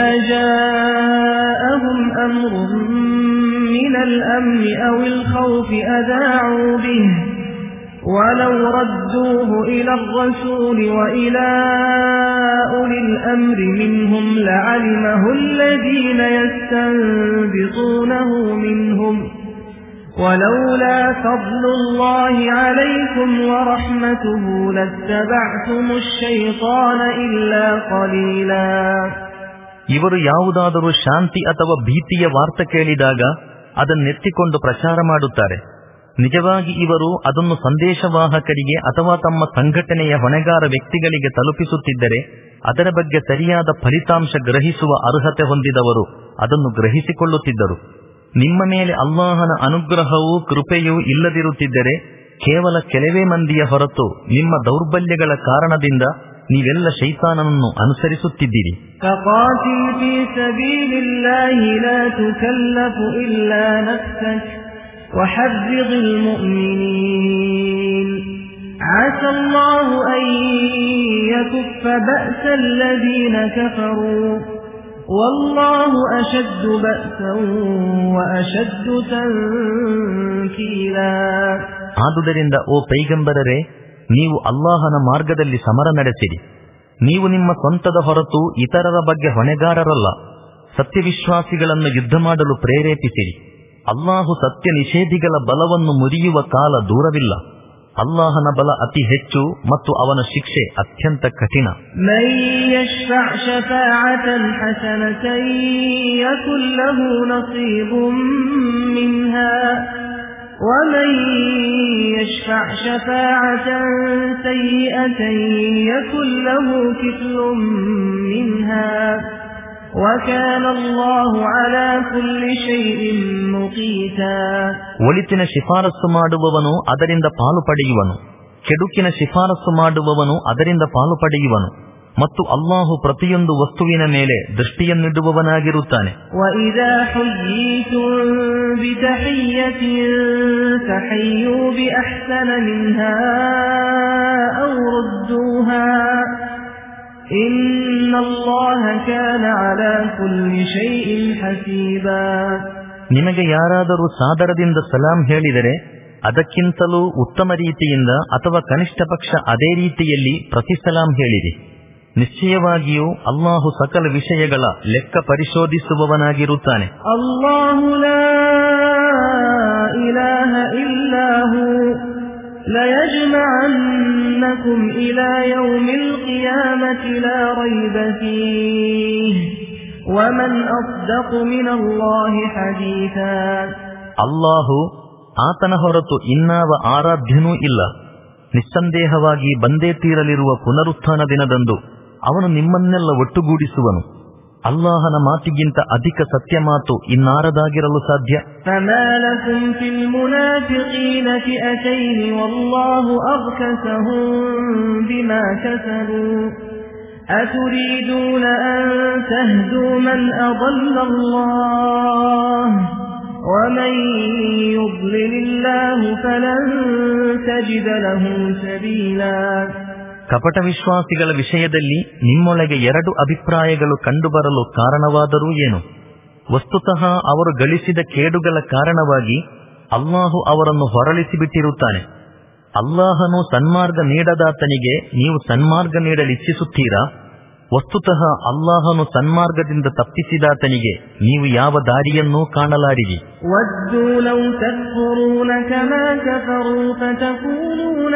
ಜಾಅಹುಂ ಅಮ್ರುನ್ ಮಿನಲ್ ಅಮ್ನಿ ಔಲ್ ಖೌಫಿ ಅದಾಅೂ ಬಿಹಿ ವಲೌ ರದ್ದೂಹು ಇಲರ್ ರಸೂಲಿ ವಇಲಾ ಉಲಿಲ್ ಅಮ್ರಿ ಮಿನ್ಹುಂ ಲಅಲಿಮಹು ಅಲ್ಲದೀನ ಯಸ್ತಂಬಿತೂನಹು ಮಿನ್ಹುಂ ولولا فضل الله عليكم ورحمته لاتبعتم الشيطان إلا قليلا. ಇವರು ಯಾವುದಾದರೂ ಶಾಂತಿ ಅಥವಾ ಭೀತಿಯ ವಾರ್ತೆ ಕೇಳಿದಾಗ ಅದನ್ನೆತ್ತಿಕೊಂಡು ಪ್ರಚಾರ ಮಾಡುತ್ತಾರೆ. ನಿಜವಾಗಿ ಇವರು ಅದನ್ನು ಸಂದೇಶವಾಹಕರಿಗೆ ಅಥವಾ ತಮ್ಮ ಸಂಘಟನೆಯ ಹೊಣೆಗಾರ ವ್ಯಕ್ತಿಗಳಿಗೆ ತಲುಪಿಸುತ್ತಿದ್ದರೆ ಅದರ ಬಗ್ಗೆ ಸರಿಯಾದ ಫಲಿತಾಂಶ ಗ್ರಹಿಸುವ ಅರ್ಹತೆ ಹೊಂದಿದವರು ಅದನ್ನು ಗ್ರಹಿಸಿಕೊಳ್ಳುತ್ತಿದ್ದರು. ನಿಮ್ಮ ಮೇಲೆ ಅಲ್ಲಾಹನ ಅನುಗ್ರಹವೂ ಕೃಪೆಯೂ ಇಲ್ಲದಿರುತ್ತಿದ್ದರೆ ಕೇವಲ ಕೆಲವೇ ಮಂದಿಯ ಹೊರತು ನಿಮ್ಮ ದೌರ್ಬಲ್ಯಗಳ ಕಾರಣದಿಂದ ನೀವೆಲ್ಲ ಶೈತಾನನನ್ನು ಅನುಸರಿಸುತ್ತಿದ್ದೀರಿ. ಫಕಾತಿಲ್ ಫೀ ಸಬೀಲಿಲ್ಲಾಹಿ ಲಾ ತುಕಲ್ಲಫು ಇಲ್ಲಾ ನಫ್ಸಕ ವಹರ್ರಿಜಿಲ್ ಮುಅ್ಮಿನೀನ್ ಆಸಾ ಅಲ್ಲಾಹು ಅನ್ ಯಕುಫ್ಫ ಬಅಸಲ್ ಲದೀನ ಕಫರೂ ವಲ್ಲಾಹು ಅಶದ್ದು ಬಅಸನ್ ವಅಶದ್ದು ತನ್ಕೀಲಾ. ಆದುದರಿಂದ ಓ ಪೈಗಂಬರರೇ, ನೀವು ಅಲ್ಲಾಹನ ಮಾರ್ಗದಲ್ಲಿ ಸಮರ ನಡೆಸಿರಿ. ನೀವು ನಿಮ್ಮ ಸ್ವಂತದ ಹೊರತು ಇತರರ ಬಗ್ಗೆ ಹೊಣೆಗಾರರಲ್ಲ. ಸತ್ಯವಿಶ್ವಾಸಿಗಳನ್ನು ಯುದ್ಧ ಮಾಡಲು ಪ್ರೇರೇಪಿಸಿರಿ. ಅಲ್ಲಾಹು ಸತ್ಯ ನಿಷೇಧಿಗಳ ಬಲವನ್ನು ಮುರಿಯುವ ಕಾಲ ದೂರವಿಲ್ಲ. ಅಲ್ಲಾಹನ ಬಲ ಅತಿ ಹೆಚ್ಚು ಮತ್ತು ಅವನ ಶಿಕ್ಷೆ ಅತ್ಯಂತ ಕಠಿಣ. ومن يشفع شفاعة سيئة يكن له كفل منها وكان الله على كل شيء مقيتا. ಒಳಿತಿನ ಶಿಫಾರಸು ಮಾಡುವವನು ಅದರಿಂದ ಪಾಲು ಪಡೆಯುವನು, ಕೆಡುಕಿನ ಶಿಫಾರಸು ಮಾಡುವವನು ಅದರಿಂದ ಪಾಲು ಪಡೆಯುವನು ಮತ್ತು ಅಲ್ಲಾಹು ಪ್ರತಿಯೊಂದು ವಸ್ತುವಿನ ಮೇಲೆ ದೃಷ್ಟಿಯನ್ನಿಡುವವನಾಗಿರುತ್ತಾನೆ. وَإِذَا حُيِّيتُم بِتَحِيَّةٍ فَحَيُّوا بِأَحْسَنَ مِنْهَا أَوْ رُدُّوهَا إِنَّ اللَّهَ كَانَ عَلَى كُلِّ شَيْءٍ حَسِيبًا. ನಿಮಗೆ ಯಾರಾದರೂ ಸಾದರದಿಂದ ಸಲಾಂ ಹೇಳಿದರೆ ಅದಕ್ಕಿಂತಲೂ ಉತ್ತಮ ರೀತಿಯಿಂದ ಅಥವಾ ಕನಿಷ್ಠ ಪಕ್ಷ ಅದೇ ರೀತಿಯಲ್ಲಿ ಪ್ರತಿ ಸಲಾಂ ಹೇಳಿರಿ. ನಿಶ್ಚಯವಾಗಿಯೂ ಅಲ್ಲಾಹು ಸಕಲ ವಿಷಯಗಳ ಲೆಕ್ಕ ಪರಿಶೋಧಿಸುವವನಾಗಿರುತ್ತಾನೆ. ಅಲ್ಲಾಹು ಲಾ ಇಲಾಹ ಇಲ್ಲಾ ಹು ಲಯಜ್ಮಅನ್ನಕುಂ ಇಲಾ ಯೌಮಿಲ್ ಕಿಯಾಮತಿ ಲಾ ರೈಬ ಫೀಹಿ ವಮನ್ ಅಸ್ದಕು ಮಿನಲ್ಲಾಹಿ ಹದೀಥಾ. ಅಲ್ಲಾಹು ಆತನ ಹೊರತು ಇನ್ನಾವ ಆರಾಧ್ಯನೂ ಇಲ್ಲ. ನಿಸ್ಸಂದೇಹವಾಗಿ ಬಂದೇ ತೀರಲಿರುವ ಪುನರುತ್ಥಾನ ದಿನದಂದು ಅವನು ನಿಮ್ಮನ್ನೆಲ್ಲ ಒಟ್ಟುಗೂಡಿಸುವನು. ಅಲ್ಲಾಹನ ಮಾತಿಗಿಂತ ಅಧಿಕ ಸತ್ಯ ಮಾತು ಇನ್ನಾರದಾಗಿರಲು ಸಾಧ್ಯ. ಫಮಾ ಲಕುಂ ಫಿಲ್ ಮುನಾಫಿಕೀನ ಫಿಅತೈನ್ ವಲ್ಲಾಹು ಅಗ್ಕಸಹುಂ ಬಿಮಾ ಕಸಬೂ ಅತುರೀದೂನ ಅನ್ ತಹ್ದೂ ಮನ್ ಅضل ಅಲ್ಲಾಹ್ ومن يضلل الله فلن تجد له سبيلا. ಕಪಟ ವಿಶ್ವಾಸಿಗಳ ವಿಷಯದಲ್ಲಿ ನಿಮ್ಮೊಳಗೆ ಎರಡು ಅಭಿಪ್ರಾಯಗಳು ಕಂಡುಬರಲು ಕಾರಣವಾದರೂ ಏನು? ವಸ್ತುತಃ ಅವರು ಗಳಿಸಿದ ಕೇಡುಗಳ ಕಾರಣವಾಗಿ ಅಲ್ಲಾಹು ಅವರನ್ನು ಹೊರಳಿಸಿಬಿಟ್ಟಿರುತ್ತಾನೆ. ಅಲ್ಲಾಹನು ಸನ್ಮಾರ್ಗ ನೀಡದಾತನಿಗೆ ನೀವು ಸನ್ಮಾರ್ಗ ನೀಡಲಿಚ್ಛಿಸುತ್ತೀರಾ? ವಸ್ತುತಃ ಅಲ್ಲಾಹನು ಸನ್ಮಾರ್ಗದಿಂದ ತಪ್ಪಿಸಿದಾತನಿಗೆ ನೀವು ಯಾವ ದಾರಿಯನ್ನೂ ಕಾಣಲಾರಿರಿ. ವದ್ದೂ ಲೌ ತಕ್ಫುರೂನ ಕಮಾ ಕಫರೂ ಫತಕೂನೂನ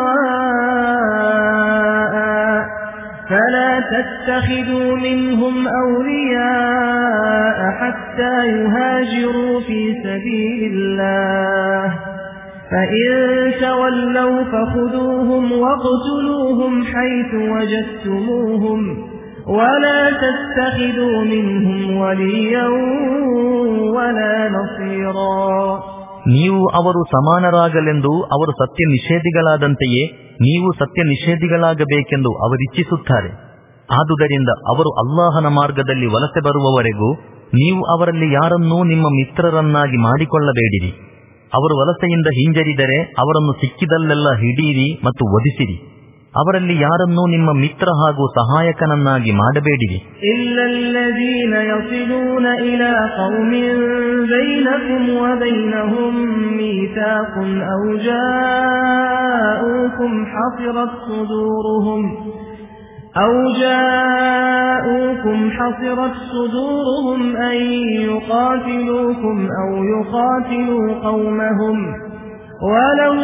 ಸವಾಅ ಫಲಾ ತತ್ತಖಿದೂ ಮಿನ್ಹುಂ ಔಲಿಯಾಅ ಹತ್ತಾ ಯುಹಾಜಿರೂ ಫೀ ಸಬೀಲಿಲ್ಲಾಹ್ فإن تولوا فخذوهم واقتلوهم حيث وجدتموهم ولا تتخذوا منهم وليا ولا نصيرا. ನೀವು ಅವರು ಸಮಾನರಾಗಲೆಂದು ಅವರು ಸತ್ಯ ನಿಷೇಧಿಗಳಾದಂತೆಯೇ ನೀವು ಸತ್ಯ ನಿಷೇಧಿಗಳಾಗಬೇಕೆಂದು ಅವರಿಚ್ಛಿಸುತ್ತಾರೆ. ಆದುದರಿಂದ ಅವರು ಅಲ್ಲಾಹನ ಮಾರ್ಗದಲ್ಲಿ ವಲಸೆ ಬರುವವರೆಗೂ ನೀವು ಅವರಲ್ಲಿ ಯಾರನ್ನೂ ನಿಮ್ಮ ಮಿತ್ರರನ್ನಾಗಿ ಮಾಡಿಕೊಳ್ಳಬೇಡಿರಿ. ಅವರು ವಲಸೆಯಿಂದ ಹಿಂಜರಿದರೆ ಅವರನ್ನು ಸಿಕ್ಕಿದಲ್ಲೆಲ್ಲ ಹಿಡೀರಿ ಮತ್ತು ವಧಿಸಿರಿ. ಅವರಲ್ಲಿ ಯಾರನ್ನೂ ನಿಮ್ಮ ಮಿತ್ರ ಹಾಗೂ ಸಹಾಯಕನನ್ನಾಗಿ ಮಾಡಬೇಡಿರಿ. ಇಲ್ಲಲ್ಲದೀನ ಯಸಿಲೂನ ಇಲಾ ಕೌಮಿನ್ ಬೈನಕುಂ ವಬೈನಹುಂ ಮೀಥಾಕುನ್ ಔ ಜಾಊಕುಂ ಹಸಿರತ್ ಸುದೂರುಹುಂ أو جاءوكم حصرت صدورهم أن يقاتلوكم أو يقاتلوا قومهم ولو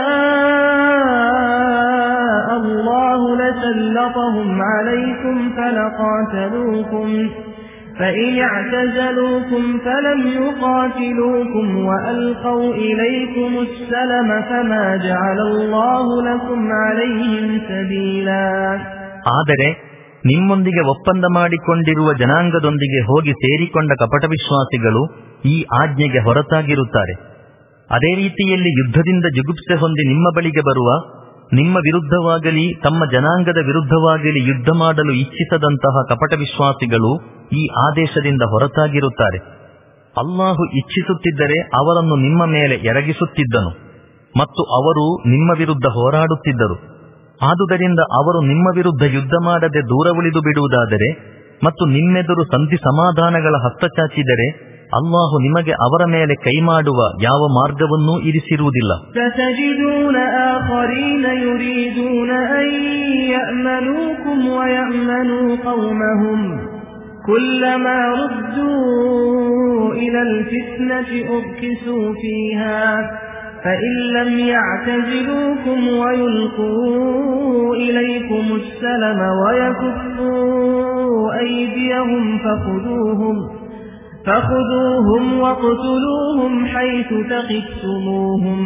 شاء الله لسلطهم عليكم فلقاتلوكم فإن اعتزلوكم فلم يقاتلوكم وألقوا إليكم السلم فما جعل الله لكم عليهم سبيلا. ಆದರೆ ನಿಮ್ಮೊಂದಿಗೆ ಒಪ್ಪಂದ ಮಾಡಿಕೊಂಡಿರುವ ಜನಾಂಗದೊಂದಿಗೆ ಹೋಗಿ ಸೇರಿಕೊಂಡ ಕಪಟ ವಿಶ್ವಾಸಿಗಳು ಈ ಆಜ್ಞೆಗೆ ಹೊರತಾಗಿರುತ್ತಾರೆ. ಅದೇ ರೀತಿಯಲ್ಲಿ ಯುದ್ಧದಿಂದ ಜುಗುಪ್ಸೆ ಹೊಂದಿ ನಿಮ್ಮ ಬಳಿಗೆ ಬರುವ, ನಿಮ್ಮ ವಿರುದ್ಧವಾಗಲಿ ತಮ್ಮ ಜನಾಂಗದ ವಿರುದ್ಧವಾಗಲಿ ಯುದ್ಧ ಮಾಡಲು ಇಚ್ಛಿಸದಂತಹ ಕಪಟ ವಿಶ್ವಾಸಿಗಳು ಈ ಆದೇಶದಿಂದ ಹೊರತಾಗಿರುತ್ತಾರೆ. ಅಲ್ಲಾಹು ಇಚ್ಛಿಸುತ್ತಿದ್ದರೆ ಅವರನ್ನು ನಿಮ್ಮ ಮೇಲೆ ಎರಗಿಸುತ್ತಿದ್ದನು ಮತ್ತು ಅವರು ನಿಮ್ಮ ವಿರುದ್ಧ ಹೋರಾಡುತ್ತಿದ್ದರು. ಆದುದರಿಂದ ಅವರು ನಿಮ್ಮ ವಿರುದ್ಧ ಯುದ್ಧ ಮಾಡದೆ ದೂರ ಉಳಿದು ಬಿಡುವುದಾದರೆ ಮತ್ತು ನಿಮ್ಮೆದುರು ಸಂಧಿ ಸಮಾಧಾನಗಳ ಹಸ್ತಚಾಚಿದರೆ ಅಲ್ಲಾಹು ನಿಮಗೆ ಅವರ ಮೇಲೆ ಕೈ ಮಾಡುವ ಯಾವ ಮಾರ್ಗವನ್ನೂ ಇರಿಸಿರುವುದಿಲ್ಲ. ಸತಜಿದೂನ ಆಖರೀನ ಯುರೀದೂನ ಅನ್ ಯಅಮನೂಕುಂ ವಯಅಮನೂ ಕೌಮಹುಂ كلما ردوا إلى الفتنة أركسوا فيها فإن لم يعتزلوكم ويلقوا إليكم السلم ويكفوا أيديهم فخذوهم فخذوهم واقتلوهم حيث ثقفتموهم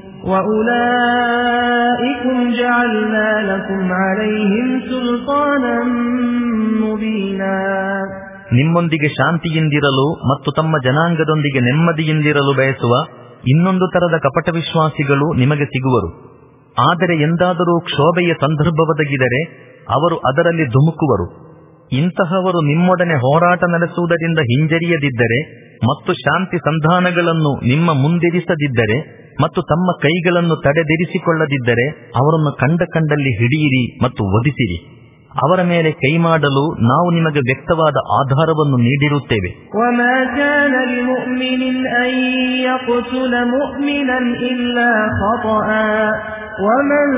وأولئكم جعلنا لكم عليهم سلطانا مبينا. ನಿಮ್ಮೊಂದಿಗೆ ಶಾಂತಿಯಿಂದಿರಲು ಮತ್ತು ತಮ್ಮ ಜನಾಂಗದೊಂದಿಗೆ ನೆಮ್ಮದಿಯಿಂದಿರಲು ಬಯಸುವ ಇನ್ನೊಂದು ತರದ ಕಪಟ ವಿಶ್ವಾಸಿಗಳು ನಿಮಗೆ ಸಿಗುವರು. ಆದರೆ ಎಂದಾದರೂ ಕ್ಷೋಭೆಯ ಸಂದರ್ಭ ಒದಗಿದರೆ ಅವರು ಅದರಲ್ಲಿ ಧುಮುಕುವರು. ಇಂತಹವರು ನಿಮ್ಮೊಡನೆ ಹೋರಾಟ ನಡೆಸುವುದರಿಂದ ಹಿಂಜರಿಯದಿದ್ದರೆ ಮತ್ತು ಶಾಂತಿ ಸಂಧಾನಗಳನ್ನು ನಿಮ್ಮ ಮುಂದಿರಿಸದಿದ್ದರೆ ಮತ್ತು ತಮ್ಮ ಕೈಗಳನ್ನು ತಡೆದಿರಿಸಿಕೊಳ್ಳದಿದ್ದರೆ ಅವರನ್ನು ಕಂಡ ಕಂಡಲ್ಲಿ ಹಿಡಿಯಿರಿ ಮತ್ತು ವಧಿಸಿರಿ. ಅವರ ಮೇಲೆ ಕೈ ಮಾಡಲು ನಾವು ನಿಮಗೆ ವ್ಯಕ್ತವಾದ ಆಧಾರವನ್ನು ನೀಡಿರುತ್ತೇವೆ. وما كان لمؤمن أن يقتل مؤمنا إلا خطأ ومن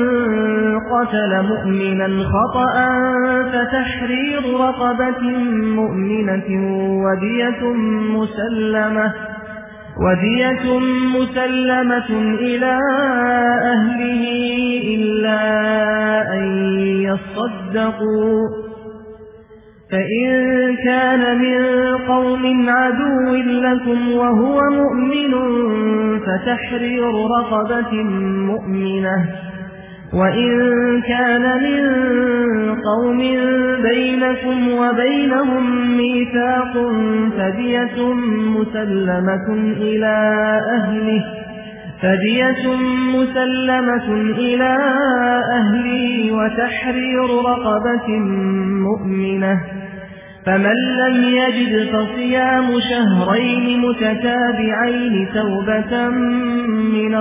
قتل مؤمنا خطأ فتحرير رقبة مؤمنة ودية مسلمة ودية مسلمة إلى أهله إلا أن يصدقوا فإن كان من قوم عدو لكم وهو مؤمن فتحرير رقبة مؤمنة وإن كان من قوم بينكم وبينهم ميثاق فدية مسلمة إلى أهله فدية مسلمة إلى أهله وتحرير رقبة مؤمنة فمن لم يجد فصيام شهرين متتابعين توبة من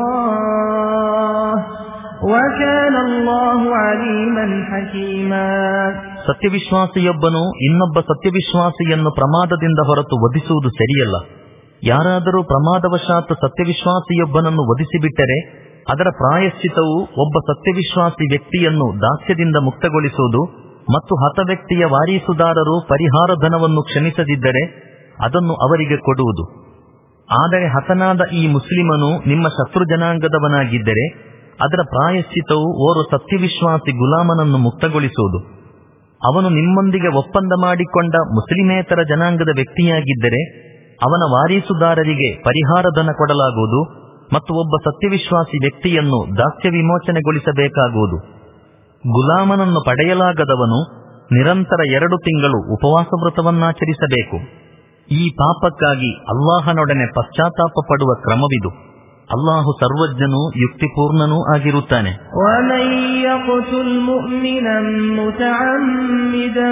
الله وكان الله عليما حكيما. ಸತ್ಯವಿಶ್ವಾಸಿಯೊಬ್ಬನು ಇನ್ನೊಬ್ಬ ಸತ್ಯವಿಶ್ವಾಸಿಯನ್ನು ಪ್ರಮಾದದಿಂದ ಹೊರತು ವಧಿಸುವುದು ಸರಿಯಲ್ಲ. ಯಾರಾದರೂ ಪ್ರಮಾದವಶಾತ್ ಸತ್ಯವಿಶ್ವಾಸಿಯೊಬ್ಬನನ್ನು ವಧಿಸಿಬಿಟ್ಟರೆ ಅದರ ಪ್ರಾಯಶ್ಚಿತವು ಒಬ್ಬ ಸತ್ಯವಿಶ್ವಾಸಿ ವ್ಯಕ್ತಿಯನ್ನು ದಾಸ್ಯದಿಂದ ಮುಕ್ತಗೊಳಿಸುವುದು ಮತ್ತು ಹತ ವ್ಯಕ್ತಿಯ ವಾರೀಸುದಾರರು ಪರಿಹಾರ ಧನವನ್ನು ಕ್ಷಮಿಸದಿದ್ದರೆ ಅದನ್ನು ಅವರಿಗೆ ಕೊಡುವುದು. ಆದರೆ ಹತನಾದ ಈ ಮುಸ್ಲಿಮನು ನಿಮ್ಮ ಶತ್ರು ಜನಾಂಗದವನಾಗಿದ್ದರೆ ಅದರ ಪ್ರಾಯಶ್ಚಿತವು ಓರ್ವ ಸತ್ಯವಿಶ್ವಾಸಿ ಗುಲಾಮನನ್ನು ಮುಕ್ತಗೊಳಿಸುವುದು. ಅವನು ನಿಮ್ಮೊಂದಿಗೆ ಒಪ್ಪಂದ ಮಾಡಿಕೊಂಡ ಮುಸ್ಲಿಮೇತರ ಜನಾಂಗದ ವ್ಯಕ್ತಿಯಾಗಿದ್ದರೆ ಅವನ ವಾರೀಸುದಾರರಿಗೆ ಪರಿಹಾರ ಧನ ಕೊಡಲಾಗುವುದು ಮತ್ತು ಒಬ್ಬ ಸತ್ಯವಿಶ್ವಾಸಿ ವ್ಯಕ್ತಿಯನ್ನು ದಾಸ್ಯ ವಿಮೋಚನೆಗೊಳಿಸಬೇಕಾಗುವುದು. ಗುಲಾಮನನ್ನು ಪಡೆಯಲಾಗದವನು ನಿರಂತರ ಎರಡು ತಿಂಗಳು ಉಪವಾಸ ವ್ರತವನ್ನಾಚರಿಸಬೇಕು. ಈ ಪಾಪಕ್ಕಾಗಿ ಅಲ್ಲಾಹನೊಡನೆ ಪಶ್ಚಾತ್ತಾಪ ಪಡುವ ಕ್ರಮವಿದು. ಅಲ್ಲಾಹು ಸರ್ವಜ್ಞನೂ ಯುಕ್ತಿಪೂರ್ಣನೂ ಆಗಿರುತ್ತಾನೆ. وَمَن يَقْتُلْ مُؤْمِنًا مُتَعَمِّدًا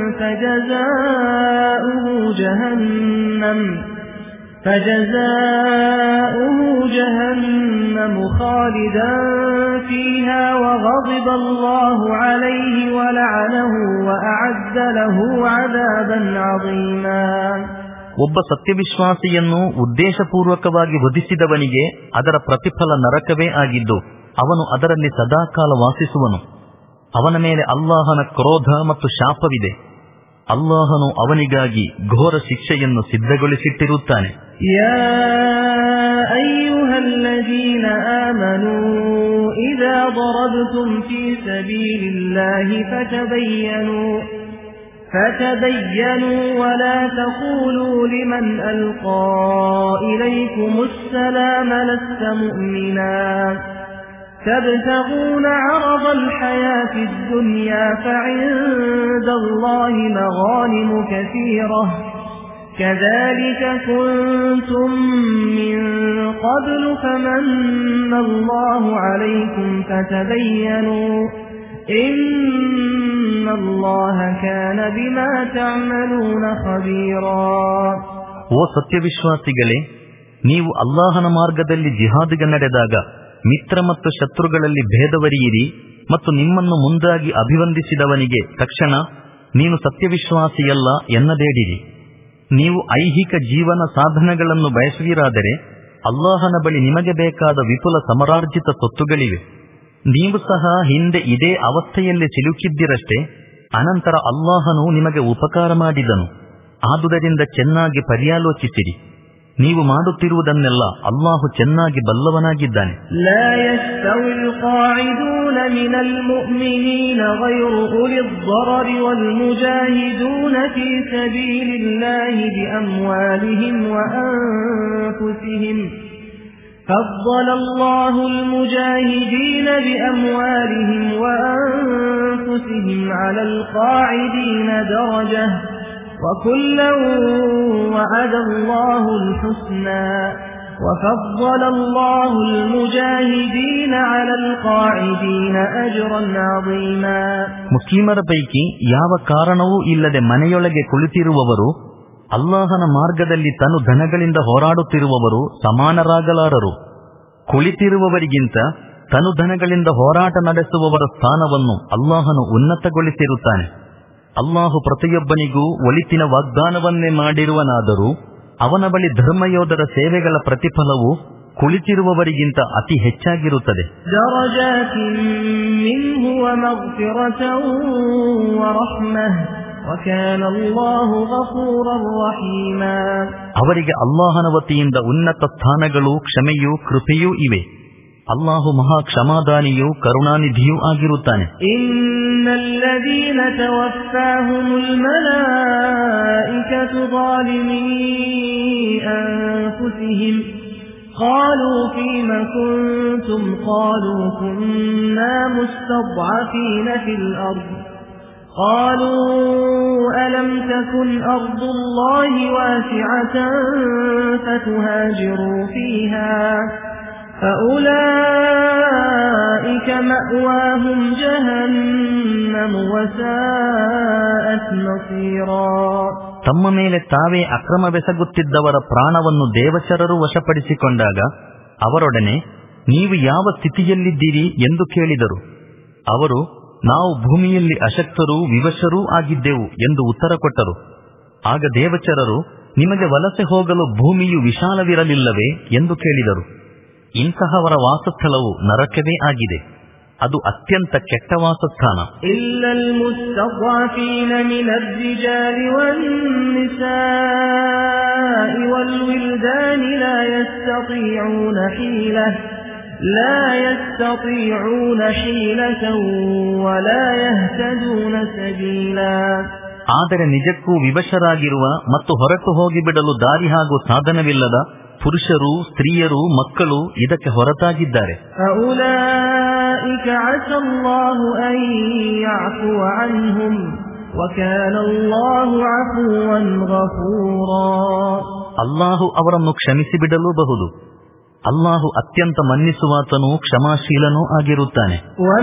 فَجَزَاؤُهُ جَهَنَّمُ فَجَزَاؤُهُ جَهَنَّمُ خَالِدًا فِيهَا وَغَضِبَ اللَّهُ عَلَيْهِ وَلَعَنَهُ وَأَعَدَّ لَهُ عَذَابًا عَظِيمًا. ಒಬ್ಬ ಸತ್ಯವಿಶ್ವಾಸಿಯನ್ನು ಉದ್ದೇಶಪೂರ್ವಕವಾಗಿ ವಧಿಸಿದವನಿಗೆ ಅದರ ಪ್ರತಿಫಲ ನರಕವೇ ಆಗಿದ್ದು ಅವನು ಅದರಲ್ಲಿ ಸದಾಕಾಲ ವಾಸಿಸುವನು. ಅವನ ಮೇಲೆ ಅಲ್ಲಾಹನ ಕ್ರೋಧ ಮತ್ತು ಶಾಪವಿದೆ. ಅಲ್ಲಾಹನು ಅವನಿಗಾಗಿ ಘೋರ ಶಿಕ್ಷೆಯನ್ನು ಸಿದ್ಧಗೊಳಿಸಿಟ್ಟಿರುತ್ತಾನೆ. ಯಾ ಅಯ್ಯುಹಲ್ಲದೀನ ಆಮನೂ ಇದಾ ದರಬ್ತುಮ್ ಫೀ ಸಬೀಲಿಲ್ಲಾಹಿ ಫತಬಯ್ಯನೂ فتبينوا ولا تقولوا لمن ألقى إليكم السلام لست مؤمنا تبتغون عرض الحياة الدنيا فعند الله مغانم كثيرة كذلك كنتم من قبل فمن الله عليكم فتبينوا إن الله كان بما تعملون خبيرا. ಓ ಸತ್ಯವಿಶ್ವಾಸಿಗಳೇ, ನೀವು ಅಲ್ಲಾಹನ ಮಾರ್ಗದಲ್ಲಿ ಜಿಹಾದಿಗೆ ನಡೆದಾಗ ಮಿತ್ರ ಮತ್ತು ಶತ್ರುಗಳಲ್ಲಿ ಭೇದವರಿಯಿರಿ ಮತ್ತು ನಿಮ್ಮನ್ನು ಮುಂದಾಗಿ ಅಭಿವಂದಿಸಿದವನಿಗೆ ತಕ್ಷಣ ನೀನು ಸತ್ಯವಿಶ್ವಾಸಿಯಲ್ಲ ಎನ್ನಬೇಡಿರಿ. ನೀವು ಐಹಿಕ ಜೀವನ ಸಾಧನಗಳನ್ನು ಬಯಸುವಿರಾದರೆ ಅಲ್ಲಾಹನ ಬಳಿ ನಿಮಗೆ ಬೇಕಾದ ವಿಪುಲ ಸಮರಾರ್ಜಿತ ಸೊತ್ತುಗಳಿವೆ. ನೀವು ಸಹ ಹಿಂದೆ ಇದೇ ಅವಸ್ಥೆಯಲ್ಲಿ ಸಿಲುಕಿದ್ದಿರಷ್ಟೇ. ಅನಂತರ ಅಲ್ಲಾಹನು ನಿಮಗೆ ಉಪಕಾರ ಮಾಡಿದನು. ಆದುದರಿಂದ ಚೆನ್ನಾಗಿ ಪರ್ಯಾಲೋಚಿಸಿರಿ. ನೀವು ಮಾಡುತ್ತಿರುವುದನ್ನೆಲ್ಲ ಅಲ್ಲಾಹು ಚೆನ್ನಾಗಿ ಬಲ್ಲವನಾಗಿದ್ದಾನೆ. ಲಾ ಯಸ್ತವಿಲ್ ಖಾಯಿದೂನ ಮಿನಲ್ ಮುಅ್ಮಿನೀನ ಗೈರು ಉಲಿದ್ ضرರಿ ವಲ್ ಮುಜಾಹಿದೂನ ಫೀ ಸಬೀಲಿಲ್ಲಾಹಿ ಬಿಅಮ್ವಾಲಿಹಿಂ ವಅನ್ಫುಸಿಹಿಂ فضل الله المجاهدين بأموالهم وأنفسهم على القاعدين درجة وكلا وعد الله الحسنى وفضل الله المجاهدين على القاعدين أجرا عظيما. ಮುಸ್ಲಿಮರ ಪೈಕಿ ಯಾವ ಕಾರಣವೂ ಇಲ್ಲದೆ ಮನೆಯೊಳಗೆ ಕುಳಿತಿರುವವರು ಅಲ್ಲಾಹನ ಮಾರ್ಗದಲ್ಲಿ ತನು ಧನಗಳಿಂದ ಹೋರಾಡುತ್ತಿರುವವರು ಸಮಾನರಾಗಲಾರರು. ಕುಳಿತಿರುವವರಿಗಿಂತ ತನು ಧನಗಳಿಂದ ಹೋರಾಟ ನಡೆಸುವವರ ಸ್ಥಾನವನ್ನು ಅಲ್ಲಾಹನು ಉನ್ನತಗೊಳಿಸಿರುತ್ತಾನೆ. ಅಲ್ಲಾಹು ಪ್ರತಿಯೊಬ್ಬನಿಗೂ ಒಳಿತಿನ ವಾಗ್ದಾನವನ್ನೇ ಮಾಡಿರುವನಾದರೂ ಅವನ ಬಳಿ ಧರ್ಮಯೋಧರ ಸೇವೆಗಳ ಪ್ರತಿಫಲವು ಕುಳಿತಿರುವವರಿಗಿಂತ ಅತಿ ಹೆಚ್ಚಾಗಿರುತ್ತದೆ. ಅವರಿಗೆ ಅಲ್ಲಾಹನ ವತಿಯಿಂದ ಉನ್ನತ ಸ್ಥಾನಗಳು, ಕ್ಷಮೆಯೂ ಕೃಪೆಯೂ ಇವೆ. ಅಲ್ಲಾಹು ಮಹಾ ಕ್ಷಮಾದಾನಿಯೂ ಕರುಣಾನಿಧಿಯೂ ಆಗಿರುತ್ತಾನೆ. ಇನ್ನಲ್ಲದೀನ ತವಫಾಹುಮುಲ್ ಮಲಾಯಿಕತು ظالمي أنفسهم قالوا فيم كنتم قالوا كنا مستضعفين في الأرض قالوا ألم تكن أرض الله واسعة فتهاجروا فيها فأولئك مأواهم جهنم وساءت مصيرا. ತಮ್ಮ ಮೇಲೆ ತಾವೇ ಅಕ್ರಮವೆಸಗುತ್ತಿದ್ದವರ ಪ್ರಾಣವನ್ನು ದೇವಚರರು ವಶಪಡಿಸಿಕೊಂಡಾಗ ಅವರೊಡನೆ ನೀವು ಯಾವ ಸ್ಥಿತಿಯಲ್ಲಿದ್ದೀರಿ ಎಂದು ಕೇಳಿದರು. ಅವರು ನಾವು ಭೂಮಿಯಲ್ಲಿ ಅಶಕ್ತರೂ ವಿವಶರೂ ಆಗಿದ್ದೆವು ಎಂದು ಉತ್ತರ ಕೊಟ್ಟರು. ಆಗ ದೇವಚರರು ನಿಮಗೆ ವಲಸೆ ಹೋಗಲು ಭೂಮಿಯು ವಿಶಾಲವಿರಲಿಲ್ಲವೇ ಎಂದು ಕೇಳಿದರು. ಇಂತಹವರ ವಾಸಸ್ಥಳವು ನರಕವೇ ಆಗಿದೆ. ಅದು ಅತ್ಯಂತ ಕೆಟ್ಟ ವಾಸಸ್ಥಾನ. ಇಲ್ಲಲ್ ಮುಸ್ತضعفين من الرجال والنساء والولدان لا يستطيعون حيلة لا يستطيعون حيلة ولا يهتدون سبيلا. ಆದರೆ ನಿಜಕ್ಕೂ ವಿವಶರಾಗಿರುವ ಮತ್ತು ಹೊರಟು ಹೋಗಿಬಿಡಲು ದಾರಿ ಹಾಗೂ ಸಾಧನವಿಲ್ಲದ ಪುರುಷರು, ಸ್ತ್ರೀಯರು, ಮಕ್ಕಳು ಇದಕ್ಕೆ ಹೊರತಾಗಿದ್ದಾರೆ. ಅಲ್ಲಾಹು ಅವರನ್ನು ಕ್ಷಮಿಸಿಬಿಡಲೂಬಹುದು. ಅಲ್ಲಾಹು ಅತ್ಯಂತ ಮನ್ನಿಸುವಾತನೂ ಕ್ಷಮಾಶೀಲನೂ ಆಗಿರುತ್ತಾನೆ.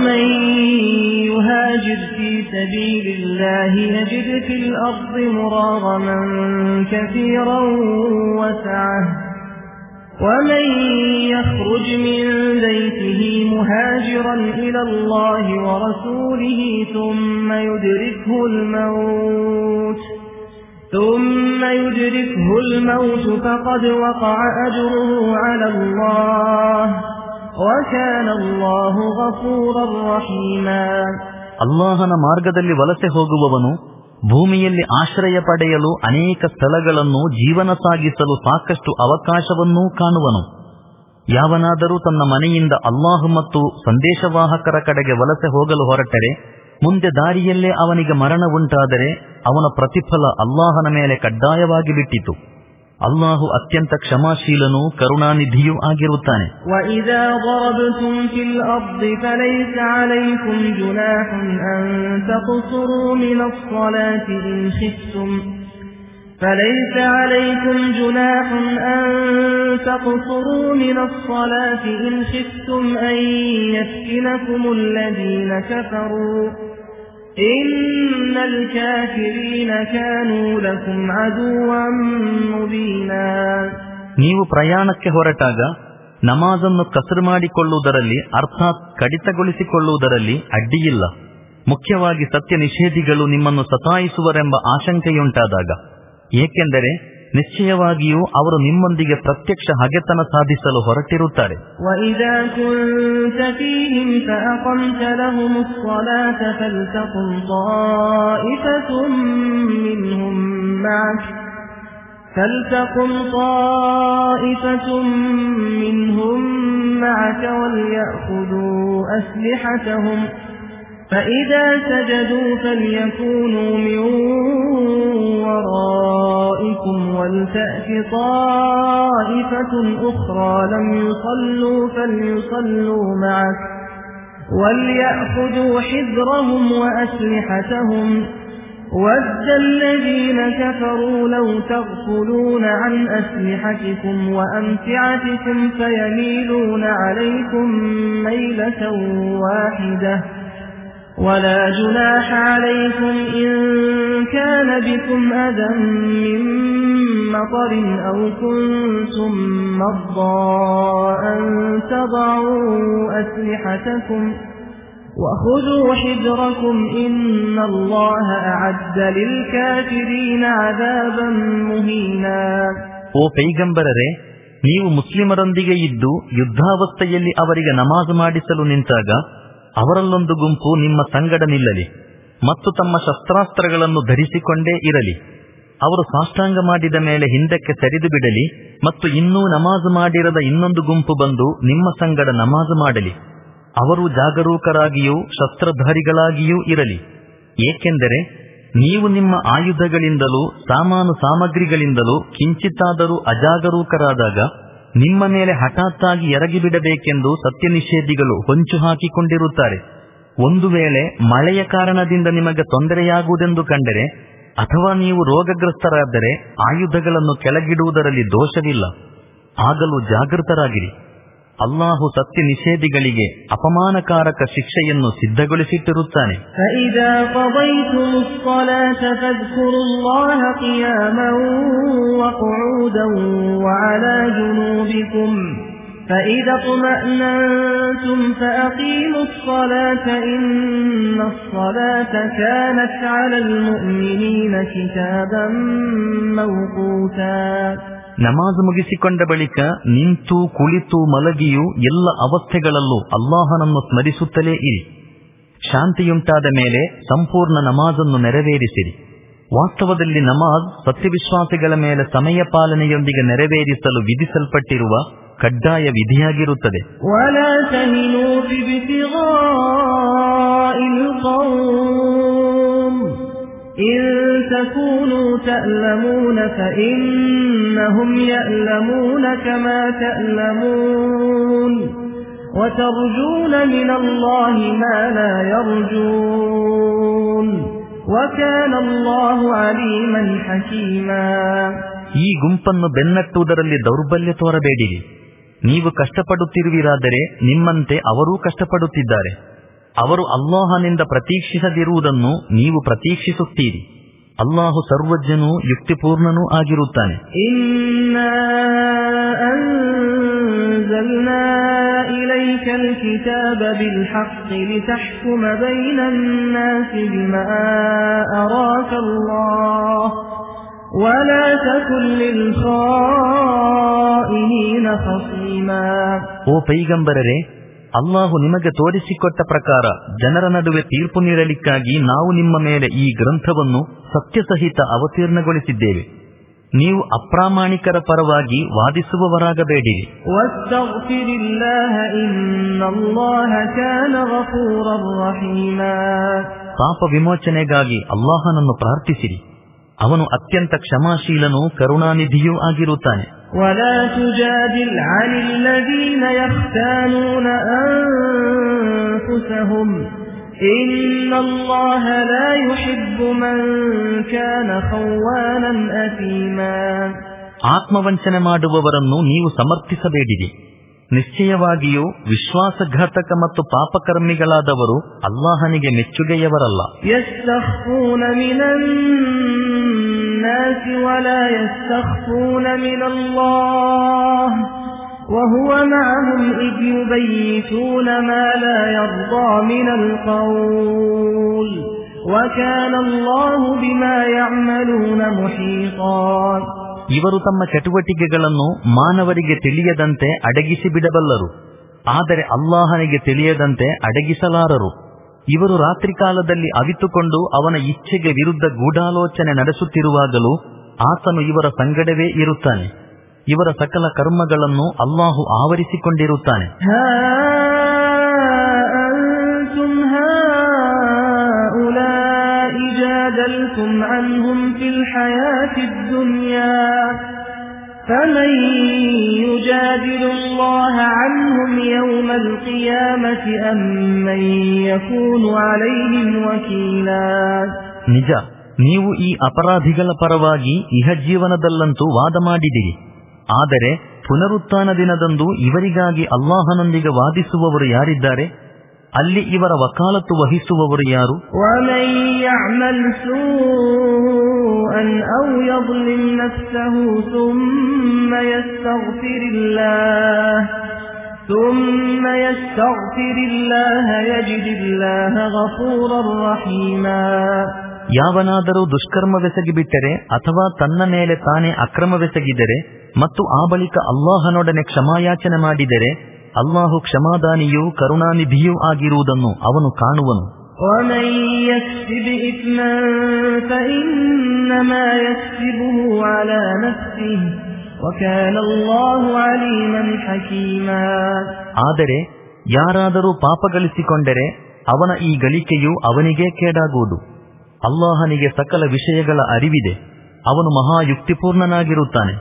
ومن يخرج من بيته مهاجرا إلى الله ورسوله ثم يدركه الموت ثم يدركه الموت فقد وقع أجره على الله وكان الله غفورا رحيما. ಅಲ್ಲಾಹನ ಮಾರ್ಗದಲ್ಲಿ ವಲಸೆ ಹೋಗುವವನು ಭೂಮಿಯಲ್ಲಿ ಆಶ್ರಯ ಪಡೆಯಲು ಅನೇಕ ಸ್ಥಳಗಳನ್ನು, ಜೀವನ ಸಾಗಿಸಲು ಸಾಕಷ್ಟು ಅವಕಾಶವನ್ನೂ ಕಾಣುವನು. ಯಾವನಾದರೂ ತನ್ನ ಮನೆಯಿಂದ ಅಲ್ಲಾಹ್ ಮತ್ತು ಸಂದೇಶವಾಹಕರ ಕಡೆಗೆ ವಲಸೆ ಹೋಗಲು ಹೊರಟರೆ ಮುಂದೆ ದಾರಿಯಲ್ಲೇ ಅವನಿಗೆ ಮರಣ ಉಂಟಾದರೆ ಅವನ ಪ್ರತಿಫಲ ಅಲ್ಲಾಹನ ಮೇಲೆ ಕಡ್ಡಾಯವಾಗಿ ಬಿಟ್ಟಿತು. ಅಲ್ಲಾಹು ಅತ್ಯಂತ ಕ್ಷಮಾಶೀಲನೂ ಕರುಣಾನಿಧಿಯೂ ಆಗಿರುತ್ತಾನೆ. وَإِذَا ضَرَبْتُمْ فِي الْأَرْضِ فَلَيْسَ عَلَيْكُمْ جُنَاحٌ أَن تَقْصُرُوا مِنَ الصَّلَاةِ إِنْ خِفْتُمْ فَلَيْسَ عَلَيْكُمْ جُنَاحٌ أَن تَقْصُرُوا مِنَ الصَّلَاةِ إِنْ خِفْتُمْ أَن يَفْتِنَكُمُ الَّذِينَ كَفَرُوا إِنَّ الْكَافِرِينَ كَانُوا لَكُمْ عَدُوًّا مُبِينًا. ನೀವು ಪ್ರಯಾಣಕ್ಕೆ ಹೊರಟಾಗ ನಮಾಜನ್ನು ಕಸರು ಮಾಡಿಕೊಳ್ಳುವುದರಲ್ಲಿ ಅರ್ಥಾತ್ ಕಡಿತಗೊಳಿಸಿಕೊಳ್ಳುವುದರಲ್ಲಿ ಅಡ್ಡಿಯಿಲ್ಲ. ಮುಖ್ಯವಾಗಿ ಸತ್ಯ ನಿಷೇಧಿಗಳು ನಿಮ್ಮನ್ನು ಸತಾಯಿಸುವರೆಂಬ ಆಶಂಕೆಯುಂಟಾದಾಗ, ಏಕೆಂದರೆ ನಿಶ್ಚಯವಾಗಿಯೂ ಅವರು ನಿಮ್ಮೊಂದಿಗೆ ಪ್ರತ್ಯಕ್ಷ ಹಗೆತನ ಸಾಧಿಸಲು ಹೊರಟಿರುತ್ತಾರೆ. وَإِذَا كُنْتَ فِيهِمْ فَأَقَمْتَ لَهُمُ الصَّلَاةَ فَلْتَقُمْ طَائِفَةٌ مِّنْهُمْ مَعَكَ فَلْتَقُمْ طَائِفَةٌ مِّنْهُمْ مَعَكَ وَلْيَأْخُذُوا أَسْلِحَتَهُمْ فَإِذَا سَجَدُوا فَلْيَكُونُوا مِنْ وَرَائِكُمْ وَلْتَأْتِ طَائِفَةٌ أُخْرَى لَمْ يُصَلُّوا فَلْيُصَلُّوا مَعَكَ وَلْيَأْخُذُوا حِذْرَهُمْ وَأَسْلِحَتَهُمْ وَدَّ الَّذِينَ كَفَرُوا لَوْ تَغْفُلُونَ عَنْ أَسْلِحَتِكُمْ وَأَمْتِعَتِكُمْ فَيَمِيلُونَ عَلَيْكُمْ مَيْلَةً وَاحِدَةً وَلَا جُنَاحَ عَلَيْكُمْ إِن كَانَ بِكُمْ أَذًى مِّن مَّطَرٍ أَوْ كُنتُم مَّرْضَىٰ أَن تَضَعُوا أَسْلِحَتَكُمْ وَخُذُوا حِذْرَكُمْ إِنَّ اللَّهَ أَعَدَّ لِلْكَافِرِينَ عَذَابًا مُهِينًا. ಓ ಪೈಗಂಬರರೇ, ನೀವು ಮುಸ್ಲಿಮರೊಂದಿಗೆ ಇದ್ದು ಯುದ್ಧಾವಸ್ಥೆಯಲ್ಲಿ ಅವರಿಗೆ ನಮಾಜ್ ಮಾಡಿಸಲು ನಿಂತಾಗ ಅವರಲ್ಲೊಂದು ಗುಂಪು ನಿಮ್ಮ ಸಂಗಡ ನಿಲ್ಲಲಿ ಮತ್ತು ತಮ್ಮ ಶಸ್ತ್ರಾಸ್ತ್ರಗಳನ್ನು ಧರಿಸಿಕೊಂಡೇ ಇರಲಿ. ಅವರು ಸಾಷ್ಟಾಂಗ ಮಾಡಿದ ಮೇಲೆ ಹಿಂದಕ್ಕೆ ಸರಿದು ಬಿಡಲಿ ಮತ್ತು ಇನ್ನೂ ನಮಾಜು ಮಾಡಿರದ ಇನ್ನೊಂದು ಗುಂಪು ಬಂದು ನಿಮ್ಮ ಸಂಗಡ ನಮಾಜು ಮಾಡಲಿ. ಅವರು ಜಾಗರೂಕರಾಗಿಯೂ ಶಸ್ತ್ರಧಾರಿಗಳಾಗಿಯೂ ಇರಲಿ. ಏಕೆಂದರೆ ನೀವು ನಿಮ್ಮ ಆಯುಧಗಳಿಂದಲೂ ಸಾಮಾನು ಸಾಮಗ್ರಿಗಳಿಂದಲೂ ಕಿಂಚಿತ್ತಾದರೂ ಅಜಾಗರೂಕರಾದಾಗ ನಿಮ್ಮ ಮೇಲೆ ಹಠಾತ್ತಾಗಿ ಎರಗಿಬಿಡಬೇಕೆಂದು ಸತ್ಯ ನಿಷೇಧಿಗಳು ಹೊಂಚು ಹಾಕಿಕೊಂಡಿರುತ್ತಾರೆ. ಒಂದು ವೇಳೆ ಮಳೆಯ ಕಾರಣದಿಂದ ನಿಮಗೆ ತೊಂದರೆಯಾಗುವುದೆಂದು ಕಂಡರೆ ಅಥವಾ ನೀವು ರೋಗಗ್ರಸ್ತರಾದರೆ ಆಯುಧಗಳನ್ನು ಕೆಳಗಿಡುವುದರಲ್ಲಿ ದೋಷವಿಲ್ಲ. ಆಗಲೂ ಜಾಗೃತರಾಗಿರಿ. ಅಲ್ಲಾಹು ಸತ್ಯ ನಿಷೇಧಿಗಳಿಗೆ ಅಪಮಾನಕಾರಕ ಶಿಕ್ಷೆಯನ್ನು ಸಿದ್ಧಗೊಳಿಸಿಟ್ಟಿರುತ್ತಾನೆ. فَإِذَا قَضَيْتُمُ الصَّلَاةَ فَاذْكُرُوا اللَّهَ قِيَامًا وَقُعُودًا وَعَلَى جُنُوبِكُمْ فَإِذَا اطْمَأْنَنْتُمْ فَأَقِيمُوا الصَّلَاةَ إِنَّ الصَّلَاةَ كَانَتْ عَلَى الْمُؤْمِنِينَ كِتَابًا مَوْقُوتًا. ನಮಾಜ್ ಮುಗಿಸಿಕೊಂಡ ಬಳಿಕ ನಿಂತು ಕುಳಿತು ಮಲಗಿಯೂ ಎಲ್ಲ ಅವಸ್ಥೆಗಳಲ್ಲೂ ಅಲ್ಲಾಹನನ್ನು ಸ್ಮರಿಸುತ್ತಲೇ ಇರಿ. ಶಾಂತಿಯುಂಟಾದ ಮೇಲೆ ಸಂಪೂರ್ಣ ನಮಾಜನ್ನು ನೆರವೇರಿಸಿರಿ. ವಾಸ್ತವದಲ್ಲಿ ನಮಾಜ್ ಸತ್ಯವಿಶ್ವಾಸಿಗಳ ಮೇಲೆ ಸಮಯ ಪಾಲನೆಯೊಂದಿಗೆ ನೆರವೇರಿಸಲು ವಿಧಿಸಲ್ಪಟ್ಟಿರುವ ಕಡ್ಡಾಯ ವಿಧಿಯಾಗಿರುತ್ತದೆ. إن تكونوا تألمون فإنهم يألمون كما تألمون وترجون من الله ما لا يرجون وكان الله عليما حكيما. ಈ ಗುಂಪನ್ನು ಬೆನ್ನಟ್ಟುವುದರಲ್ಲಿ ದೌರ್ಬಲ್ಯ ತೋರಬೇಡಿರಿ. ನೀವು ಕಷ್ಟಪಡುತ್ತಿರುವಿರಾದರೆ ನಿಮ್ಮಂತೆ ಅವರೂ ಕಷ್ಟಪಡುತ್ತಿದ್ದಾರೆ. ಅವರು ಅಲ್ಲಾಹನಿಂದ ಪ್ರತೀಕ್ಷಿಸದಿರುವುದನ್ನು ನೀವು ಪ್ರತೀಕ್ಷಿಸುತ್ತೀರಿ. ಅಲ್ಲಾಹು ಸರ್ವಜ್ಞನೂ ಯುಕ್ತಿಪೂರ್ಣನೂ ಆಗಿರುತ್ತಾನೆ. ಇನ್ನಾ ಅನ್ಜಲ್ನಾ ಇಲೈಕಲ್ ಕಿತಾಬ ಬಿಲ್ ಹಕ್ಕಿ ಲಿತಹ್ಕುಮ ಬೈನನ್ ನಾಸಿ ಬಿಮಾ ಅರಾಕಲ್ಲಾಹ್ ವಲಾ ತಕುನ್ ಲಿಲ್ ಖಾಯಿನೀನ ಖಸೀಮಾ. ಓ ಪೈಗಂಬರರೇ, ಅಲ್ಲಾಹು ನಿಮಗೆ ತೋರಿಸಿಕೊಟ್ಟ ಪ್ರಕಾರ ಜನರ ನಡುವೆ ತೀರ್ಪು ನೀಡಲಿಕ್ಕಾಗಿ ನಾವು ನಿಮ್ಮ ಮೇಲೆ ಈ ಗ್ರಂಥವನ್ನು ಸತ್ಯಸಹಿತ ಅವತೀರ್ಣಗೊಳಿಸಿದ್ದೇವೆ. ನೀವು ಅಪ್ರಾಮಾಣಿಕರ ಪರವಾಗಿ ವಾದಿಸುವವರಾಗಬೇಡಿರಿ. ಪಾಪ ವಿಮೋಚನೆಗಾಗಿ ಅಲ್ಲಾಹನನ್ನು ಪ್ರಾರ್ಥಿಸಿರಿ. ಅವನು ಅತ್ಯಂತ ಕ್ಷಮಾಶೀಲನೂ ಕರುಣಾನಿಧಿಯೂ ಆಗಿರುತ್ತಾನೆ. ولا تجادل عن الذين يختانون أنفسهم إن الله لا يحب من كان خوانا أثيما. ಆತ್ಮವಂಚನೆ ಮಾಡುವವರನ್ನು ನೀವು ಸಮರ್ಥಿಸಬೇಡಿರಿ. ನಿಶ್ಚಯವಾಗಿಯೂ ವಿಶ್ವಾಸಘಾತಕ ಮತ್ತು ಪಾಪಕರ್ಮಿಗಳಾದವರು ಅಲ್ಲಾಹನಿಗೆ ಮೆಚ್ಚುಗೆಯವರಲ್ಲ. ಯಸ್ತಖ್ಫೂನ ಮಿನನ್ ನಾಸಿ ವಲಾ ಯಸ್ತಖ್ಫೂನ ಮಿನಲ್ಲಾಹ್ ವಹುವ ಮಅಹುಂ ಇದ್ ಯುಬಯ್ಯಿತೂನ ಮಾ ಲಾ ಯರ್ದಾ ಮಿನಲ್ ಕೌಲ್ ವಕಾನ ಅಲ್ಲಾಹು ಬಿಮಾ ಯಅಮಲೂನ ಮುಹೀತಾ. ಇವರು ತಮ್ಮ ಚಟುವಟಿಕೆಗಳನ್ನು ಮಾನವರಿಗೆ ತಿಳಿಯದಂತೆ ಅಡಗಿಸಿ ಬಿಡಬಲ್ಲರು, ಆದರೆ ಅಲ್ಲಾಹನಿಗೆ ತಿಳಿಯದಂತೆ ಅಡಗಿಸಲಾರರು. ಇವರು ರಾತ್ರಿ ಕಾಲದಲ್ಲಿ ಅವಿತುಕೊಂಡು ಅವನ ಇಚ್ಛೆಗೆ ವಿರುದ್ಧ ಗೂಢಾಲೋಚನೆ ನಡೆಸುತ್ತಿರುವಾಗಲೂ ಆತನು ಇವರ ಸಂಗಡವೇ ಇರುತ್ತಾನೆ. ಇವರ ಸಕಲ ಕರ್ಮಗಳನ್ನು ಅಲ್ಲಾಹು ಆವರಿಸಿಕೊಂಡಿರುತ್ತಾನೆ. جادلتم عنهم في الحياة الدنيا فمن يجادل الله عنهم يوم القيامة أم من يكون عليهم وكيلا. ನಿಜ, ನೀವು ಈ ಅಪರಾಧಿಗಳ ಪರವಾಗಿ ಇಹ ಜೀವನದಲ್ಲಂತೂ ವಾದ ಮಾಡಿದಿರಿ, ಆದರೆ ಪುನರುತ್ಥಾನ ದಿನದಂದು ಇವರಿಗಾಗಿ ಅಲ್ಲಾಹನೊಂದಿಗೆ ವಾದಿಸುವವರು ಯಾರಿದ್ದಾರೆ? ಅಲ್ಲಿ ಇವರ ವಕಾಲತ್ತು ವಹಿಸುವವರು ಯಾರು? ಯಾವನಾದರೂ ದುಷ್ಕರ್ಮವೆಸಗಿಬಿಟ್ಟರೆ ಅಥವಾ ತನ್ನ ಮೇಲೆ ತಾನೇ ಅಕ್ರಮವೆಸಗಿದರೆ ಮತ್ತು ಆ ಬಳಿಕ ಅಲ್ಲಾಹನೊಡನೆ ಕ್ಷಮಾಯಾಚನೆ ಮಾಡಿದರೆ ಅಲ್ಲಾಹು ಕ್ಷಮಾದಾನಿಯೂ ಕರುಣಾನಿಧಿಯೂ ಆಗಿರುವುದನ್ನು ಅವನು ಕಾಣುವನು. ಆದರೆ ಯಾರಾದರೂ ಪಾಪ ಗಳಿಸಿಕೊಂಡರೆ ಅವನ ಈ ಗಳಿಕೆಯು ಅವನಿಗೇ ಕೇಡಾಗುವುದು. ಅಲ್ಲಾಹನಿಗೆ ಸಕಲ ವಿಷಯಗಳ ಅರಿವಿದೆ, ಅವನು ಮಹಾಯುಕ್ತಿಪೂರ್ಣನಾಗಿರುತ್ತಾನೆ.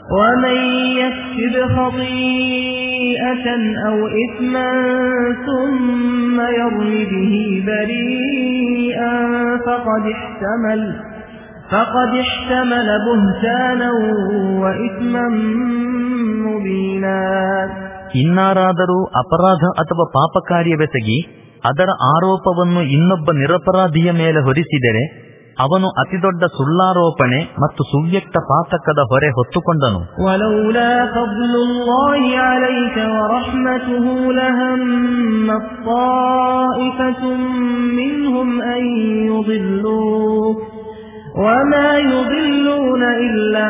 أو إثما ثم يرمي به بريئا فقد احتمل فقد احتمل بهتانا وإثما مبينا. ಇನ್ನಾರಾದರೂ ಅಪರಾಧ ಅಥವಾ ಪಾಪ ಕಾರ್ಯವೆಸಗಿ ಅದರ ಆರೋಪವನ್ನು ಇನ್ನೊಬ್ಬ ನಿರಪರಾಧಿಯ ಮೇಲೆ ಹೊರಿಸಿದರೆ ಅವನು ಅತಿದೊಡ್ಡ ಸುಳ್ಳಾರೋಪಣೆ ಮತ್ತು ಸುವ್ಯಕ್ತ ಪಾತಕದ ಹೊರೆ ಹೊತ್ತುಕೊಂಡನು. ವಲೌಲಾ ಫದ್ಲುಲ್ಲಾಹಿ ಅಲೈಕ ವರಹ್ಮತುಹು ಲಹಮ್ಮತ್ ತಾಯಿಫತುಂ ಮಿನ್ಹುಂ ಅನ್ ಯುದಿಲ್ಲೂಕ ವಮಾ ಯುದಿಲ್ಲೂನ ಇಲ್ಲಾ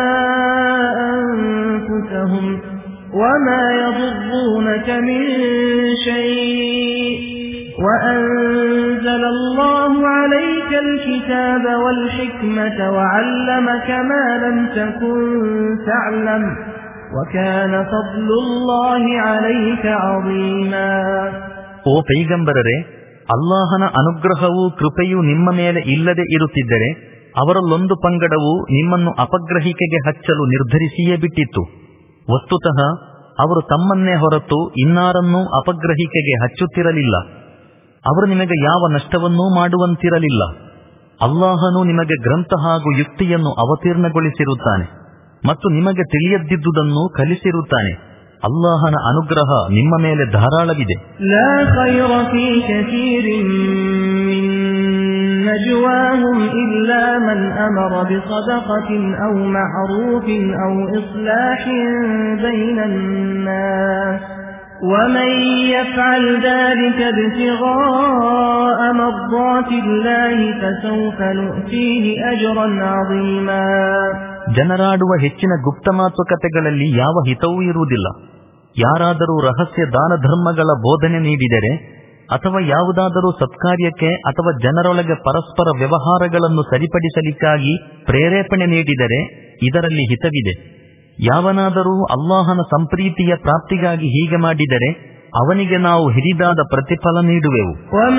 ಅನ್ಫುಸಹುಂ ವಮಾ ಯದುರ್ರೂನಕ ಮಿನ್ ಶೈء وأنزل الله عليك الكتاب والحكمة وعلمك ما لم تكن تعلم وكان فضل الله عليك عظيما. ಓ ಪೈಗಂಬರರೇ, ಅಲ್ಲಾಹನ ಅನುಗ್ರಹವೂ ಕೃಪೆಯೂ ನಿಮ್ಮ ಮೇಲೆ ಇಲ್ಲದೆ ಇರುತ್ತಿದ್ದರೆ ಅವರಲ್ಲೊಂದು ಪಂಗಡವು ನಿಮ್ಮನ್ನು ಅಪಗ್ರಹಿಕೆಗೆ ಹಚ್ಚಲು ನಿರ್ಧರಿಸಿಯೇ ಬಿಟ್ಟಿತ್ತು. ವಸ್ತುತಃ ಅವರು ತಮ್ಮನ್ನೇ ಹೊರತು ಇನ್ನಾರನ್ನೂ ಅಪಗ್ರಹಿಕೆಗೆ ಹಚ್ಚುತ್ತಿರಲಿಲ್ಲ. ಅವರು ನಿಮಗೆ ಯಾವ ನಷ್ಟವನ್ನೂ ಮಾಡುವಂತಿರಲಿಲ್ಲ. ಅಲ್ಲಾಹನು ನಿಮಗೆ ಗ್ರಂಥ ಹಾಗೂ ಯುಕ್ತಿಯನ್ನು ಅವತೀರ್ಣಗೊಳಿಸಿರುತ್ತಾನೆ ಮತ್ತು ನಿಮಗೆ ತಿಳಿಯದಿದ್ದುದನ್ನು ಕಲಿಸಿರುತ್ತಾನೆ. ಅಲ್ಲಾಹನ ಅನುಗ್ರಹ ನಿಮ್ಮ ಮೇಲೆ ಧಾರಾಳವಿದೆ. ಲಾ ಖೈರ ಫೀ ಕಸೀರಿನ್ ಮಿನ್ ನಜ್ವಾಹುಂ ಇಲ್ಲಾ ಮನ್ ಅಮರ ಬಿಸದಕತಿನ್ ಔ ಮಅರೂಫಿನ್ ಔ ಇಸ್ಲಾಹಿನ್ ಬೈನನ್ ನಾಸ್ ومن يفعل ذلك ابتغاء مرضات الله فسوف نؤتيه أجرا عظيما. ಜನರಾಡುವ ಹೆಚ್ಚಿನ ಗುಪ್ತ ಮಾತುಕತೆಗಳಲ್ಲಿ ಯಾವ ಹಿತವೂ ಇರುವುದಿಲ್ಲ. ಯಾರಾದರೂ ರಹಸ್ಯ ದಾನ ಧರ್ಮಗಳ ಬೋಧನೆ ನೀಡಿದರೆ ಅಥವಾ ಯಾವುದಾದರೂ ಸತ್ಕಾರ್ಯಕ್ಕೆ ಅಥವಾ ಜನರೊಳಗೆ ಪರಸ್ಪರ ವ್ಯವಹಾರಗಳನ್ನು ಸರಿಪಡಿಸಲಿಕ್ಕಾಗಿ ಪ್ರೇರೇಪಣೆ ನೀಡಿದರೆ ಇದರಲ್ಲಿ ಹಿತವಿದೆ. ಯಾವನಾದರೂ ಅಲ್ಲಾಹನ ಸಂಪ್ರೀತಿಯ ಪ್ರಾಪ್ತಿಗಾಗಿ ಹೀಗೆ ಮಾಡಿದರೆ ಅವನಿಗೆ ನಾವು ಹಿರಿದಾದ ಪ್ರತಿಫಲ ನೀಡುವೆವು.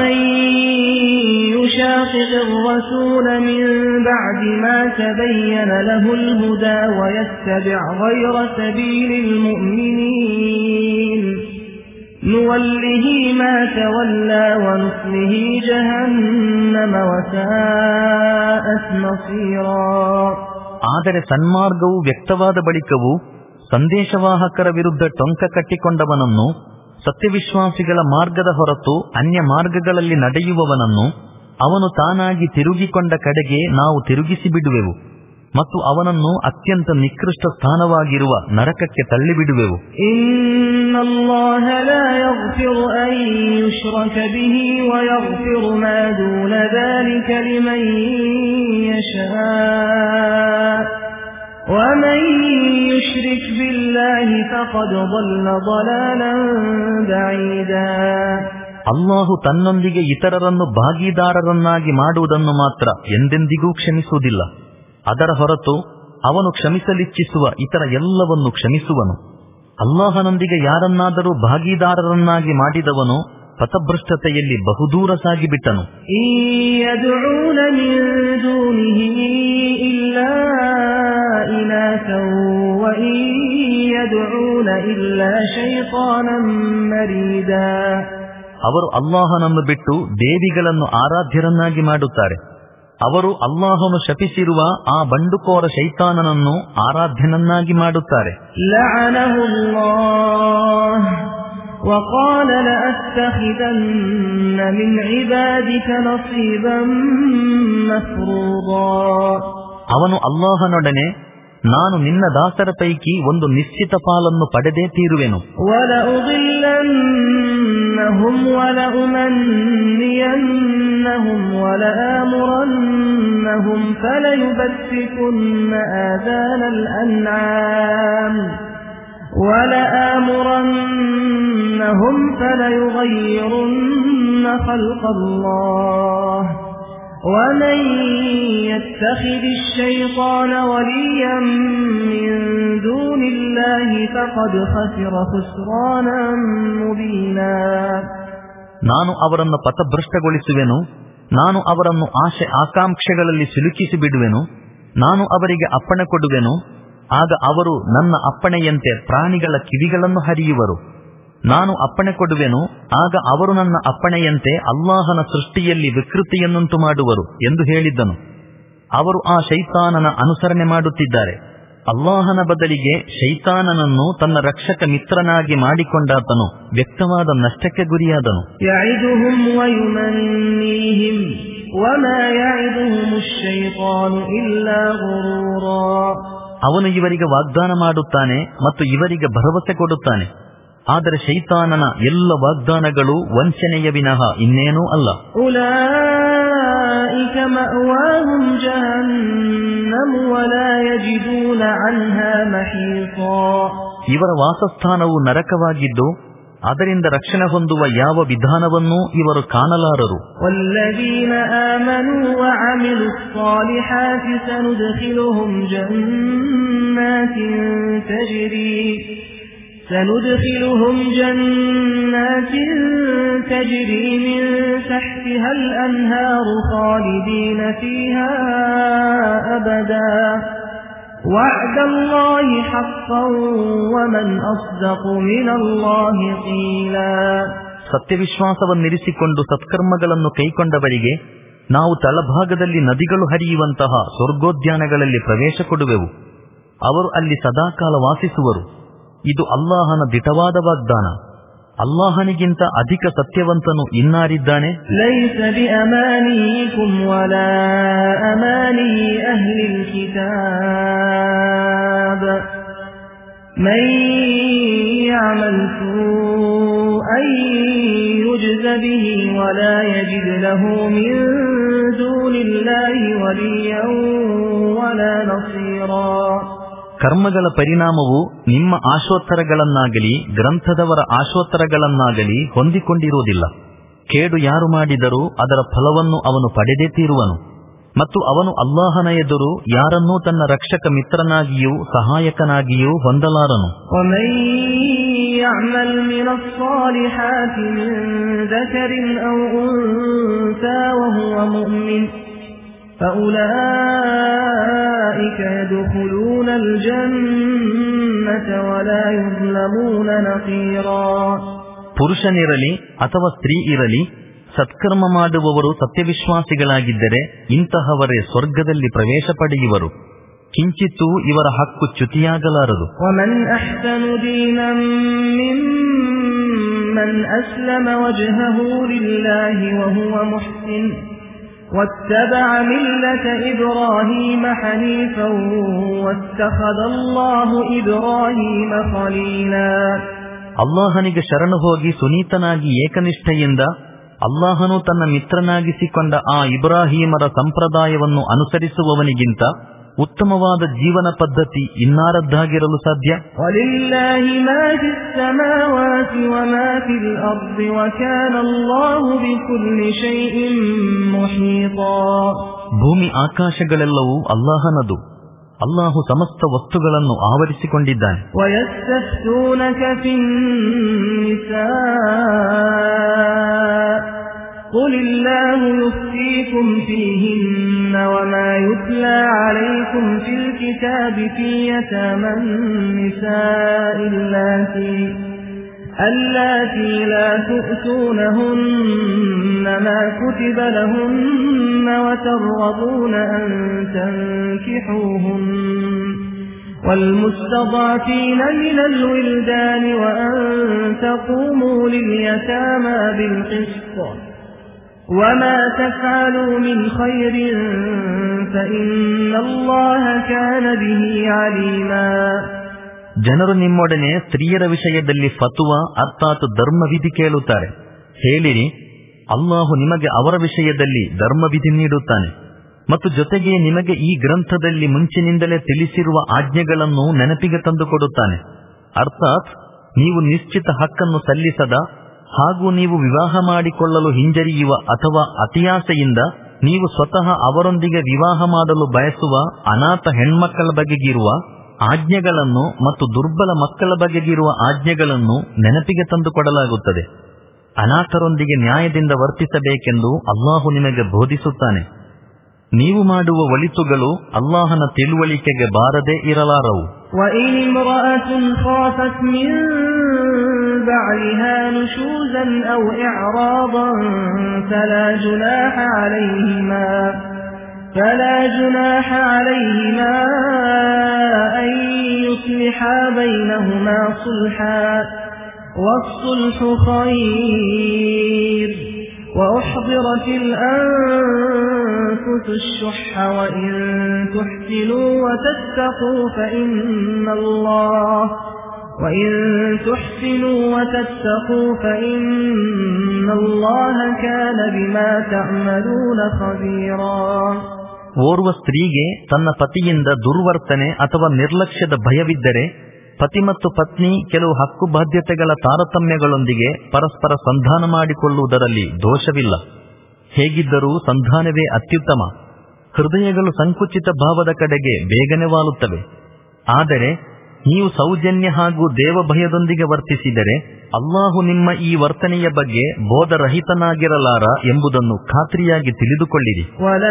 ಆದರೆ ಸನ್ಮಾರ್ಗವು ವ್ಯಕ್ತವಾದ ಬಳಿಕವೂ ಸಂದೇಶವಾಹಕರ ವಿರುದ್ಧ ಟೊಂಕ ಕಟ್ಟಿಕೊಂಡವನನ್ನು, ಸತ್ಯವಿಶ್ವಾಸಿಗಳ ಮಾರ್ಗದ ಹೊರತು ಅನ್ಯ ಮಾರ್ಗಗಳಲ್ಲಿ ನಡೆಯುವವನನ್ನು ಅವನು ತಾನಾಗಿ ತಿರುಗಿಕೊಂಡ ಕಡೆಗೆ ನಾವು ತಿರುಗಿಸಿ ಬಿಡುವೆವು ಮತ್ತು ಅವನನ್ನು ಅತ್ಯಂತ ನಿಕೃಷ್ಟ ಸ್ಥಾನವಾಗಿರುವ ನರಕಕ್ಕೆ ತಳ್ಳಿಬಿಡುವೆವು. ಇನ್ನಲ್ಲಾಹ ಲಾ ಯಗ್ಫಿರು ಅನ್ ಯುಶ್ರಕ ಬಿಹಿ ವ ಯಗ್ಫಿರು ಮಾ ದೂನ ذلك ಲಿಮನ್ ಯಶಾ ವಮ ومن يشرك بالله فقد ضل ضلالا بعيدا. ಅಲ್ಲಾಹು ತನ್ನೊಂದಿಗೆ ಇತರರನ್ನು ಭಾಗಿದಾರರನ್ನಾಗಿ ಮಾಡುವುದನ್ನು ಮಾತ್ರ ಎಂದೆಂದಿಗೂ ಕ್ಷಮಿಸುವುದಿಲ್ಲ. ಅದರ ಹೊರತು ಅವನು ಕ್ಷಮಿಸಲಿಚ್ಛಿಸುವ ಇತರ ಎಲ್ಲವನ್ನು ಕ್ಷಮಿಸುವನು. ಅಲ್ಲಾಹನೊಂದಿಗೆ ಯಾರನ್ನಾದರೂ ಭಾಗಿದಾರರನ್ನಾಗಿ ಮಾಡಿದವನು ಪಥಭ್ರಷ್ಟತೆಯಲ್ಲಿ ಬಹುದೂರ ಸಾಗಿಬಿಟ್ಟನು. ಅವರು ಅಲ್ಲಾಹನನ್ನು ಬಿಟ್ಟು ದೇವಿಗಳನ್ನು ಆರಾಧ್ಯರನ್ನಾಗಿ ಮಾಡುತ್ತಾರೆ. ಅವರು ಅಲ್ಲಾಹನು ಶಪಿಸಿರುವ ಆ ಬಂಡುಕೋರ ಶೈತಾನನನ್ನು ಆರಾಧ್ಯನನ್ನಾಗಿ ಮಾಡುತ್ತಾರೆ. وقال لأتخذن من عبادك نصيبا مفروضا. ಅವನು ಅಲ್ಲಾಹನೊಡನೆ, ನಾನು ನಿನ್ನ ದಾಸರ ಪೈಕಿ ಒಂದು ನಿಶ್ಚಿತ ಪಾಲನ್ನು ಪಡೆದೇ ತೀರುವೆನು. وَلَأُضِلَّنَّهُمْ وَلَأُمَنِّيَنَّهُمْ وَلَآمُرَنَّهُمْ فَلَيُبَتِّكُنَّ آذَانَ الْأَنْعَامِ وَلَآمُرَنَّهُمْ فَلَيُغَيِّرُنَّ خَلْقَ اللَّهِ وَمَن يَتَّخِذِ الشَّيْطَانَ وَلِيًّا مِّن دُونِ اللَّهِ فَقَدْ خَسِرَ خُسْرَانًا مُبِينًا. ನಾನು ಅವರನ್ನು ಪಥಭ್ರಷ್ಟಗೊಳಿಸುವೆನು. ನಾನು ಅವರನ್ನು ಆಶೆ ಆಕಾಂಕ್ಷೆಗಳಲ್ಲಿ ಸಿಲುಕಿಸಿ ಬಿಡುವೆನು. ನಾನು ಅವರಿಗೆ ಅಪ್ಪಣೆ ಕೊಡುವೆನು. ಆಗ ಅವರು ನನ್ನ ಅಪ್ಪಣೆಯಂತೆ ಪ್ರಾಣಿಗಳ ಕಿವಿಗಳನ್ನು ಹರಿಯುವರು. ನಾನು ಅಪ್ಪಣೆ ಕೊಡುವೆನು. ಆಗ ಅವರು ನನ್ನ ಅಪ್ಪಣೆಯಂತೆ ಅಲ್ಲಾಹನ ಸೃಷ್ಟಿಯಲ್ಲಿ ವಿಕೃತಿಯನ್ನುಂಟು ಮಾಡುವರು ಎಂದು ಹೇಳಿದ್ದನು. ಅವರು ಆ ಶೈತಾನನ ಅನುಸರಣೆ ಮಾಡುತ್ತಿದ್ದಾರೆ. ಅಲ್ಲಾಹನ ಬದಲಿಗೆ ಶೈತಾನನನ್ನು ತನ್ನ ರಕ್ಷಕ ಮಿತ್ರನಾಗಿ ಮಾಡಿಕೊಂಡಾತನು ವ್ಯಕ್ತವಾದ ನಷ್ಟಕ್ಕೆ ಗುರಿಯಾದನು. ಯಇದುಹುಂ ವಯುಮನ್ನೀಹಿಂ ವಮಾ ಯಇದುಹುಮು ಶೈತಾನು ಇಲ್ಲಾ ಗುರೂರಾ. ಅವನು ಇವರಿಗೆ ವಾಗ್ದಾನ ಮಾಡುತ್ತಾನೆ ಮತ್ತು ಇವರಿಗೆ ಭರವಸೆ ಕೊಡುತ್ತಾನೆ. ಆದರೆ ಶೈತಾನನ ಎಲ್ಲ ವಾಗ್ದಾನಗಳು ವಂಚನೆಯ ವಿನಃ ಇನ್ನೇನೂ ಅಲ್ಲ. ಉಲೈಕ ಮಅವಾಹುಂ ಜಹನ್ನಮ್ ವಲಾ ಯಜಿದೂನ ಅನ್ಹಾ ಮಹೀಸಾ. ಇವರ ವಾಸಸ್ಥಾನವು ನರಕವಾಗಿದ್ದು ಅದರಿಂದ ರಕ್ಷಣೆ ಹೊಂದುವ ಯಾವ ವಿಧಾನವನ್ನೂ ಇವರು ಕಾಣಲಾರರು. ವಲ್ಲದೀನ ಆಮನೂ ವಅಮಿಲು ಸ್ಸಾಲಿಹಾತಿ ಸನುದ್ಖಿಲುಹುಂ ಜನ್ನಾತಿನ್ ತಜ್ರಿ سندخلهم جنات تجري من تحتها الأنهار خالدين فيها أبدا وعد الله حقا ومن أصدق من الله قيلا. ಸತ್ಯವಿಶ್ವಾಸವನ್ನಿರಿಸಿಕೊಂಡು ಸತ್ಕರ್ಮಗಳನ್ನು ಕೈಕೊಂಡವರಿಗೆ ನಾವು ತಳಭಾಗದಲ್ಲಿ ನದಿಗಳು ಹರಿಯುವಂತಹ ಸ್ವರ್ಗೋದ್ಯಾನಗಳಲ್ಲಿ ಪ್ರವೇಶ ಕೊಡುವೆವು. ಅವರು ಅಲ್ಲಿ ಸದಾಕಾಲ ವಾಸಿಸುವರು. ಇದು ಅಲ್ಲಾಹನ ದಿಟವಾದ ವಾಗ್ದಾನ. ಅಲ್ಲಾಹನಿಗಿಂತ ಅಧಿಕ ಸತ್ಯವಂತನು ಇನ್ನಾರಿದ್ದಾನೆ? ಲೈಸ ಬಿಅಮಾನಿಯಿಕುಂ ವಲಾ ಅಮಾನಿ ಅಹ್ಲಿಲ್ ಕಿತಾಬ್ ಮನ್ ಯಅಮಲ್ ಸೂಅನ್ ಯುಜ್ಜ ಬಿಹಿ ವಲಾ ಯಜಿದ್ ಲಹು ಮಿನ್ ದೂನಿಲ್ಲಾಹಿ ವಲಿಯ್ಯನ್ ವಲಾ ನಸೀರಾ. ಕರ್ಮಗಳ ಪರಿಣಾಮವು ನಿಮ್ಮ ಆಶೋತ್ತರಗಳನ್ನಾಗಲಿ ಗ್ರಂಥದವರ ಆಶೋತ್ತರಗಳನ್ನಾಗಲಿ ಹೊಂದಿಕೊಂಡಿರುವುದಿಲ್ಲ. ಕೇಡು ಯಾರು ಮಾಡಿದರೂ ಅದರ ಫಲವನ್ನು ಅವನು ಪಡೆದೇ ತೀರುವನು. ಮತ್ತು ಅವನು ಅಲ್ಲಾಹನ ಎದುರು ಯಾರನ್ನೂ ತನ್ನ ರಕ್ಷಕ ಮಿತ್ರನಾಗಿಯೂ ಸಹಾಯಕನಾಗಿಯೂ ಹೊಂದಲಾರನು. فأولئك يدخلون الجنة ولا يظلمون نقيرا. ಪುರುಷನಿರಲಿ ಅಥವಾ ಸ್ತ್ರೀ ಇರಲಿ, ಸತ್ಕರ್ಮ ಮಾಡುವವರು ಸತ್ಯವಿಶ್ವಾಸಿಗಳಾಗಿದ್ದರೆ ಇಂತಹವರೇ ಸ್ವರ್ಗದಲ್ಲಿ ಪ್ರವೇಶ ಪಡೆಯುವರು. ಕಿಂಚಿತ್ತೂ ಇವರ ಹಕ್ಕು ಚ್ಯುತಿಯಾಗಲಾರದು. ومن أحسن دينا ممن أسلم وجهه لله وهو محسن واتبع ملة إبراهيم حنيفا واتخذ الله إبراهيم خليلا. ಅಲ್ಲಾಹನಿಗೆ ಶರಣು ಹೋಗಿ ಸುನೀತನಾಗಿ ಏಕನಿಷ್ಠೆಯಿಂದ ಅಲ್ಲಾಹನು ತನ್ನ ಮಿತ್ರನಾಗಿಸಿಕೊಂಡ ಆ ಇಬ್ರಾಹೀಮರ ಸಂಪ್ರದಾಯವನ್ನು ಅನುಸರಿಸುವವನಿಗಿಂತ ಉತ್ತಮವಾದ ಜೀವನ ಪದ್ಧತಿ ಇನ್ನಾರದ್ದಾಗಿರಲು ಸಾಧ್ಯ? ಭೂಮಿ ಆಕಾಶಗಳೆಲ್ಲವೂ ಅಲ್ಲಾಹನದು. ಅಲ್ಲಾಹು ಸಮಸ್ತ ವಸ್ತುಗಳನ್ನು ಆವರಿಸಿಕೊಂಡಿದ್ದಾನೆ. قل الله يفتيكم فيهن وما يتلى عليكم في الكتاب في يتامى النساء اللاتي اللاتي لا تؤتونهن ما كتب لهن وترغبون أن تنكحوهن والمستضعفين من الولدان وأن تقوموا لليتامى بالقسط وما تفعلوا من خير فإن الله كان به عليما. ಜನರು ನಿಮ್ಮೊಡನೆ ಸ್ತ್ರೀಯರ ವಿಷಯದಲ್ಲಿ ಫತುವಾ ಅರ್ಥಾತ್ ಧರ್ಮವಿಧಿ ಕೇಳುತ್ತಾರೆ. ಹೇಳಿರಿ, ಅಲ್ಲಾಹು ನಿಮಗೆ ಅವರ ವಿಷಯದಲ್ಲಿ ಧರ್ಮವಿಧಿ ನೀಡುತ್ತಾನೆ ಮತ್ತು ಜೊತೆಗೆ ನಿಮಗೆ ಈ ಗ್ರಂಥದಲ್ಲಿ ಮುಂಚಿನಿಂದಲೇ ತಿಳಿಸಿರುವ ಆಜ್ಞೆಗಳನ್ನು ನೆನಪಿಗೆ ತಂದುಕೊಡುತ್ತಾನೆ. ಅರ್ಥಾತ್ ನೀವು ನಿಶ್ಚಿತ ಹಕ್ಕನ್ನು ಸಲ್ಲಿಸದ ಹಾಗೂ ನೀವು ವಿವಾಹ ಮಾಡಿಕೊಳ್ಳಲು ಹಿಂಜರಿಯುವ ಅಥವಾ ಅತಿಯಾಸೆಯಿಂದ ನೀವು ಸ್ವತಃ ಅವರೊಂದಿಗೆ ವಿವಾಹ ಮಾಡಲು ಬಯಸುವ ಅನಾಥ ಹೆಣ್ಮಕ್ಕಳ ಬಗೆಗಿರುವ ಆಜ್ಞೆಗಳನ್ನು ಮತ್ತು ದುರ್ಬಲ ಮಕ್ಕಳ ಬಗೆಗಿರುವ ಆಜ್ಞೆಗಳನ್ನು ನೆನಪಿಗೆ ತಂದುಕೊಡಲಾಗುತ್ತದೆ. ಅನಾಥರೊಂದಿಗೆ ನ್ಯಾಯದಿಂದ ವರ್ತಿಸಬೇಕೆಂದು ಅಲ್ಲಾಹು ನಿಮಗೆ ಬೋಧಿಸುತ್ತಾನೆ. ನೀವು ಮಾಡುವ ಒಳಿತುಗಳು ಅಲ್ಲಾಹನ ತಿಳುವಳಿಕೆಗೆ ಬಾರದೇ ಇರಲಾರವು. بعدها نشوزا أو إعراضا فلا جناح عليهما فلا جناح عليهما أن يصلحا بينهما صلحا والصلح خير وأحضرت الأنفس الشح وإن تحسنوا وتتقوا فإن الله وَإِن تُحْسِنُوا وَتَتَّقُوا فَإِنَّ اللَّهَ كَانَ بِمَا تَعْمَلُونَ خَبِيرًا. ಓರ್ವ ಸ್ತ್ರೀಗೆ ತನ್ನ ಪತಿಯಿಂದ ದುರ್ವರ್ತನೆ ಅಥವಾ ನಿರ್ಲಕ್ಷ್ಯದ ಭಯವಿದ್ದರೆ ಪತಿ ಮತ್ತು ಪತ್ನಿ ಕೆಲವು ಹಕ್ಕು ಬಾಧ್ಯತೆಗಳ ತಾರತಮ್ಯಗಳೊಂದಿಗೆ ಪರಸ್ಪರ ಸಂಧಾನ ಮಾಡಿಕೊಳ್ಳುವುದರಲ್ಲಿ ದೋಷವಿಲ್ಲ. ಹೇಗಿದ್ದರೂ ಸಂಧಾನವೇ ಅತ್ಯುತ್ತಮ. ಹೃದಯಗಳು ಸಂಕುಚಿತ ಭಾವದ ಕಡೆಗೆ ಬೇಗನೆ ವಾಲುತ್ತವೆ. ಆದರೆ ನೀವು ಸೌಜನ್ಯ ಹಾಗೂ ದೇವಭಯದೊಂದಿಗೆ ವರ್ತಿಸಿದರೆ ಅಲ್ಲಾಹು ನಿಮ್ಮ ಈ ವರ್ತನೆಯ ಬಗ್ಗೆ ಬೋಧರಹಿತನಾಗಿರಲಾರ ಎಂಬುದನ್ನು ಖಾತ್ರಿಯಾಗಿ ತಿಳಿದುಕೊಳ್ಳಿರಿ.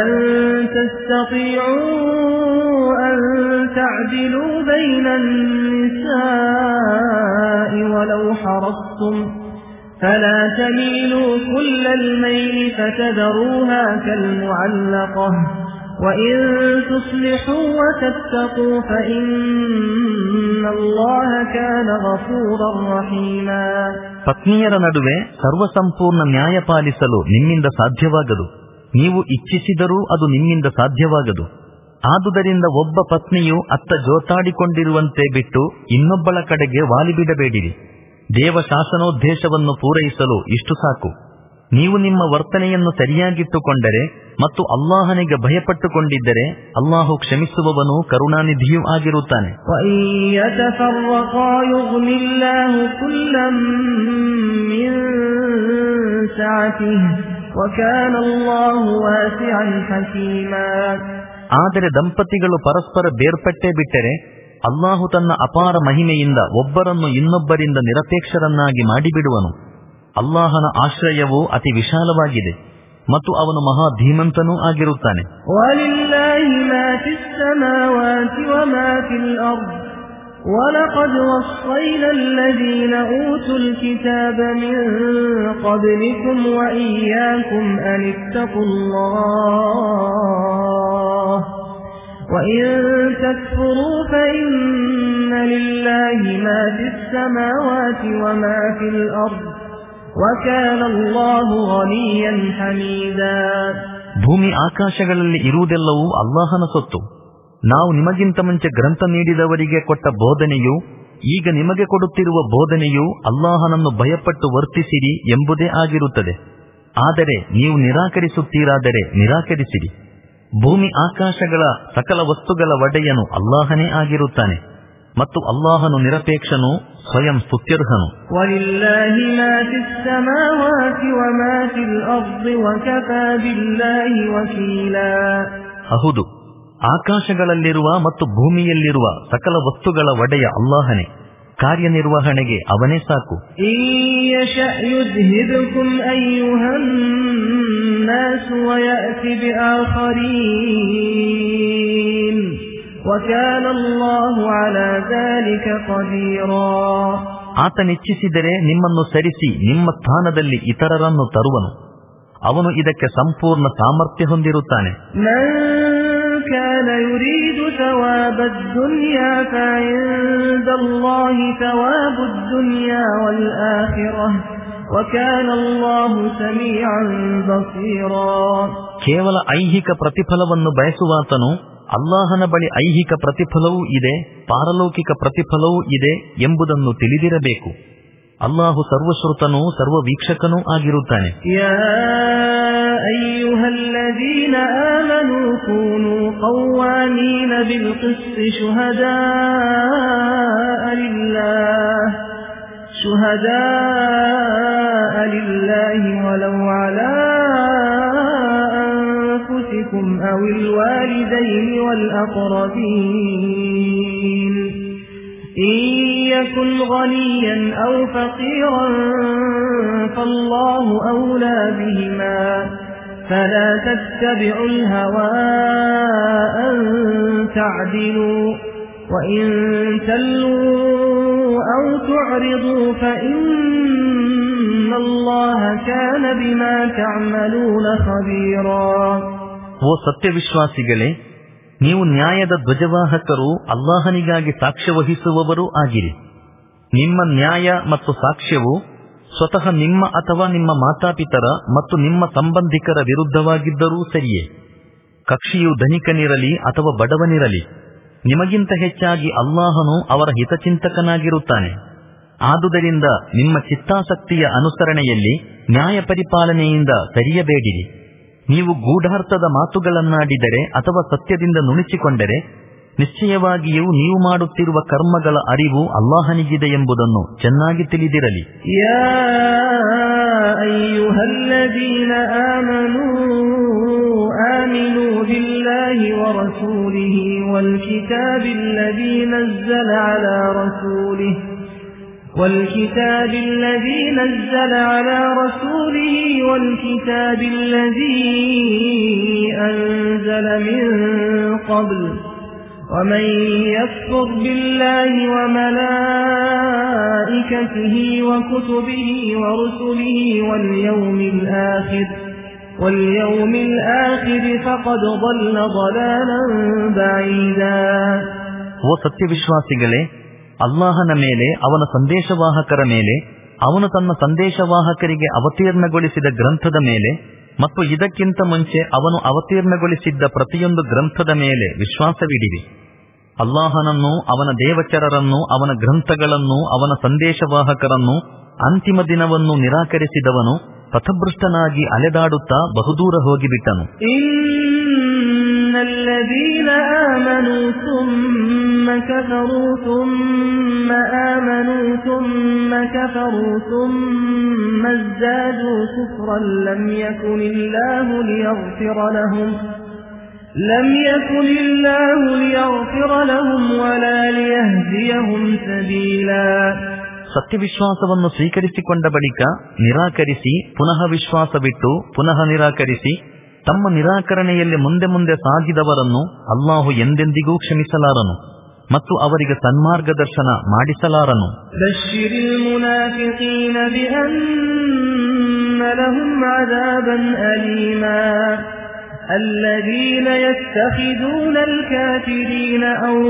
فلا تميلوا كل الميل فتذروها كالمعلقة وإن تصلحوا وتتقوا فإن الله كان غفورا رحيما. ಪತ್ನಿಯರ ನಡುವೆ ಸರ್ವಸಂಪೂರ್ಣ ನ್ಯಾಯ ಪಾಲಿಸಲು ನಿಮ್ಮಿಂದ ಸಾಧ್ಯವಾಗದು. ನೀವು ಇಚ್ಛಿಸಿದರೂ ಅದು ನಿಮ್ಮಿಂದ ಸಾಧ್ಯವಾಗದು. ಆದುದರಿಂದ ಒಬ್ಬ ಪತ್ನಿಯು ಅತ್ತ ಜೋತಾಡಿಕೊಂಡಿರುವಂತೆ ಬಿಟ್ಟು ಇನ್ನೊಬ್ಬಳ ಕಡೆಗೆ ವಾಲಿಬಿಡಬೇಡಿರಿ. ದೇವ ಶಾಸನೋದ್ದೇಶವನ್ನು ಪೂರೈಸಲು ಇಷ್ಟು ಸಾಕು. ನೀವು ನಿಮ್ಮ ವರ್ತನೆಯನ್ನು ಸರಿಯಾಗಿಟ್ಟುಕೊಂಡರೆ ಮತ್ತು ಅಲ್ಲಾಹನಿಗೆ ಭಯಪಟ್ಟುಕೊಂಡಿದ್ದರೆ ಅಲ್ಲಾಹು ಕ್ಷಮಿಸುವವನು ಕರುಣಾನಿಧಿಯೂ ಆಗಿರುತ್ತಾನೆ. ಆದರೆ ದಂಪತಿಗಳು ಪರಸ್ಪರ ಬೇರ್ಪಟ್ಟೇ ಬಿಟ್ಟರೆ ಅಲ್ಲಾಹು ತನ್ನ ಅಪಾರ ಮಹಿಮೆಯಿಂದ ಒಬ್ಬರನ್ನು ಇನ್ನೊಬ್ಬರಿಂದ ನಿರಪೇಕ್ಷರನ್ನಾಗಿ ಮಾಡಿಬಿಡುವನು. ಅಲ್ಲಾಹನ ಆಶ್ರಯವು ಅತಿ ವಿಶಾಲವಾಗಿದೆ ಮತ್ತು ಅವನು ಮಹಾ ಧೀಮಂತನೂ ಆಗಿರುತ್ತಾನೆ. وَلَقَدْ وَصَّيْنَا الَّذِينَ أُوتُوا الْكِتَابَ مِنْ قَبْلِكُمْ وَإِيَّاكُمْ أَنِ اتَّقُوا اللَّهَ وَإِن تَكْفُرُوا فَإِنَّ لِلَّهِ مَا فِي السَّمَاوَاتِ وَمَا فِي الْأَرْضِ وَكَانَ اللَّهُ غَنِيًّا حَمِيدًا. ಭೂಮಿ ಆಕಾಶಗಳಲ್ಲಿ ಇರುವುದೆಲ್ಲವೂ ಅಲ್ಲಾಹನ ಸೊತ್ತು. ನಾವು ನಿಮಗಿಂತ ಮುಂಚೆ ಗ್ರಂಥ ನೀಡಿದವರಿಗೆ ಕೊಟ್ಟ ಬೋಧನೆಯು ಈಗ ನಿಮಗೆ ಕೊಡುತ್ತಿರುವ ಬೋಧನೆಯು ಅಲ್ಲಾಹನನ್ನು ಭಯಪಟ್ಟು ವರ್ತಿಸಿರಿ ಎಂಬುದೇ ಆಗಿರುತ್ತದೆ. ಆದರೆ ನೀವು ನಿರಾಕರಿಸುತ್ತೀರಾದರೆ ನಿರಾಕರಿಸಿರಿ. ಭೂಮಿ ಆಕಾಶಗಳ ಸಕಲ ವಸ್ತುಗಳ ಒಡೆಯನು ಅಲ್ಲಾಹನೇ ಆಗಿರುತ್ತಾನೆ ಮತ್ತು ಅಲ್ಲಾಹನು ನಿರಪೇಕ್ಷನು, ಸ್ವಯಂ ಸ್ತುತ್ಯರ್ಹನು. ಹೌದು, ಆಕಾಶಗಳಲ್ಲಿರುವ ಮತ್ತು ಭೂಮಿಯಲ್ಲಿರುವ ಸಕಲ ವಸ್ತುಗಳ ಒಡೆಯ ಅಲ್ಲಾಹನೇ, ಕಾರ್ಯನಿರ್ವಹಣೆಗೆ ಅವನೇ ಸಾಕು. ಆತನಿಚ್ಛಿಸಿದರೆ ನಿಮ್ಮನ್ನು ಸರಿಸಿ ನಿಮ್ಮ ಸ್ಥಾನದಲ್ಲಿ ಇತರರನ್ನು ತರುವನು. ಅವನು ಇದಕ್ಕೆ ಸಂಪೂರ್ಣ ಸಾಮರ್ಥ್ಯ ಹೊಂದಿರುತ್ತಾನೆ. ಕೇವಲ ಐಹಿಕ ಪ್ರತಿಫಲವನ್ನು ಬಯಸುವಾತನು ಅಲ್ಲಾಹನ ಬಳಿ ಐಹಿಕ ಪ್ರತಿಫಲವೂ ಇದೆ, ಪಾರಲೌಕಿಕ ಪ್ರತಿಫಲವೂ ಇದೆ ಎಂಬುದನ್ನು ತಿಳಿದಿರಬೇಕು. ಅಲ್ಲಾಹು ಸರ್ವಶ್ರುತನೂ ಸರ್ವವೀಕ್ಷಕನೂ ಆಗಿರುತ್ತಾನೆ. ಯಾ ಅಯ್ಯುಹಲ್ಲದೀನ ಆಮನೂ ಕೂನೂ ಕವ್ವಾಮೀನ ಬಿಲ್ ಕಿಸ್ತಿ ಶುಹದಾಅ ಲಿಲ್ಲಾಹ್ ಶುಹದಾಅ ಲಿಲ್ಲಾಹಿ ವಲೌ ಅಲಾ ಅನ್ಫುಸಿಕುಂ ಅವಿಲ್ ವಾಲಿದೈನಿ ವಲ್ ಅಕ್ರಬೀನ್ إن يكن غنيا أو فقيرا فالله أولى بهما فلا تتبعوا الهوى أن تعدلوا وإن تلوا أو تعرضوا فإن الله كان بما تعملون خبيرا. ಓ ಸತ್ಯವಿಶ್ವಾಸಿಗಳೇ, ನೀವು ನ್ಯಾಯದ ಧ್ವಜವಾಹಕರು, ಅಲ್ಲಾಹನಿಗಾಗಿ ಸಾಕ್ಷ್ಯ ವಹಿಸುವವರೂ ಆಗಿರಿ. ನಿಮ್ಮ ನ್ಯಾಯ ಮತ್ತು ಸಾಕ್ಷ್ಯವು ಸ್ವತಃ ನಿಮ್ಮ ಅಥವಾ ನಿಮ್ಮ ಮಾತಾಪಿತರ ಮತ್ತು ನಿಮ್ಮ ಸಂಬಂಧಿಕರ ವಿರುದ್ಧವಾಗಿದ್ದರೂ ಸರಿಯೇ. ಕಕ್ಷಿಯು ಧನಿಕನಿರಲಿ ಅಥವಾ ಬಡವನಿರಲಿ, ನಿಮಗಿಂತ ಹೆಚ್ಚಾಗಿ ಅಲ್ಲಾಹನು ಅವರ ಹಿತಚಿಂತಕನಾಗಿರುತ್ತಾನೆ. ಆದುದರಿಂದ ನಿಮ್ಮ ಚಿತ್ತಾಸಕ್ತಿಯ ಅನುಸರಣೆಯಲ್ಲಿ ನ್ಯಾಯ ಪರಿಪಾಲನೆಯಿಂದ ಸರಿಯಬೇಡಿರಿ. ನೀವು ಗೂಢಾರ್ಥದ ಮಾತುಗಳನ್ನಾಡಿದರೆ ಅಥವಾ ಸತ್ಯದಿಂದ ನುಣಿಸಿಕೊಂಡರೆ ನಿಶ್ಚಯವಾಗಿಯೂ ನೀವು ಮಾಡುತ್ತಿರುವ ಕರ್ಮಗಳ ಅರಿವು ಅಲ್ಲಾಹನಿಗಿದೆ ಎಂಬುದನ್ನು ಚೆನ್ನಾಗಿ ತಿಳಿದಿರಲಿ. ಯಾ ಅಯ್ಯುಹಲ್ಲದೀನ ಆಮನೂ ಆಮಿನೂ ಬಿಲ್ಲಾಹಿ ವ ರಸೂಲಿಹಿ ವಲ್ ಕಿತಾಬಿಲ್ಲದೀ ನzzಲ ಅಲಾ ರಸೂಲಿಹಿ والكتاب الذي نزل على رسوله والكتاب الذي أنزل من قبل ومن يكفر بالله وملائكته وكتبه ورسله واليوم الآخر واليوم الآخر فقد ضل ضلالا بعيدا. ಓ ಸತ್ಯವಿಶ್ವಾಸಿಗಳೇ, ಅಲ್ಲಾಹನ ಮೇಲೆ, ಅವನ ಸಂದೇಶವಾಹಕರ ಮೇಲೆ, ಅವನು ತನ್ನ ಸಂದೇಶವಾಹಕರಿಗೆ ಅವತೀರ್ಣಗೊಳಿಸಿದ ಗ್ರಂಥದ ಮೇಲೆ ಮತ್ತು ಇದಕ್ಕಿಂತ ಮುಂಚೆ ಅವನು ಅವತೀರ್ಣಗೊಳಿಸಿದ್ದ ಪ್ರತಿಯೊಂದು ಗ್ರಂಥದ ಮೇಲೆ ವಿಶ್ವಾಸವಿಡಿರಿ. ಅಲ್ಲಾಹನನ್ನು, ಅವನ ದೇವಚರರನ್ನು, ಅವನ ಗ್ರಂಥಗಳನ್ನು, ಅವನ ಸಂದೇಶವಾಹಕರನ್ನು, ಅಂತಿಮ ದಿನವನ್ನು ನಿರಾಕರಿಸಿದವನು ಪಥಭೃಷ್ಟನಾಗಿ ಅಲೆದಾಡುತ್ತಾ ಬಹುದೂರ ಹೋಗಿಬಿಟ್ಟನು. الذين آمنوا ثم كفروا ثم آمنوا ثم كفروا ثم ازدادوا كفرا لم يكن الله ليغفر لهم لم يكن الله ليغفر لهم ولا ليهديهم سبيلا. ಸತ್ಯವಿಶ್ವಾಸವನ್ನು ಸ್ವೀಕರಿಸಿಕೊಂಡ ಬಳಿಕ ನಿರಾಕರಿಸಿ ಪುನಃ ವಿಶ್ವಾಸ ಬಿಟ್ಟು ಪುನಃ ನಿರಾಕರಿಸಿ ತಮ್ಮ ನಿರಾಕರಣೆಯಲ್ಲಿ ಮುಂದೆ ಮುಂದೆ ಸಾಗಿದವರನ್ನು ಅಲ್ಲಾಹು ಎಂದೆಂದಿಗೂ ಕ್ಷಮಿಸಲಾರನು ಮತ್ತು ಅವರಿಗೆ ಸನ್ಮಾರ್ಗದರ್ಶನ ಮಾಡಿಸಲಾರನು. ಬಶ್ಶಿರಿಲ್ ಮುನಾಫಿಕೀನ ಬಿಅನ್ನ ಲಹುಂ ಅದಾಬನ್ ಅಲೀಮಾ الذين يتخذون الكافرين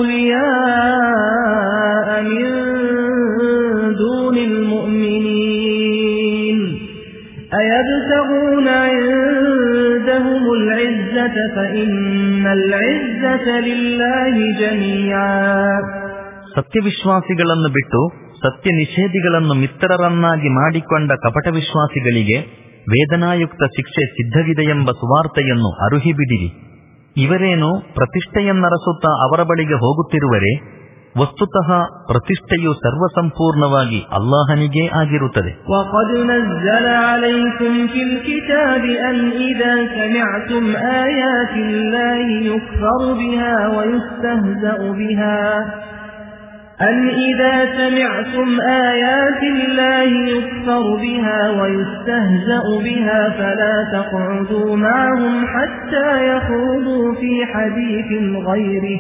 أولياء من دون المؤمنين أيبتغون عندهم العزة فإن العزة لله جميعا. ಸತ್ಯವಿಶ್ವಾಸಿಗಳನ್ನು ಬಿಟ್ಟು ಸತ್ಯ ನಿಷೇಧಿಗಳನ್ನು ಮಿತ್ರರನ್ನಾಗಿ ಮಾಡಿಕೊಂಡ ಕಪಟ ವಿಶ್ವಾಸಿಗಳಿಗೆ ವೇದನಾಯುಕ್ತ ಶಿಕ್ಷೆ ಸಿದ್ಧವಿದೆಯೆಂಬ ಸುವಾರ್ತೆಯನ್ನು ಅರುಹಿಬಿಡಿರಿ. ಇವರೇನು ಪ್ರತಿಷ್ಠೆಯನ್ನರಸುತ್ತಾ ಅವರ ಬಳಿಗೆ ಹೋಗುತ್ತಿರುವರೆ? ವಸ್ತುತಃ ಪ್ರತಿಷ್ಠೆಯು ಸರ್ವಸಂಪೂರ್ಣವಾಗಿ ಅಲ್ಲಾಹನಿಗೇ ಆಗಿರುತ್ತದೆ. وَقَدْ نَزَّلَ عَلَيْكُمْ فِي الْكِتَابِ أَنْ إِذَا سَمِعْتُمْ آيَاتِ اللَّهِ يُكْفَرُ بِهَا وَيُسْتَهْزَأُ بِهَا أَنْ إِذَا سَمِعْتُمْ آيَاتِ اللَّهِ يُكْفَرُ بِهَا وَيُسْتَهْزَأُ بِهَا فَلَا تَقْعُدُوا مَعَهُمْ حَتَّى يَخُوضُوا فِي حَدِيثٍ غَيْرِهِ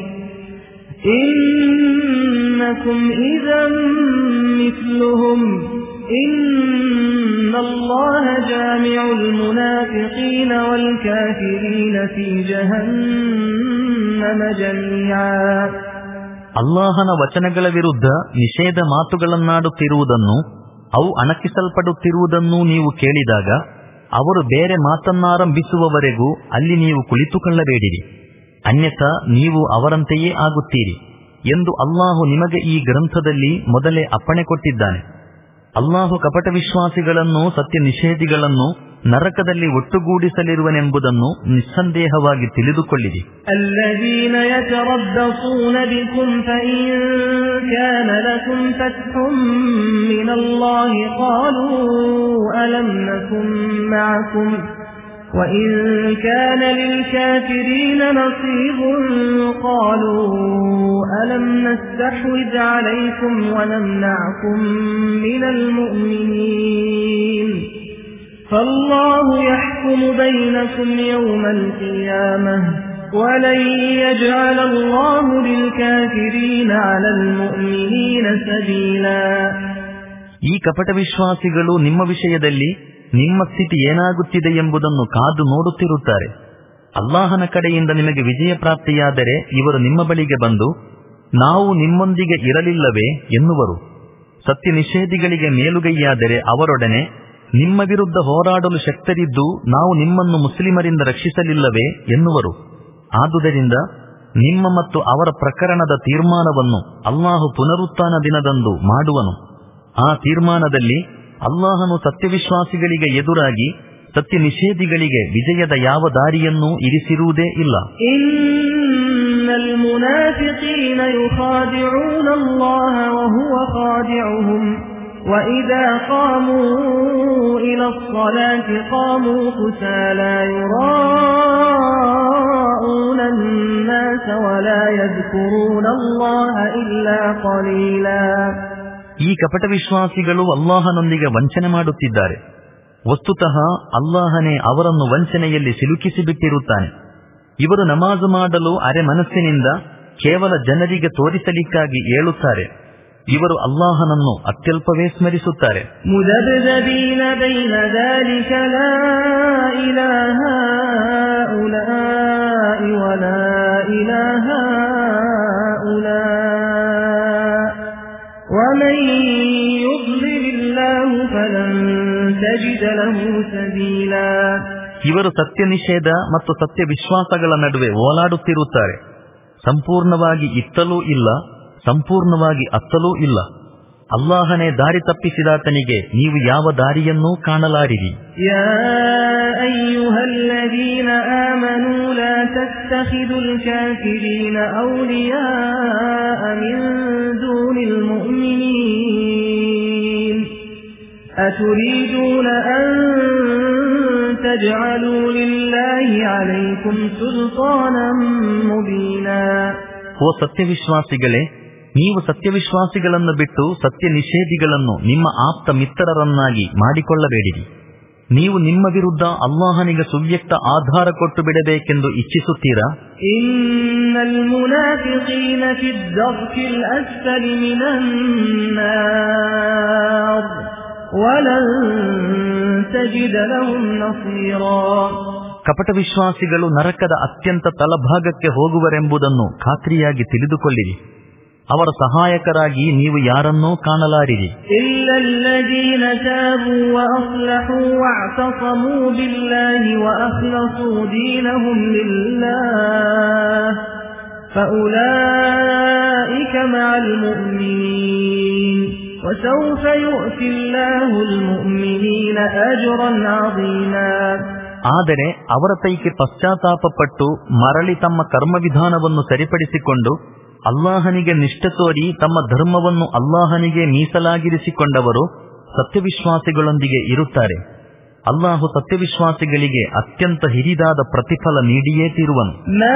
إِنَّكُمْ إِذًا مِثْلُهُمْ إِنَّ اللَّهَ جَامِعُ الْمُنَافِقِينَ وَالْكَافِرِينَ فِي جَهَنَّمَ جَمِيعًا. ಅಲ್ಲಾಹನ ವಚನಗಳ ವಿರುದ್ಧ ನಿಷೇಧ ಮಾತುಗಳನ್ನಾಡುತ್ತಿರುವುದನ್ನು, ಅವು ಅಣಕಿಸಲ್ಪಡುತ್ತಿರುವುದನ್ನೂ ನೀವು ಕೇಳಿದಾಗ ಅವರು ಬೇರೆ ಮಾತನ್ನಾರಂಭಿಸುವವರೆಗೂ ಅಲ್ಲಿ ನೀವು ಕುಳಿತುಕೊಳ್ಳಬೇಡಿರಿ, ಅನ್ಯಥಾ ನೀವು ಅವರಂತೆಯೇ ಆಗುತ್ತೀರಿ ಎಂದು ಅಲ್ಲಾಹು ನಿಮಗೆ ಈ ಗ್ರಂಥದಲ್ಲಿ ಮೊದಲೇ ಅಪ್ಪಣೆ ಕೊಟ್ಟಿದ್ದಾನೆ. ಅಲ್ಲಾಹು ಕಪಟ ವಿಶ್ವಾಸಿಗಳನ್ನು, ಸತ್ಯ ನಿಷೇಧಿಗಳನ್ನು ನರಕದಲ್ಲಿ ಒಟ್ಟುಗೂಡಿಸಲಿರುವನೆಂಬುದನ್ನು ನಿಸ್ಸಂದೇಹವಾಗಿ ತಿಳಿದುಕೊಳ್ಳಿರಿ. الذين يتربصون بكم فإن كان لكم فتح من الله قالوا ألم نكن معكم وإن كان للكافرين نصيب قالوا ألم نستحوذ عليكم ونمنعكم من المؤمنين فالله يحكم بينكم يوم القيامة ولن يجعل الله للكافرين على المؤمنين سبيلا. ಈ ಕಪಟ ವಿಶ್ವಾಸಿಗಳು ನಿಮ್ಮ ವಿಷಯದಲ್ಲಿ ನಿಮ್ಮ ಸ್ಥಿತಿ ಏನಾಗುತ್ತಿದೆ ಎಂಬುದನ್ನು ಕಾದು ನೋಡುತ್ತಿರುತ್ತಾರೆ. ಅಲ್ಲಾಹನ ಕಡೆಯಿಂದ ನಿಮಗೆ ವಿಜಯ ಪ್ರಾಪ್ತಿಯಾದರೆ ಇವರು ನಿಮ್ಮ ಬಳಿಗೆ ಬಂದು ನಾವು ನಿಮ್ಮೊಂದಿಗೆ ಇರಲಿಲ್ಲವೇ ಎನ್ನುವರು. ಸತ್ಯ ನಿಷೇಧಿಗಳಿಗೆ ಮೇಲುಗೈಯಾದರೆ ಅವರೊಡನೆ ನಿಮ್ಮ ವಿರುದ್ಧ ಹೋರಾಡಲು ಶಕ್ತರಿದ್ದು ನಾವು ನಿಮ್ಮನ್ನು ಮುಸ್ಲಿಮರಿಂದ ರಕ್ಷಿಸಲಿಲ್ಲವೇ ಎನ್ನುವರು. ಆದುದರಿಂದ ನಿಮ್ಮ ಮತ್ತು ಅವರ ಪ್ರಕರಣದ ತೀರ್ಮಾನವನ್ನು ಅಲ್ಲಾಹು ಪುನರುತ್ಥಾನ ದಿನದಂದು ಮಾಡುವನು. ಆ ತೀರ್ಮಾನದಲ್ಲಿ ಅಲ್ಲಾಹನು ಸತ್ಯವಿಶ್ವಾಸಿಗಳಿಗೆ ಎದುರಾಗಿ ಸತ್ಯ ನಿಷೇಧಿಗಳಿಗೆ ವಿಜಯದ ಯಾವ ದಾರಿಯನ್ನೂ ಇರಿಸಿರುವುದೇ ಇಲ್ಲ. ಇನ್ನಲ್ ಮುನಾಫಿಕೀನ ಯುಖಾದಿಊನ ಅಲ್ಲಾಹ ವಹುವ ಖಾದಿಉಹುಂ ವಇದಾ ಖಾಮೂ ಇಲಾ ಸ್ಸಲಾತಿ ಖಾಮೂ ಕುಸಾಲಾ ಯುರಾಊನ ಅನ್ನಾಸ ವಲಾ ಯذ್ಕುರೂನ ಅಲ್ಲಾಹ ಇಲ್ಲಾ ಖಲೀಲಾ. ಈ ಕಪಟ ವಿಶ್ವಾಸಿಗಳು ಅಲ್ಲಾಹನೊಂದಿಗೆ ವಂಚನೆ ಮಾಡುತ್ತಿದ್ದಾರೆ. ವಸ್ತುತಃ ಅಲ್ಲಾಹನೇ ಅವರನ್ನು ವಂಚನೆಯಲ್ಲಿ ಸಿಲುಕಿಸಿಬಿಟ್ಟಿರುತ್ತಾನೆ. ಇವರು ನಮಾಜು ಮಾಡಲು ಅರೆ ಮನಸ್ಸಿನಿಂದ ಕೇವಲ ಜನರಿಗೆ ತೋರಿಸಲಿಕ್ಕಾಗಿ ಏಳುತ್ತಾರೆ. ಇವರು ಅಲ್ಲಾಹನನ್ನು ಅತ್ಯಲ್ಪವೇ ಸ್ಮರಿಸುತ್ತಾರೆ. ಮುದಬ್ದಬೀನ ಬೈನ ذلك لا إله هؤلاء ولا إله هؤلاء ومن يضلل الله فلن تجد له سبيلا. ಇವರು ಸತ್ಯ ನಿಷೇಧ ಮತ್ತು ಸತ್ಯ ವಿಶ್ವಾಸಗಳ ನಡುವೆ ಓಲಾಡುತ್ತಿರುತ್ತಾರೆ. ಸಂಪೂರ್ಣವಾಗಿ ಇತ್ತಲೂ ಇಲ್ಲ, ಸಂಪೂರ್ಣವಾಗಿ ಅತ್ತಲೂ ಇಲ್ಲ. ಅಲ್ಲಾಹನೇ ದಾರಿ ತಪ್ಪಿಸಿದಾತನಿಗೆ ನೀವು ಯಾವ ದಾರಿಯನ್ನೂ ಕಾಣಲಾರಿರಿ. ಯಾ ಅಯ್ಯುಹಲ್ಲದೀನ ಆಮನೂ ಲಾ ತತ್ತಖಿದುಲ್ ಕಾಫಿರೀನ ಔಲಿಯಾಅ ಮಿನ್ ದೂನಿಲ್ ಮುಅ್ಮಿನೀನ್ ಅತುರೀದೂನ ಅನ್ ತಜ್ಅಲೂ ಲಿಲ್ಲಾಹಿ ಅಲೈಕುಂ ಸುಲ್ತಾನನ್ ಮುಬೀನಾ. ಓ ಸತ್ಯವಿಶ್ವಾಸಿಗಳೇ, ನೀವು ಸತ್ಯವಿಶ್ವಾಸಿಗಳನ್ನು ಬಿಟ್ಟು ಸತ್ಯ ನಿಷೇಧಿಗಳನ್ನು ನಿಮ್ಮ ಆಪ್ತ ಮಿತ್ರರನ್ನಾಗಿ ಮಾಡಿಕೊಳ್ಳಬೇಡಿರಿ. ನೀವು ನಿಮ್ಮ ವಿರುದ್ಧ ಅಲ್ಲಾಹನಿಗೆ ಸುವ್ಯಕ್ತ ಆಧಾರ ಕೊಟ್ಟು ಬಿಡಬೇಕೆಂದು ಇಚ್ಛಿಸುತ್ತೀರಾ? ಇನ್ನಲ್ ಮುನಾಫಿಕೀನ ಫಿದ್ ದರ್ಕಿಲ್ ಅಸ್ಫಲಿ ಮಿನನ್ ನಾರ್ ವಲನ್ ತಜಿದ ಲಹುಂ ನಸೀರಾ. ಕಪಟ ವಿಶ್ವಾಸಿಗಳು ನರಕದ ಅತ್ಯಂತ ತಳಭಾಗಕ್ಕೆ ಹೋಗುವರೆಂಬುದನ್ನು ಖಾತ್ರಿಯಾಗಿ ತಿಳಿದುಕೊಳ್ಳಿರಿ. ಅವರ ಸಹಾಯಕರಾಗಿ ನೀವು ಯಾರನ್ನೂ ಕಾಣಲಾರಿರಿ. ಇಲ್ಲಲ್ಲದೀನ ತಾಬೂ ವಅಸ್ಲಹೂ ವಅತಸಮೂ ಬಿಲ್ಲಾಹಿ ವಅಖ್ಲಸೂ ದೀನಹುಂ ಲಿಲ್ಲಾಹ್ ಫಉಲೈಕ ಮಅಲ್ ಮುಅ್ಮಿನೀನ್ ವಸೌಫ ಯು'ತಿ ಅಲ್ಲಾಹುಲ್ ಮುಅ್ಮಿನೀನ ಅಜ್ರನ್ ಅಝೀಮಾ. ಆದರೆ ಅವರ ಪೈಕಿ ಪಶ್ಚಾತ್ತಾಪಪಟ್ಟು ಮರಳಿ ತಮ್ಮ ಕರ್ಮವಿಧಾನವನ್ನು ಸರಿಪಡಿಸಿಕೊಂಡು ಅಲ್ಲಾಹನಿಗೆ ನಿಷ್ಠೆ ತೋರಿ ತಮ್ಮ ಧರ್ಮವನ್ನು ಅಲ್ಲಾಹನಿಗೆ ಮೀಸಲಾಗಿರಿಸಿಕೊಂಡವರು ಸತ್ಯವಿಶ್ವಾಸಿಗಳೊಂದಿಗೆ ಇರುತ್ತಾರೆ. ಅಲ್ಲಾಹು ಸತ್ಯವಿಶ್ವಾಸಿಗಳಿಗೆ ಅತ್ಯಂತ ಹಿರಿದಾದ ಪ್ರತಿಫಲ ನೀಡಿಯೇ ತೀರುವನು.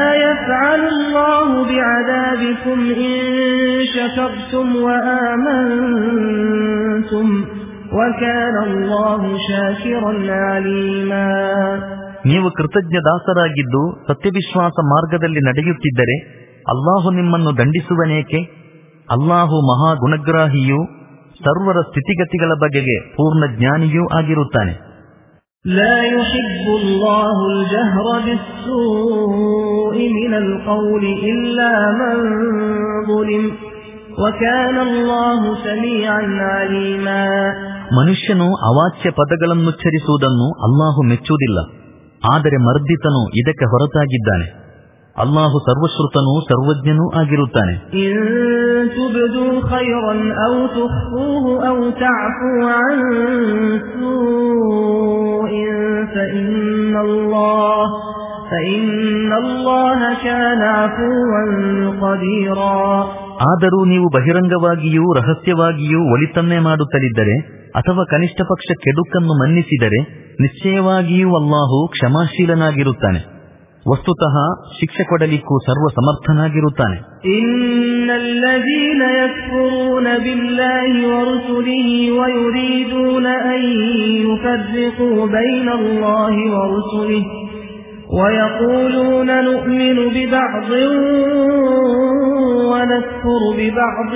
ನೀವು ಕೃತಜ್ಞ ದಾಸರಾಗಿದ್ದು ಸತ್ಯವಿಶ್ವಾಸ ಮಾರ್ಗದಲ್ಲಿ ನಡೆಯುತ್ತಿದ್ದರೆ ಅಲ್ಲಾಹು ನಿಮ್ಮನ್ನು ದಂಡಿಸುವನೇಕೆ? ಅಲ್ಲಾಹು ಮಹಾ ಗುಣಗ್ರಾಹಿಯೂ ಸರ್ವರ ಸ್ಥಿತಿಗತಿಗಳ ಬಗೆಗೆ ಪೂರ್ಣ ಜ್ಞಾನಿಯೂ ಆಗಿರುತ್ತಾನೆ. لا يحب الله الجهر بالسوء من القول إلا من ظلم وكان الله سميعا عليما. ಮನುಷ್ಯನು ಅವಾಚ್ಯ ಪದಗಳನ್ನುಚ್ಚರಿಸುವುದನ್ನು ಅಲ್ಲಾಹು ಮೆಚ್ಚುವುದಿಲ್ಲ, ಆದರೆ ಮರ್ದಿತನು ಇದಕ್ಕೆ ಹೊರತಾಗಿದ್ದಾನೆ. ಅಲ್ಲಾಹು ಸರ್ವಶ್ರುತನೂ ಸರ್ವಜ್ಞನೂ ಆಗಿರುತ್ತಾನೆ. ಆದರೂ ನೀವು ಬಹಿರಂಗವಾಗಿಯೂ ರಹಸ್ಯವಾಗಿಯೂ ಒಳಿತನ್ನೇ ಮಾಡುತ್ತಲಿದ್ದರೆ ಅಥವಾ ಕನಿಷ್ಠ ಪಕ್ಷ ಕೆಡುಕನ್ನು ಮನ್ನಿಸಿದರೆ ನಿಶ್ಚಯವಾಗಿಯೂ ಅಲ್ಲಾಹು ಕ್ಷಮಾಶೀಲನಾಗಿರುತ್ತಾನೆ, ವಸ್ತುತಃ ಶಿಕ್ಷೆ ಕೊಡಲಿಕ್ಕೂ ಸರ್ವ ಸಮರ್ಥನಾಗಿರುತ್ತಾನೆ. ಇನ್ನಲ್ಲದೀನ ಯಕ್ಫುರೂನ ಬಿಲ್ಲಾಹಿ ವರುಸುಲಿಹಿ ವಯುರೀದೂನ ಅನ್ ಯುಫರ್ರಿಕೂ ಬೈನಲ್ಲಾಹಿ ವರುಸುಲಿಹಿ ويقولون نؤمن ببعض ونكفر ببعض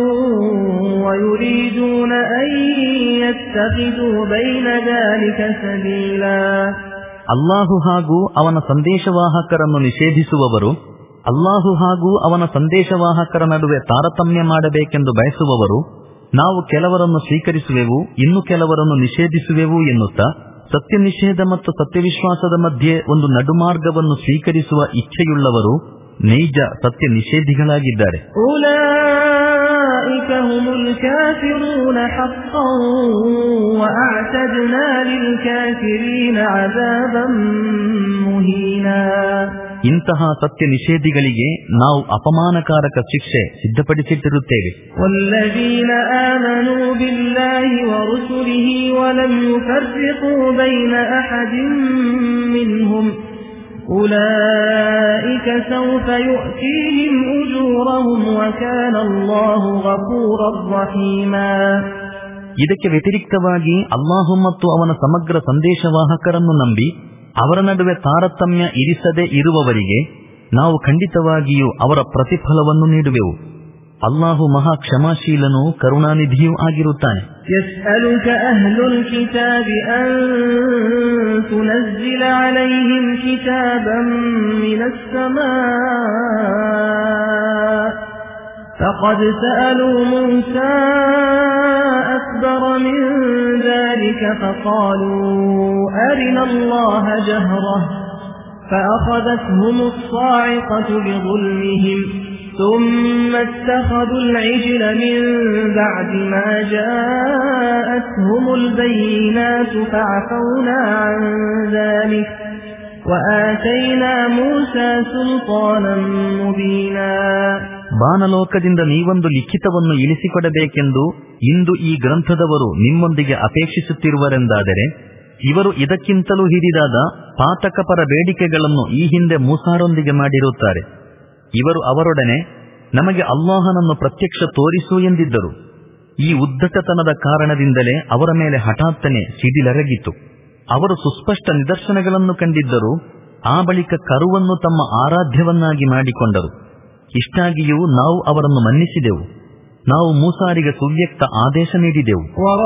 ويريدون أن يتخذوا بين ذلك سبيلا. ಅಲ್ಲಾಹು ಹಾಗೂ ಅವನ ಸಂದೇಶವಾಹಕರನ್ನು ನಿಷೇಧಿಸುವವರು, ಅಲ್ಲಾಹು ಹಾಗೂ ಅವನ ಸಂದೇಶವಾಹಕರ ನಡುವೆ ತಾರತಮ್ಯ ಮಾಡಬೇಕೆಂದು ಬಯಸುವವರು, ನಾವು ಕೆಲವರನ್ನು ಸ್ವೀಕರಿಸುವೆವು ಇನ್ನು ಕೆಲವರನ್ನು ನಿಷೇಧಿಸುವೆವು ಎನ್ನುತ್ತಾ ಸತ್ಯ ನಿಷೇಧ ಮತ್ತು ಸತ್ಯವಿಶ್ವಾಸದ ಮಧ್ಯೆ ಒಂದು ನಡುಮಾರ್ಗವನ್ನು ಸ್ವೀಕರಿಸುವ ಇಚ್ಛೆಯುಳ್ಳವರು ನೈಜ ಸತ್ಯ ನಿಷೇಧಿಗಳಾಗಿದ್ದಾರೆ. ಇಂತಹ ಸತ್ಯ ನಿಷೇಧಿಗಳಿಗೆ ನಾವು ಅಪಮಾನಕಾರಕ ಶಿಕ್ಷೆ ಸಿದ್ಧಪಡಿಸಿಟ್ಟಿರುತ್ತೇವೆ. ವಲ್ಲದೀನ ಆಮನೂ ಬಿಲ್ಲಾಹಿ ವರುಸುಲಿಹಿ ವಲಂ ಯುಫರ್ರಿಕೂ ಬೈನ ಅಹದಿನ್ ಮಿನ್ಹುಂ ಉಲೈಕ ಸೌಫ ಯುಅತೀಹಿಂ ಉಜೂರಹುಂ ವಕಾನ ಅಲ್ಲಾಹು ಗಫೂರರ್ ರಹೀಮಾ. ಇದಕ್ಕೆ ವ್ಯತಿರಿಕ್ತವಾಗಿ ಅಲ್ಲಾಹು ಮತ್ತು ಅವನ ಸಮಗ್ರ ಸಂದೇಶವಾಹಕರನ್ನು ನಂಬಿ ಅವರ ನಡುವೆ ತಾರತಮ್ಯ ಇರಿಸದೇ ಇರುವವರಿಗೆ ನಾವು ಖಂಡಿತವಾಗಿಯೂ ಅವರ ಪ್ರತಿಫಲವನ್ನು ನೀಡುವೆವು. ಅಲ್ಲಾಹು ಮಹಾ ಕ್ಷಮಾಶೀಲನೂ ಕರುಣಾನಿಧಿಯೂ ಆಗಿರುತ್ತಾನೆ. ಯಸ್ಅಲುಕ ಅಹ್ಲುಲ್ ಕಿತಾಬಿ ಅನ್ ತುನಜ್ಜಿಲ ಅಲೈಹಿಂ ಕಿತಾಬನ್ ಮಿನಸ್ ಸಮಾ فقد سألوا موسى أكبر من ذلك فقالوا أرنا الله جهرة فأخذتهم الصاعقة بظلمهم ثم اتخذوا العجل من بعد ما جاءتهم البينات فعفونا عن ذلك وآتينا موسى سلطانا مبينا. ಬಾನಲೋಕದಿಂದ ನೀವೊಂದು ಲಿಖಿತವನ್ನು ಇಳಿಸಿಕೊಡಬೇಕೆಂದು ಇಂದು ಈ ಗ್ರಂಥದವರು ನಿಮ್ಮೊಂದಿಗೆ ಅಪೇಕ್ಷಿಸುತ್ತಿರುವರೆಂದಾದರೆ ಇವರು ಇದಕ್ಕಿಂತಲೂ ಹಿರಿದಾದ ಪಾತಕಪರ ಬೇಡಿಕೆಗಳನ್ನು ಈ ಹಿಂದೆ ಮೂಸಾರೊಂದಿಗೆ ಮಾಡಿರುತ್ತಾರೆ. ಇವರು ಅವರೊಡನೆ ನಮಗೆ ಅಲ್ಲಾಹನನ್ನು ಪ್ರತ್ಯಕ್ಷ ತೋರಿಸು ಎಂದಿದ್ದರು. ಈ ಉದ್ದಟತನದ ಕಾರಣದಿಂದಲೇ ಅವರ ಮೇಲೆ ಹಠಾತ್ತನೆ ಸಿಡಿಲೆರಗಿತು. ಅವರು ಸುಸ್ಪಷ್ಟ ನಿದರ್ಶನಗಳನ್ನು ಕಂಡಿದ್ದರು. ಆ ಬಳಿಕ ಕರುವನ್ನು ತಮ್ಮ ಆರಾಧ್ಯವನ್ನಾಗಿ ಮಾಡಿಕೊಂಡರು. ಇಷ್ಟಾಗಿಯೂ ನಾವು ಅವರನ್ನು ಮನ್ನಿಸಿದೆವು. ನಾವು ಮೂಸಾರಿಗೆ ಸುವ್ಯಕ್ತ ಆದೇಶ ನೀಡಿದೆವು.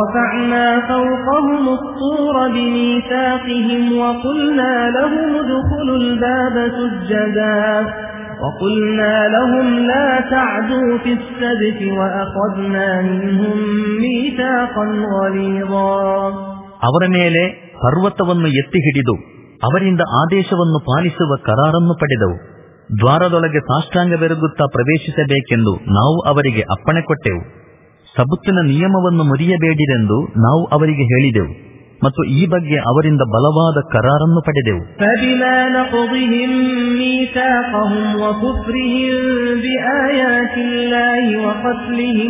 ಅವರ ಮೇಲೆ ಪರ್ವತವನ್ನು ಎತ್ತಿ ಹಿಡಿದು ಅವರಿಂದ ಆದೇಶವನ್ನು ಪಾಲಿಸುವ ಕರಾರನ್ನು ಪಡೆದವು. ದ್ವಾರದೊಳಗೆ ಸಾಷ್ಟಾಂಗವೆರಗುತ್ತಾ ಪ್ರವೇಶಿಸಬೇಕೆಂದು ನಾವು ಅವರಿಗೆ ಅಪ್ಪಣೆ ಕೊಟ್ಟೆವು. ಸಬುತ್ತಿನ ನಿಯಮವನ್ನು ಮುರಿಯಬೇಡಿರೆಂದು ನಾವು ಅವರಿಗೆ ಹೇಳಿದೆವು. ಮತ್ತು ಈ ಬಗ್ಗೆ ಅವರಿಂದ ಬಲವಾದ ಕರಾರನ್ನು ಪಡೆದೆವು. فبما نقضهم ميثاقهم وكفرهم بآيات الله وقتلهم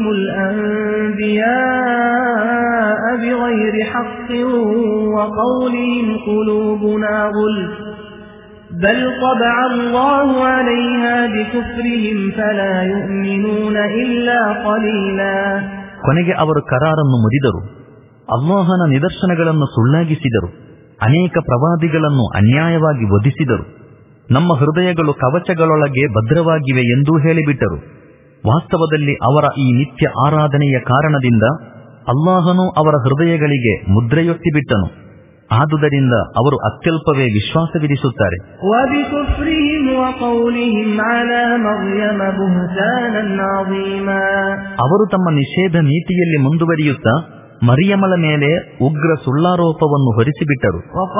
الأنبياء بغير حق وقولهم قلوبنا غلف بل طبع الله عليها بكفرهم فلا يؤمنون إلا قليلا. ಕೊನೆಗೆ ಅವರು ಕರಾರನ್ನು ಮುರಿದರು, ಅಲ್ಲಾಹನ ನಿದರ್ಶನಗಳನ್ನು ಸುಳ್ಳಾಗಿಸಿದರು, ಅನೇಕ ಪ್ರವಾದಿಗಳನ್ನು ಅನ್ಯಾಯವಾಗಿ ವಧಿಸಿದರು, ನಮ್ಮ ಹೃದಯಗಳು ಕವಚಗಳೊಳಗೆ ಭದ್ರವಾಗಿವೆ ಎಂದೂ ಹೇಳಿಬಿಟ್ಟರು. ವಾಸ್ತವದಲ್ಲಿ ಅವರ ಈ ನಿತ್ಯ ಆರಾಧನೆಯ ಕಾರಣದಿಂದ ಅಲ್ಲಾಹನು ಅವರ ಹೃದಯಗಳಿಗೆ ಮುದ್ರೆಯೊಟ್ಟಿಬಿಟ್ಟನು. ಆದುದರಿಂದ ಅವರು ಅತ್ಯಲ್ಪವೇ ವಿಶ್ವಾಸವಿರಿಸುತ್ತಾರೆ. ಅವರು ತಮ್ಮ ನಿಷೇಧ ನೀತಿಯಲ್ಲಿ ಮುಂದುವರಿಯುತ್ತಾ ಮರಿಯಮಳ ಮೇಲೆ ಉಗ್ರ ಸುಳ್ಳಾರೋಪವನ್ನು ಹೊರಿಸಿಬಿಟ್ಟರು.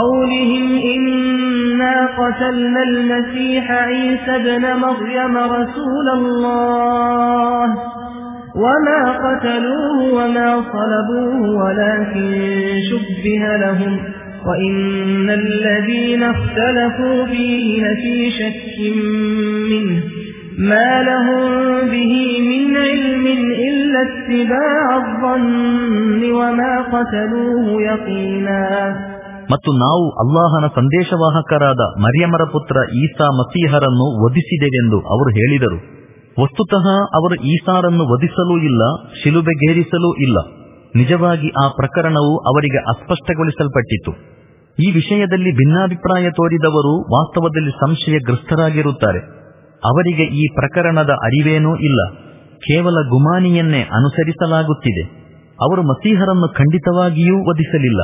وما قتلوه وما صلبوه ولكن شبه لهم وإن الذين اختلفوا فيه لفي شك منه ما لهم به من علم إلا اتباع الظن وما قتلوه يقينا. ಮತ್ತು ನಾವು ಅಲ್ಲಾಹನ ಸಂದೇಶವಾಹಕರಾದ ಮರಿಯಮರ ಪುತ್ರ ಈಸಾ ಮಸೀಹರನ್ನು ವಧಿಸಿದೆವೆಂದು ಅವರು ಹೇಳಿದರು. ವಸ್ತುತಃ ಅವರು ಈಸಾರನ್ನು ವಧಿಸಲೂ ಇಲ್ಲ, ಶಿಲುಬೆಗೇರಿಸಲೂ ಇಲ್ಲ. ನಿಜವಾಗಿ ಆ ಪ್ರಕರಣವು ಅವರಿಗೆ ಅಸ್ಪಷ್ಟಗೊಳಿಸಲ್ಪಟ್ಟಿತು. ಈ ವಿಷಯದಲ್ಲಿ ಭಿನ್ನಾಭಿಪ್ರಾಯ ತೋರಿದವರು ವಾಸ್ತವದಲ್ಲಿ ಸಂಶಯಗ್ರಸ್ತರಾಗಿರುತ್ತಾರೆ. ಅವರಿಗೆ ಈ ಪ್ರಕರಣದ ಅರಿವೇನೂ ಇಲ್ಲ, ಕೇವಲ ಗುಮಾನಿಯನ್ನೇ ಅನುಸರಿಸಲಾಗುತ್ತಿದೆ. ಅವರು ಮಸೀಹರನ್ನು ಖಂಡಿತವಾಗಿಯೂ ವಧಿಸಲಿಲ್ಲ.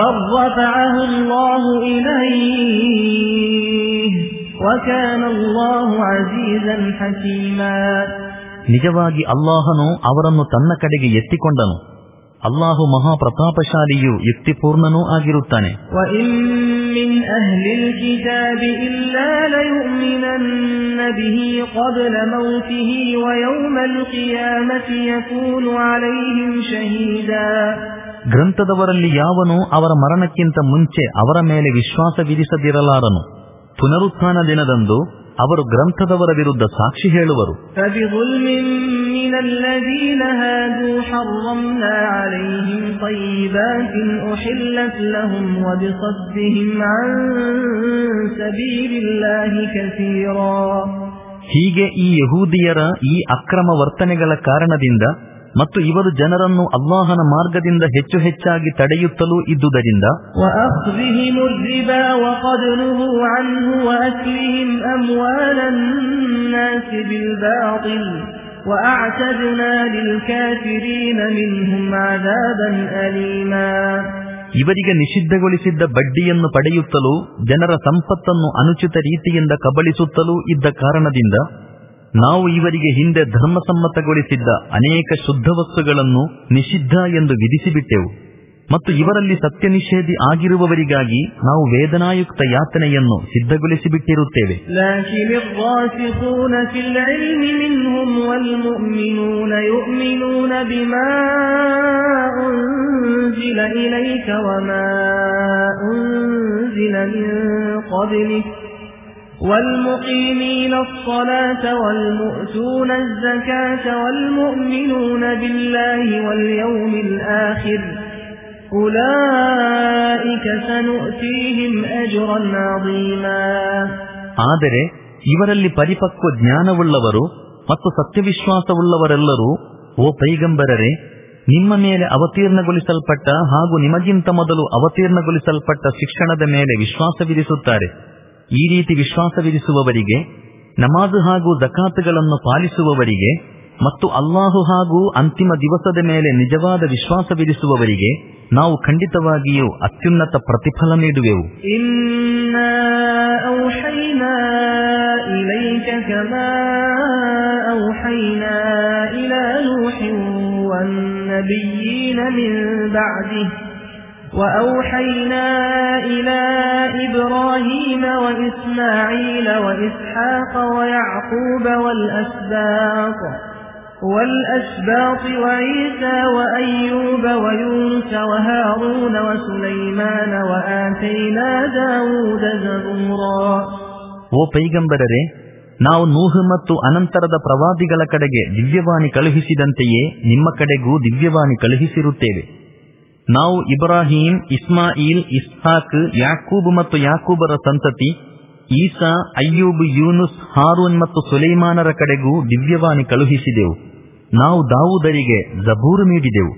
ನಿಜವಾಗಿ ಅಲ್ಲಾಹನು ಅವರನ್ನು ತನ್ನ ಕಡೆಗೆ ಎತ್ತಿಕೊಂಡನು. ಅಲ್ಲಾಹು ಮಹಾಪ್ರತಾಪಶಾಲಿಯೂ ಯುಕ್ತಿಪೂರ್ಣನೂ ಆಗಿರುತ್ತಾನೆ. ಗ್ರಂಥದವರಲ್ಲಿ ಯಾವನು ಅವರ ಮರಣಕ್ಕಿಂತ ಮುಂಚೆ ಅವರ ಮೇಲೆ ವಿಶ್ವಾಸವಿರಿಸದಿರಲಾರನು. ಪುನರುತ್ಥಾನ ದಿನದಂದು ಅವರು ಗ್ರಂಥದವರ ವಿರುದ್ಧ ಸಾಕ್ಷಿ ಹೇಳುವರು. ಹೀಗೆ ಈ ಯಹೂದಿಯರ ಈ ಅಕ್ರಮ ವರ್ತನೆಗಳ ಕಾರಣದಿಂದ ಮತ್ತು ಇವರು ಜನರನ್ನು ಅಲ್ಲಾಹನ ಮಾರ್ಗದಿಂದ ಹೆಚ್ಚು ಹೆಚ್ಚಾಗಿ ತಡೆಯುತ್ತಲೂ ಇದ್ದುದರಿಂದ ಇವರಿಗೆ ನಿಷಿದ್ಧಗೊಳಿಸಿದ್ದ ಬಡ್ಡಿಯನ್ನು ಪಡೆಯುತ್ತಲೂ ಜನರ ಸಂಪತ್ತನ್ನು ಅನುಚಿತ ರೀತಿಯಿಂದ ಕಬಳಿಸುತ್ತಲೂ ಇದ್ದ ಕಾರಣದಿಂದ ನಾವು ಇವರಿಗೆ ಹಿಂದೆ ಧರ್ಮಸಮ್ಮತಗೊಳಿಸಿದ್ದ ಅನೇಕ ಶುದ್ಧ ವಸ್ತುಗಳನ್ನು ನಿಷಿದ್ಧ ಎಂದು ವಿಧಿಸಿಬಿಟ್ಟೆವು. ಮತ್ತು ಇವರಲ್ಲಿ ಸತ್ಯ ನಿಷೇಧಿ ಆಗಿರುವವರಿಗಾಗಿ ನಾವು ವೇದನಾಯುಕ್ತ ಯಾತನೆಯನ್ನು ಸಿದ್ಧಗೊಳಿಸಿಬಿಟ್ಟಿರುತ್ತೇವೆ. والمقيمين الصلاة والمؤتون الزكاة والمؤمنون بالله واليوم الآخر أولئك سنؤتيهم أجرا عظيما. ಆದರೆ ಇವರಲ್ಲಿ ಪರಿಪಕ್ವ ಜ್ಞಾನವುಳ್ಳವರು ಮತ್ತು ಸತ್ಯವಿಶ್ವಾಸವುಳ್ಳವರೆಲ್ಲರೂ, ಓ ಪೈಗಂಬರರೇ, ನಿಮ್ಮ ಮೇಲೆ ಅವತೀರ್ಣಗೊಳಿಸಲ್ಪಟ್ಟ ಹಾಗೂ ನಿಮಗಿಂತ ಮೊದಲು ಅವತೀರ್ಣಗೊಳಿಸಲ್ಪಟ್ಟ ಶಿಕ್ಷಣದ ಮೇಲೆ ವಿಶ್ವಾಸವಿರಿಸುತ್ತಾರೆ. ಈ ರೀತಿ ವಿಶ್ವಾಸವಿರಿಸುವವರಿಗೆ, ನಮಾಜ್ ಹಾಗೂ ಜಕಾತುಗಳನ್ನು ಪಾಲಿಸುವವರಿಗೆ ಮತ್ತು ಅಲ್ಲಾಹು ಹಾಗೂ ಅಂತಿಮ ದಿವಸದ ಮೇಲೆ ನಿಜವಾದ ವಿಶ್ವಾಸವಿರಿಸುವವರಿಗೆ ನಾವು ಖಂಡಿತವಾಗಿಯೂ ಅತ್ಯುನ್ನತ ಪ್ರತಿಫಲ ನೀಡುವೆವು. ಇನ್ನಾ ಔಹೈನಾ ಇಲೈಕ ಕಮಾ ಔಹೈನಾ ಇಲಾ ನೂಹಿನ್ ವನ್ನಬಿಯ್ಯೀನ ಮಿನ್ ಬಅದಿಹಿ وأوحينا إلى إبراهيم وإسماعيل وإسحاق ويعقوب والأسباط والأسباط وعيسى وأيوب ويونس وهارون وسليمان وآتينا داود زبورا. ಓ ಪೈಗಂಬರರೇ, ನಾವು ನೂಹ್ ಮತ್ತು ಅನಂತರದ ಪ್ರವಾದಿಗಳ ಕಡೆಗೆ ದಿವ್ಯವಾಣಿ ಕಳುಹಿಸಿದಂತೆಯೇ ನಿಮ್ಮ ಕಡೆಗೂ ದಿವ್ಯವಾಣಿ ಕಳುಹಿಸಿರುತ್ತೇವೆ. ನಾವು ಇಬ್ರಾಹಿಂ, ಇಸ್ಮಾಯಿಲ್, ಇಸ್ಹಾಕ್, ಯಾಕೂಬ್ ಮತ್ತು ಯಾಕೂಬರ ಸಂತತಿ, ಈಸಾ, ಅಯ್ಯೂಬ್, ಯೂನುಸ್, ಹಾರೂನ್ ಮತ್ತು ಸುಲೈಮಾನರ ಕಡೆಗೂ ದಿವ್ಯವಾಣಿ ಕಳುಹಿಸಿದೆವು. ನಾವು ದಾವೂದರಿಗೆ ಜಬೂರು ನೀಡಿದೆವು.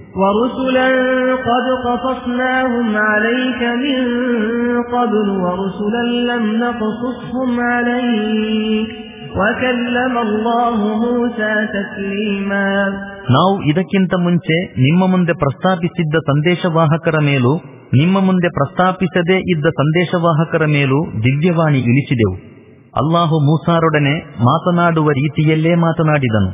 ನಾವು ಇದಕ್ಕಿಂತ ಮುಂಚೆ ನಿಮ್ಮ ಮುಂದೆ ಪ್ರಸ್ತಾಪಿಸಿದ್ದ ಸಂದೇಶವಾಹಕರ ಮೇಲೂ ನಿಮ್ಮ ಮುಂದೆ ಪ್ರಸ್ತಾಪಿಸದೇ ಇದ್ದ ಸಂದೇಶವಾಹಕರ ಮೇಲೂ ದಿವ್ಯವಾಣಿ ಇಳಿಸಿದೆವು. ಅಲ್ಲಾಹು ಮೂಸಾರೊಡನೆ ಮಾತನಾಡುವ ರೀತಿಯಲ್ಲೇ ಮಾತನಾಡಿದನು.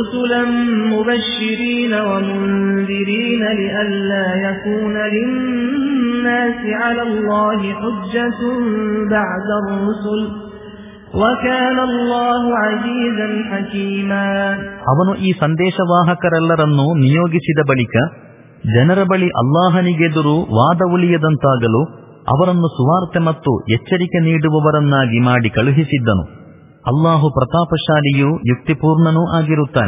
ಅವನು ಈ ಸಂದೇಶವಾಹಕರೆಲ್ಲರನ್ನೂ ನಿಯೋಗಿಸಿದ ಬಳಿಕ ಜನರ ಬಳಿ ಅಲ್ಲಾಹನಿಗೆದುರು ವಾದ ಉಳಿಯದಂತಾಗಲು ಅವರನ್ನು ಸುವಾರ್ತೆ ಮತ್ತು ಎಚ್ಚರಿಕೆ ನೀಡುವವರನ್ನಾಗಿ ಮಾಡಿ ಕಳುಹಿಸಿದ್ದನು. ಅಲ್ಲಾಹು ಪ್ರತಾಪಶಾಲಿಯೂ ಯುಕ್ತಿಪೂರ್ಣನೂ ಆಗಿರುತ್ತಾನೆ.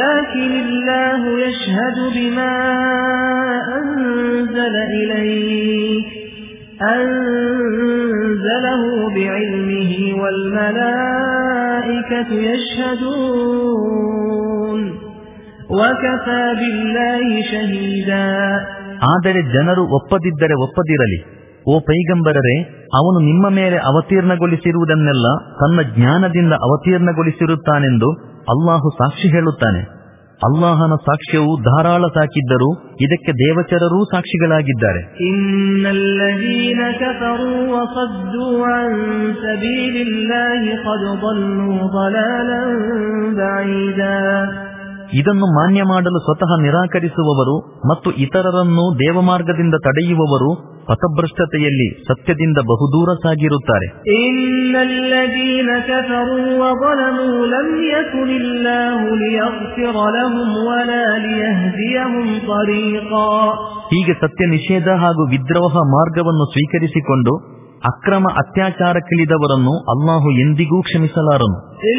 ಆದರೆ ಜನರು ಒಪ್ಪದಿದ್ದರೆ ಒಪ್ಪದಿರಲಿ. ಓ ಪೈಗಂಬರರೇ, ಅವನು ನಿಮ್ಮ ಮೇಲೆ ಅವತೀರ್ಣಗೊಳಿಸಿರುವುದನ್ನೆಲ್ಲ ತನ್ನ ಜ್ಞಾನದಿಂದ ಅವತೀರ್ಣಗೊಳಿಸಿರುತ್ತಾನೆಂದು ಅಲ್ಲಾಹು ಸಾಕ್ಷಿ ಹೇಳುತ್ತಾನೆ. ಅಲ್ಲಾಹನ ಸಾಕ್ಷ್ಯವು ಧಾರಾಳ ಸಾಕಿದ್ದರೂ ಇದಕ್ಕೆ ದೇವಚರರೂ ಸಾಕ್ಷಿಗಳಾಗಿದ್ದಾರೆ. ಇದನ್ನು ಮಾನ್ಯ ಮಾಡಲು ಸ್ವತಃ ನಿರಾಕರಿಸುವವರು ಮತ್ತು ಇತರರನ್ನು ದೇವಮಾರ್ಗದಿಂದ ತಡೆಯುವವರು ಪಥಭ್ರಷ್ಟತೆಯಲ್ಲಿ ಸತ್ಯದಿಂದ ಬಹುದೂರ ಸಾಗಿರುತ್ತಾರೆ. ಹೀಗೆ ಸತ್ಯ ನಿಷೇಧ ಹಾಗೂ ವಿದ್ರೋಹ ಮಾರ್ಗವನ್ನು ಸ್ವೀಕರಿಸಿಕೊಂಡು ಅಕ್ರಮ ಅತ್ಯಾಚಾರಕ್ಕಿಳಿದವರನ್ನು ಅಲ್ಲಾಹು ಎಂದಿಗೂ ಕ್ಷಮಿಸಲಾರನು.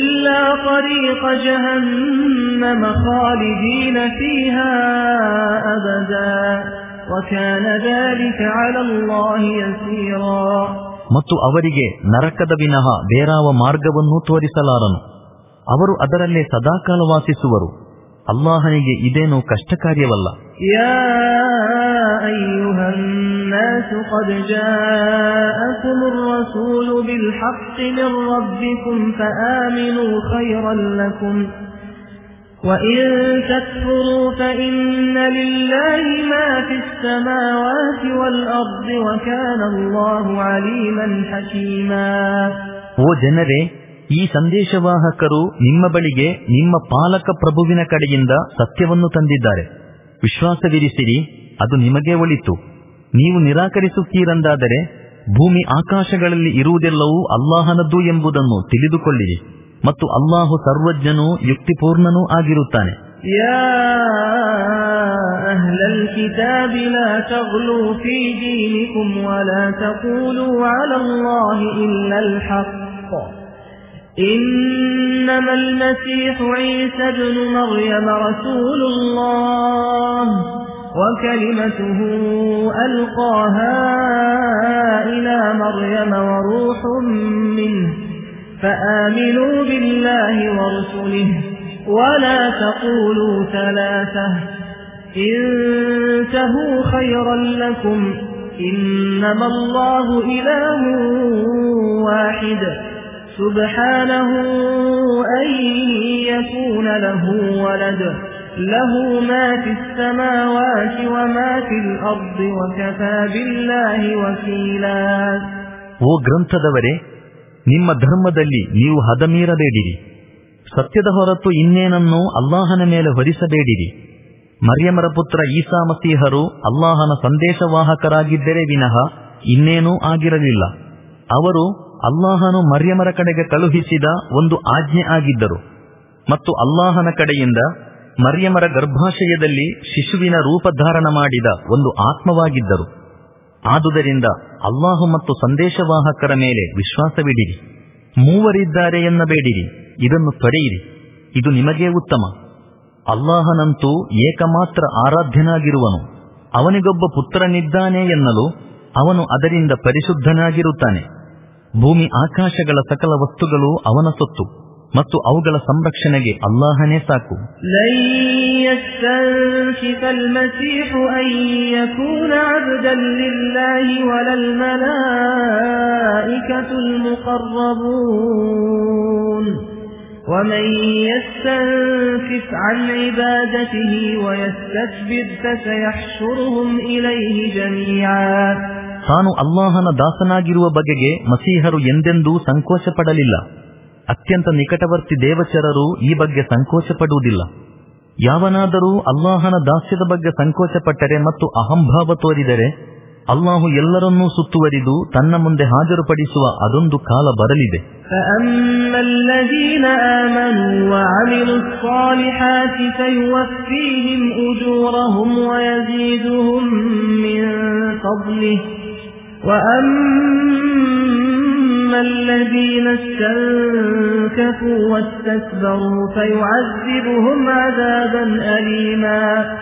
ಮತ್ತು ಅವರಿಗೆ ನರಕದ ವಿನಃ ಬೇರಾವ ಮಾರ್ಗವನ್ನೂ ತೋರಿಸಲಾರನು. ಅವರು ಅದರಲ್ಲೇ ಸದಾಕಾಲ ವಾಸಿಸುವರು. ಅಲ್ಲಾಹನಿಗೆ ಇದೇನೂ ಕಷ್ಟ ಕಾರ್ಯವಲ್ಲ. ಯಾ ಅಯ್ಯುಹನ್ ನಾಸು ಖದ್ ಜಾಅಕುಮುರ್ ರಸೂಲು ಬಿಲ್ ಹಕ್ಕಿ ಮಿರ್ ರಬ್ಬಿಕುಂ ಫಆಮಿನು ಖೈರನ್ ಲಕುಂ وإن تكفروا فإن لله ما في السماوات والأرض وكان الله عليما حكيما. ಓ ಜನರೇ, ಈ ಸಂದೇಶವಾಹಕರು ನಿಮ್ಮ ಬಳಿಗೆ ನಿಮ್ಮ ಪಾಲಕ ಪ್ರಭುವಿನ ಕಡೆಯಿಂದ ಸತ್ಯವನ್ನು ತಂದಿದ್ದಾರೆ. ವಿಶ್ವಾಸವಿರಿಸಿರಿ, ಅದು ನಿಮಗೆ ಒಳಿತು. ನೀವು ನಿರಾಕರಿಸುತ್ತೀರೆಂದಾದರೆ ಭೂಮಿ ಆಕಾಶಗಳಲ್ಲಿ ಇರುವುದೆಲ್ಲವೂ ಅಲ್ಲಾಹನದ್ದು ಎಂಬುದನ್ನು ತಿಳಿದುಕೊಳ್ಳಿರಿ. ಮತ್ತು ಅಲ್ಲಾಹು ಸರ್ವಜ್ಞನೂ ಯುಕ್ತಿಪೂರ್ಣನೂ ಆಗಿರುತ್ತಾನೆ. ಯಾ ಅಹ್ಲಲ್ ಕಿತಾಬಿ ಲಾ ತಗ್ಲೂ ಫೀ ದೀನಿಕುಂ ವಲಾ ತಕೂಲೂ ಅಲಲ್ಲಾಹಿ ಇಲ್ಲಲ್ ಹಕ್. ಇನ್ನಮಲ್ ಮಸೀಹು ಈಸಾ ಇಬ್ನು ಮರ್ಯಮ ರಸೂಲುಲ್ಲಾಹ್ وكلمته ألقاها إلى مريم وروح منه فآمنوا بالله ورسله ولا تقولوا ثلاثة انتهوا خيرا لكم إنما الله إله واحد سبحانه أن يكون له ولد له ما في السماوات وما في الأرض وكفى بالله وكيلا. ಓ ಗ್ರಂಥದವರೇ, ನಿಮ್ಮ ಧರ್ಮದಲ್ಲಿ ನೀವು ಹದಮೀರಬೇಡಿರಿ. ಸತ್ಯದ ಹೊರತು ಇನ್ನೇನನ್ನೂ ಅಲ್ಲಾಹನ ಮೇಲೆ ಹೊರಿಸಬೇಡಿರಿ. ಮರ್ಯಮರ ಪುತ್ರ ಈಸಾ ಮಸೀಹರು ಅಲ್ಲಾಹನ ಸಂದೇಶವಾಹಕರಾಗಿದ್ದರೆ ವಿನಃ ಇನ್ನೇನೂ ಆಗಿರಲಿಲ್ಲ. ಅವರು ಅಲ್ಲಾಹನು ಮರ್ಯಮರ ಕಡೆಗೆ ಕಳುಹಿಸಿದ ಒಂದು ಆಜ್ಞೆ ಆಗಿದ್ದರು. ಮತ್ತು ಅಲ್ಲಾಹನ ಕಡೆಯಿಂದ ಮರ್ಯಮರ ಗರ್ಭಾಶಯದಲ್ಲಿ ಶಿಶುವಿನ ರೂಪಧಾರಣ ಮಾಡಿದ ಒಂದು ಆತ್ಮವಾಗಿದ್ದರು. ಆದುದರಿಂದ ಅಲ್ಲಾಹು ಮತ್ತು ಸಂದೇಶವಾಹಕರ ಮೇಲೆ ವಿಶ್ವಾಸವಿಡಿರಿ. ಮೂವರಿದ್ದಾರೆ ಎನ್ನಬೇಡಿರಿ, ಇದನ್ನು ತೊರೆಯಿರಿ, ಇದು ನಿಮಗೇ ಉತ್ತಮ. ಅಲ್ಲಾಹನಂತೂ ಏಕಮಾತ್ರ ಆರಾಧ್ಯನಾಗಿರುವನು. ಅವನಿಗೊಬ್ಬ ಪುತ್ರನಿದ್ದಾನೆ ಎನ್ನಲು ಅವನು ಅದರಿಂದ ಪರಿಶುದ್ಧನಾಗಿರುತ್ತಾನೆ. ಭೂಮಿ ಆಕಾಶಗಳ ಸಕಲ ವಸ್ತುಗಳು ಅವನ ಸೊತ್ತು ಮತ್ತು ಅವುಗಳ ಸಂರಕ್ಷಣೆಗೆ ಅಲ್ಲಾಹನೇ ಸಾಕು. ومن يستنكف عن عبادته ويستكبر فسيحشرهم إليه جميعا. ತಾನು ಅಲ್ಲಾಹನ ದಾಸನಾಗಿರುವ ಬಗೆಗೆ ಮಸೀಹರು ಎಂದೆಂದೂ ಸಂಕೋಚ ಪಡಲಿಲ್ಲ. ಅತ್ಯಂತ ನಿಕಟವರ್ತಿ ದೇವಚರರು ಈ ಬಗ್ಗೆ ಸಂಕೋಚ ಪಡುವುದಿಲ್ಲ. ಯಾವನಾದರೂ ಅಲ್ಲಾಹನ ದಾಸ್ಯದ ಬಗ್ಗೆ ಸಂಕೋಚಪಟ್ಟರೆ ಮತ್ತು ಅಹಂಭಾವ ತೋರಿದರೆ ಅಲ್ಲಾಹು ಎಲ್ಲರನ್ನೂ ಸುತ್ತುವರಿದು ತನ್ನ ಮುಂದೆ ಹಾಜರುಪಡಿಸುವ ಅದೊಂದು ಕಾಲ ಬರಲಿದೆ. فَأَمَّا الَّذِينَ آمَنُوا وَعَمِلُوا الصَّالِحَاتِ فَيُوَفِّيهِمْ أُجُورَهُمْ وَيَزِيدُهُم مِّن فَضْلِهِ وَأَمَّا الَّذِينَ اسْتَنكَفُوا وَاسْتَكْبَرُوا فَيُعَذِّبُهُمْ عَذَابًا أَلِيمًا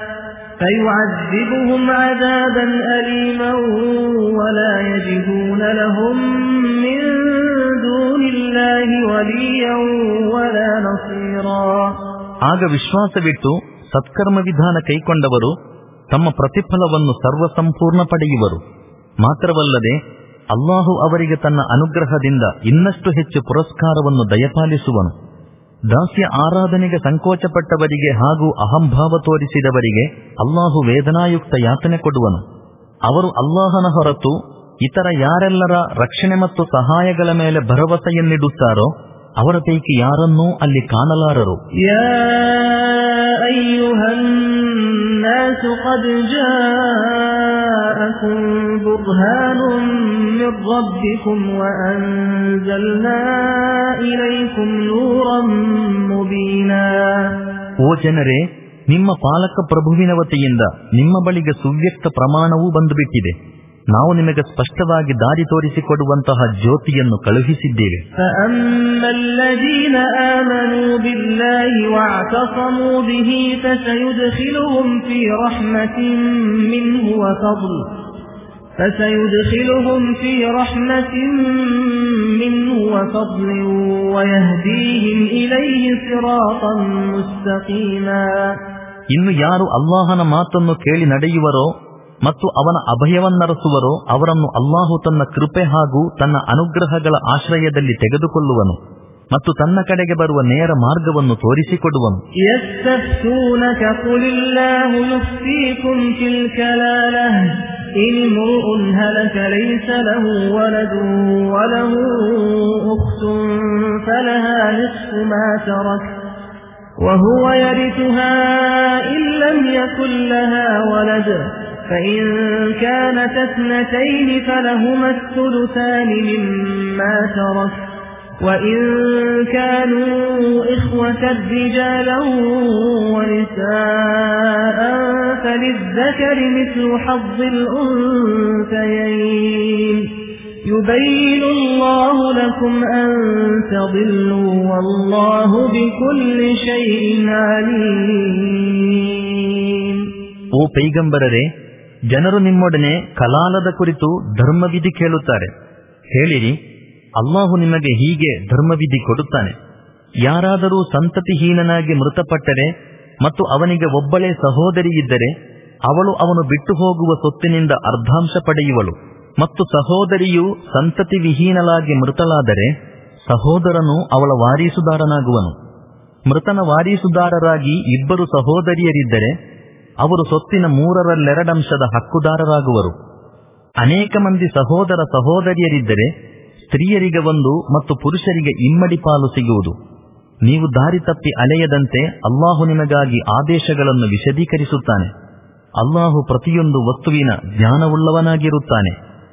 فيعذبهم عذابا أليما ولا يجدون لهم من دون الله وليا ولا نصيرا. ಆಗ ವಿಶ್ವಾಸವಿಟ್ಟು ಸತ್ಕರ್ಮ ವಿಧಾನ ಕೈಕೊಂಡವರು ತಮ್ಮ ಪ್ರತಿಫಲವನ್ನು ಸರ್ವಸಂಪೂರ್ಣ ಪಡೆಯುವರು. ಮಾತ್ರವಲ್ಲದೆ ಅಲ್ಲಾಹು ಅವರಿಗೆ ತನ್ನ ಅನುಗ್ರಹದಿಂದ ಇನ್ನಷ್ಟು ಹೆಚ್ಚು ಪುರಸ್ಕಾರವನ್ನು ದಯಪಾಲಿಸುವನು. ದಾಸ್ಯ ಆರಾಧನೆಗೆ ಸಂಕೋಚಪಟ್ಟವರಿಗೆ ಹಾಗೂ ಅಹಂಭಾವ ತೋರಿಸಿದವರಿಗೆ ಅಲ್ಲಾಹು ವೇದನಾಯುಕ್ತ ಯಾತನೆ ಕೊಡುವನು. ಅವರು ಅಲ್ಲಾಹನ ಹೊರತು ಇತರ ಯಾರೆಲ್ಲರ ರಕ್ಷಣೆ ಮತ್ತು ಸಹಾಯಗಳ ಮೇಲೆ ಭರವಸೆಯನ್ನಿಡುತ್ತಾರೋ ಅವರ ಪೈಕಿ ಯಾರನ್ನೂ ಅಲ್ಲಿ ಕಾಣಲಾರರು. ಯಾ ಅಯ್ಯುಹನ್ ನಾಸು ಖದ್ ಜಾಅಕುಂ ಬುರ್ಹಾನುಂ ಮಿರ್ ರಬ್ಬಿಕುಂ ವಅನ್ಜಲ್ನಾ ಇಲೈಕುಂ ನೂರಂ ಮುಬೀನಾ. ಓ ಜನರೇ, ನಿಮ್ಮ ಪಾಲಕ ಪ್ರಭುವಿನ ವತಿಯಿಂದ ನಿಮ್ಮ ಬಳಿಗೆ ಸುವ್ಯಕ್ತ ಪ್ರಮಾಣವೂ ಬಂದುಬಿಟ್ಟಿದೆ. ನಾವು ನಿಮಗೆ ಸ್ಪಷ್ಟವಾಗಿ ದಾರಿ ತೋರಿಸಿಕೊಡುವಂತಹ ಜ್ಯೋತಿಯನ್ನು ಕಳುಹಿಸಿದ್ದೇವೆ. فَأَمَّا الَّذِينَ آمَنُوا بِاللَّهِ وَاعْتَصَمُوا بِهِ فَسَيُدْخِلُهُمْ فِي رَحْمَةٍ مِّنْهُ وَفَضْلٍ فَسَيُدْخِلُهُمْ فِي رَحْمَةٍ مِّنْهُ وَفَضْلٍ وَيَهْدِيهِمْ إِلَيْهِ صِرَاطًا مُسْتَقِيمًا. ಇನ್ನು ಯಾರು ಅಲ್ಲಾಹನ ಮಾತನ್ನು ಕೇಳಿ ನಡೆಯುವರೋ ಮತ್ತು ಅವನ ಅಭಯವನ್ನರಸುವರೋ ಅವರನ್ನು ಅಲ್ಲಾಹು ತನ್ನ ಕೃಪೆ ಹಾಗೂ ತನ್ನ ಅನುಗ್ರಹಗಳ ಆಶ್ರಯದಲ್ಲಿ ತೆಗೆದುಕೊಳ್ಳುವನು ಮತ್ತು ತನ್ನ ಕಡೆಗೆ ಬರುವ ನೇರ ಮಾರ್ಗವನ್ನು ತೋರಿಸಿಕೊಡುವನು. ಯಸ್ತಫ್ತೂನಕ ಕುಲಿಲ್ಲಾಹು ಯುಫ್ತೀಕುಂ ಫಿಲ್ ಕಲಾಲಹ ಇನ್ ಮುರ್ಉನ್ ಹಲಕ ಲೈಸ ಲಹು ವಲದುನ್ ವಲಹು ಉಖ್ತುನ್ ಫಲಹಾ ನಿಸ್ಫು ಮಾ ತರಕ وهو يرثها إن لم يكن لها ولد فإن كانت اثنتين فلهما الثلثان مما ترك وإن كانوا إخوة رجالا ونساء فللذكر مثل حظ الأنثيين يبين الله لكم أن تضلوا والله بكل شيء عليم. ಓ ಪೈಗಂಬರರೇ, ಜನರು ನಿಮ್ಮೊಡನೆ ಕಲಾಲದ ಕುರಿತು ಧರ್ಮವಿಧಿ ಕೇಳುತ್ತಾರೆ. ಹೇಳಿರಿ, ಅಲ್ಲಾಹು ನಿಮಗೆ ಹೀಗೆ ಧರ್ಮವಿಧಿ ಕೊಡುತ್ತಾನೆ. ಯಾರಾದರೂ ಸಂತತಿಹೀನನಾಗಿ ಮೃತಪಟ್ಟರೆ ಮತ್ತು ಅವನಿಗೆ ಒಬ್ಬಳೇ ಸಹೋದರಿ ಇದ್ದರೆ ಅವಳು ಅವನು ಬಿಟ್ಟು ಹೋಗುವ ಸೊತ್ತಿನಿಂದ ಅರ್ಧಾಂಶ ಪಡೆಯುವಳು. ಮತ್ತು ಸಹೋದರಿಯು ಸಂತತಿ ವಿಹೀನಲಾಗಿ ಮೃತಳಾದರೆ ಸಹೋದರನು ಅವಳ ವಾರೀಸುದಾರನಾಗುವನು. ಮೃತನ ವಾರೀಸುದಾರರಾಗಿ ಇಬ್ಬರು ಸಹೋದರಿಯರಿದ್ದರೆ ಅವರು ಸೊತ್ತಿನ ಮೂರರಲ್ಲೆರಡಂಶದ ಹಕ್ಕುದಾರರಾಗುವರು. ಅನೇಕ ಮಂದಿ ಸಹೋದರ ಸಹೋದರಿಯರಿದ್ದರೆ ಸ್ತ್ರೀಯರಿಗೆ ಒಂದು ಮತ್ತು ಪುರುಷರಿಗೆ ಇಮ್ಮಡಿ ಪಾಲು ಸಿಗುವುದು. ನೀವು ದಾರಿ ತಪ್ಪಿ ಅಲೆಯದಂತೆ ಅಲ್ಲಾಹು ನಿಮಗಾಗಿ ಆದೇಶಗಳನ್ನು ವಿಶದೀಕರಿಸುತ್ತಾನೆ. ಅಲ್ಲಾಹು ಪ್ರತಿಯೊಂದು ವಸ್ತುವಿನ ಜ್ಞಾನವುಳ್ಳವನಾಗಿರುತ್ತಾನೆ.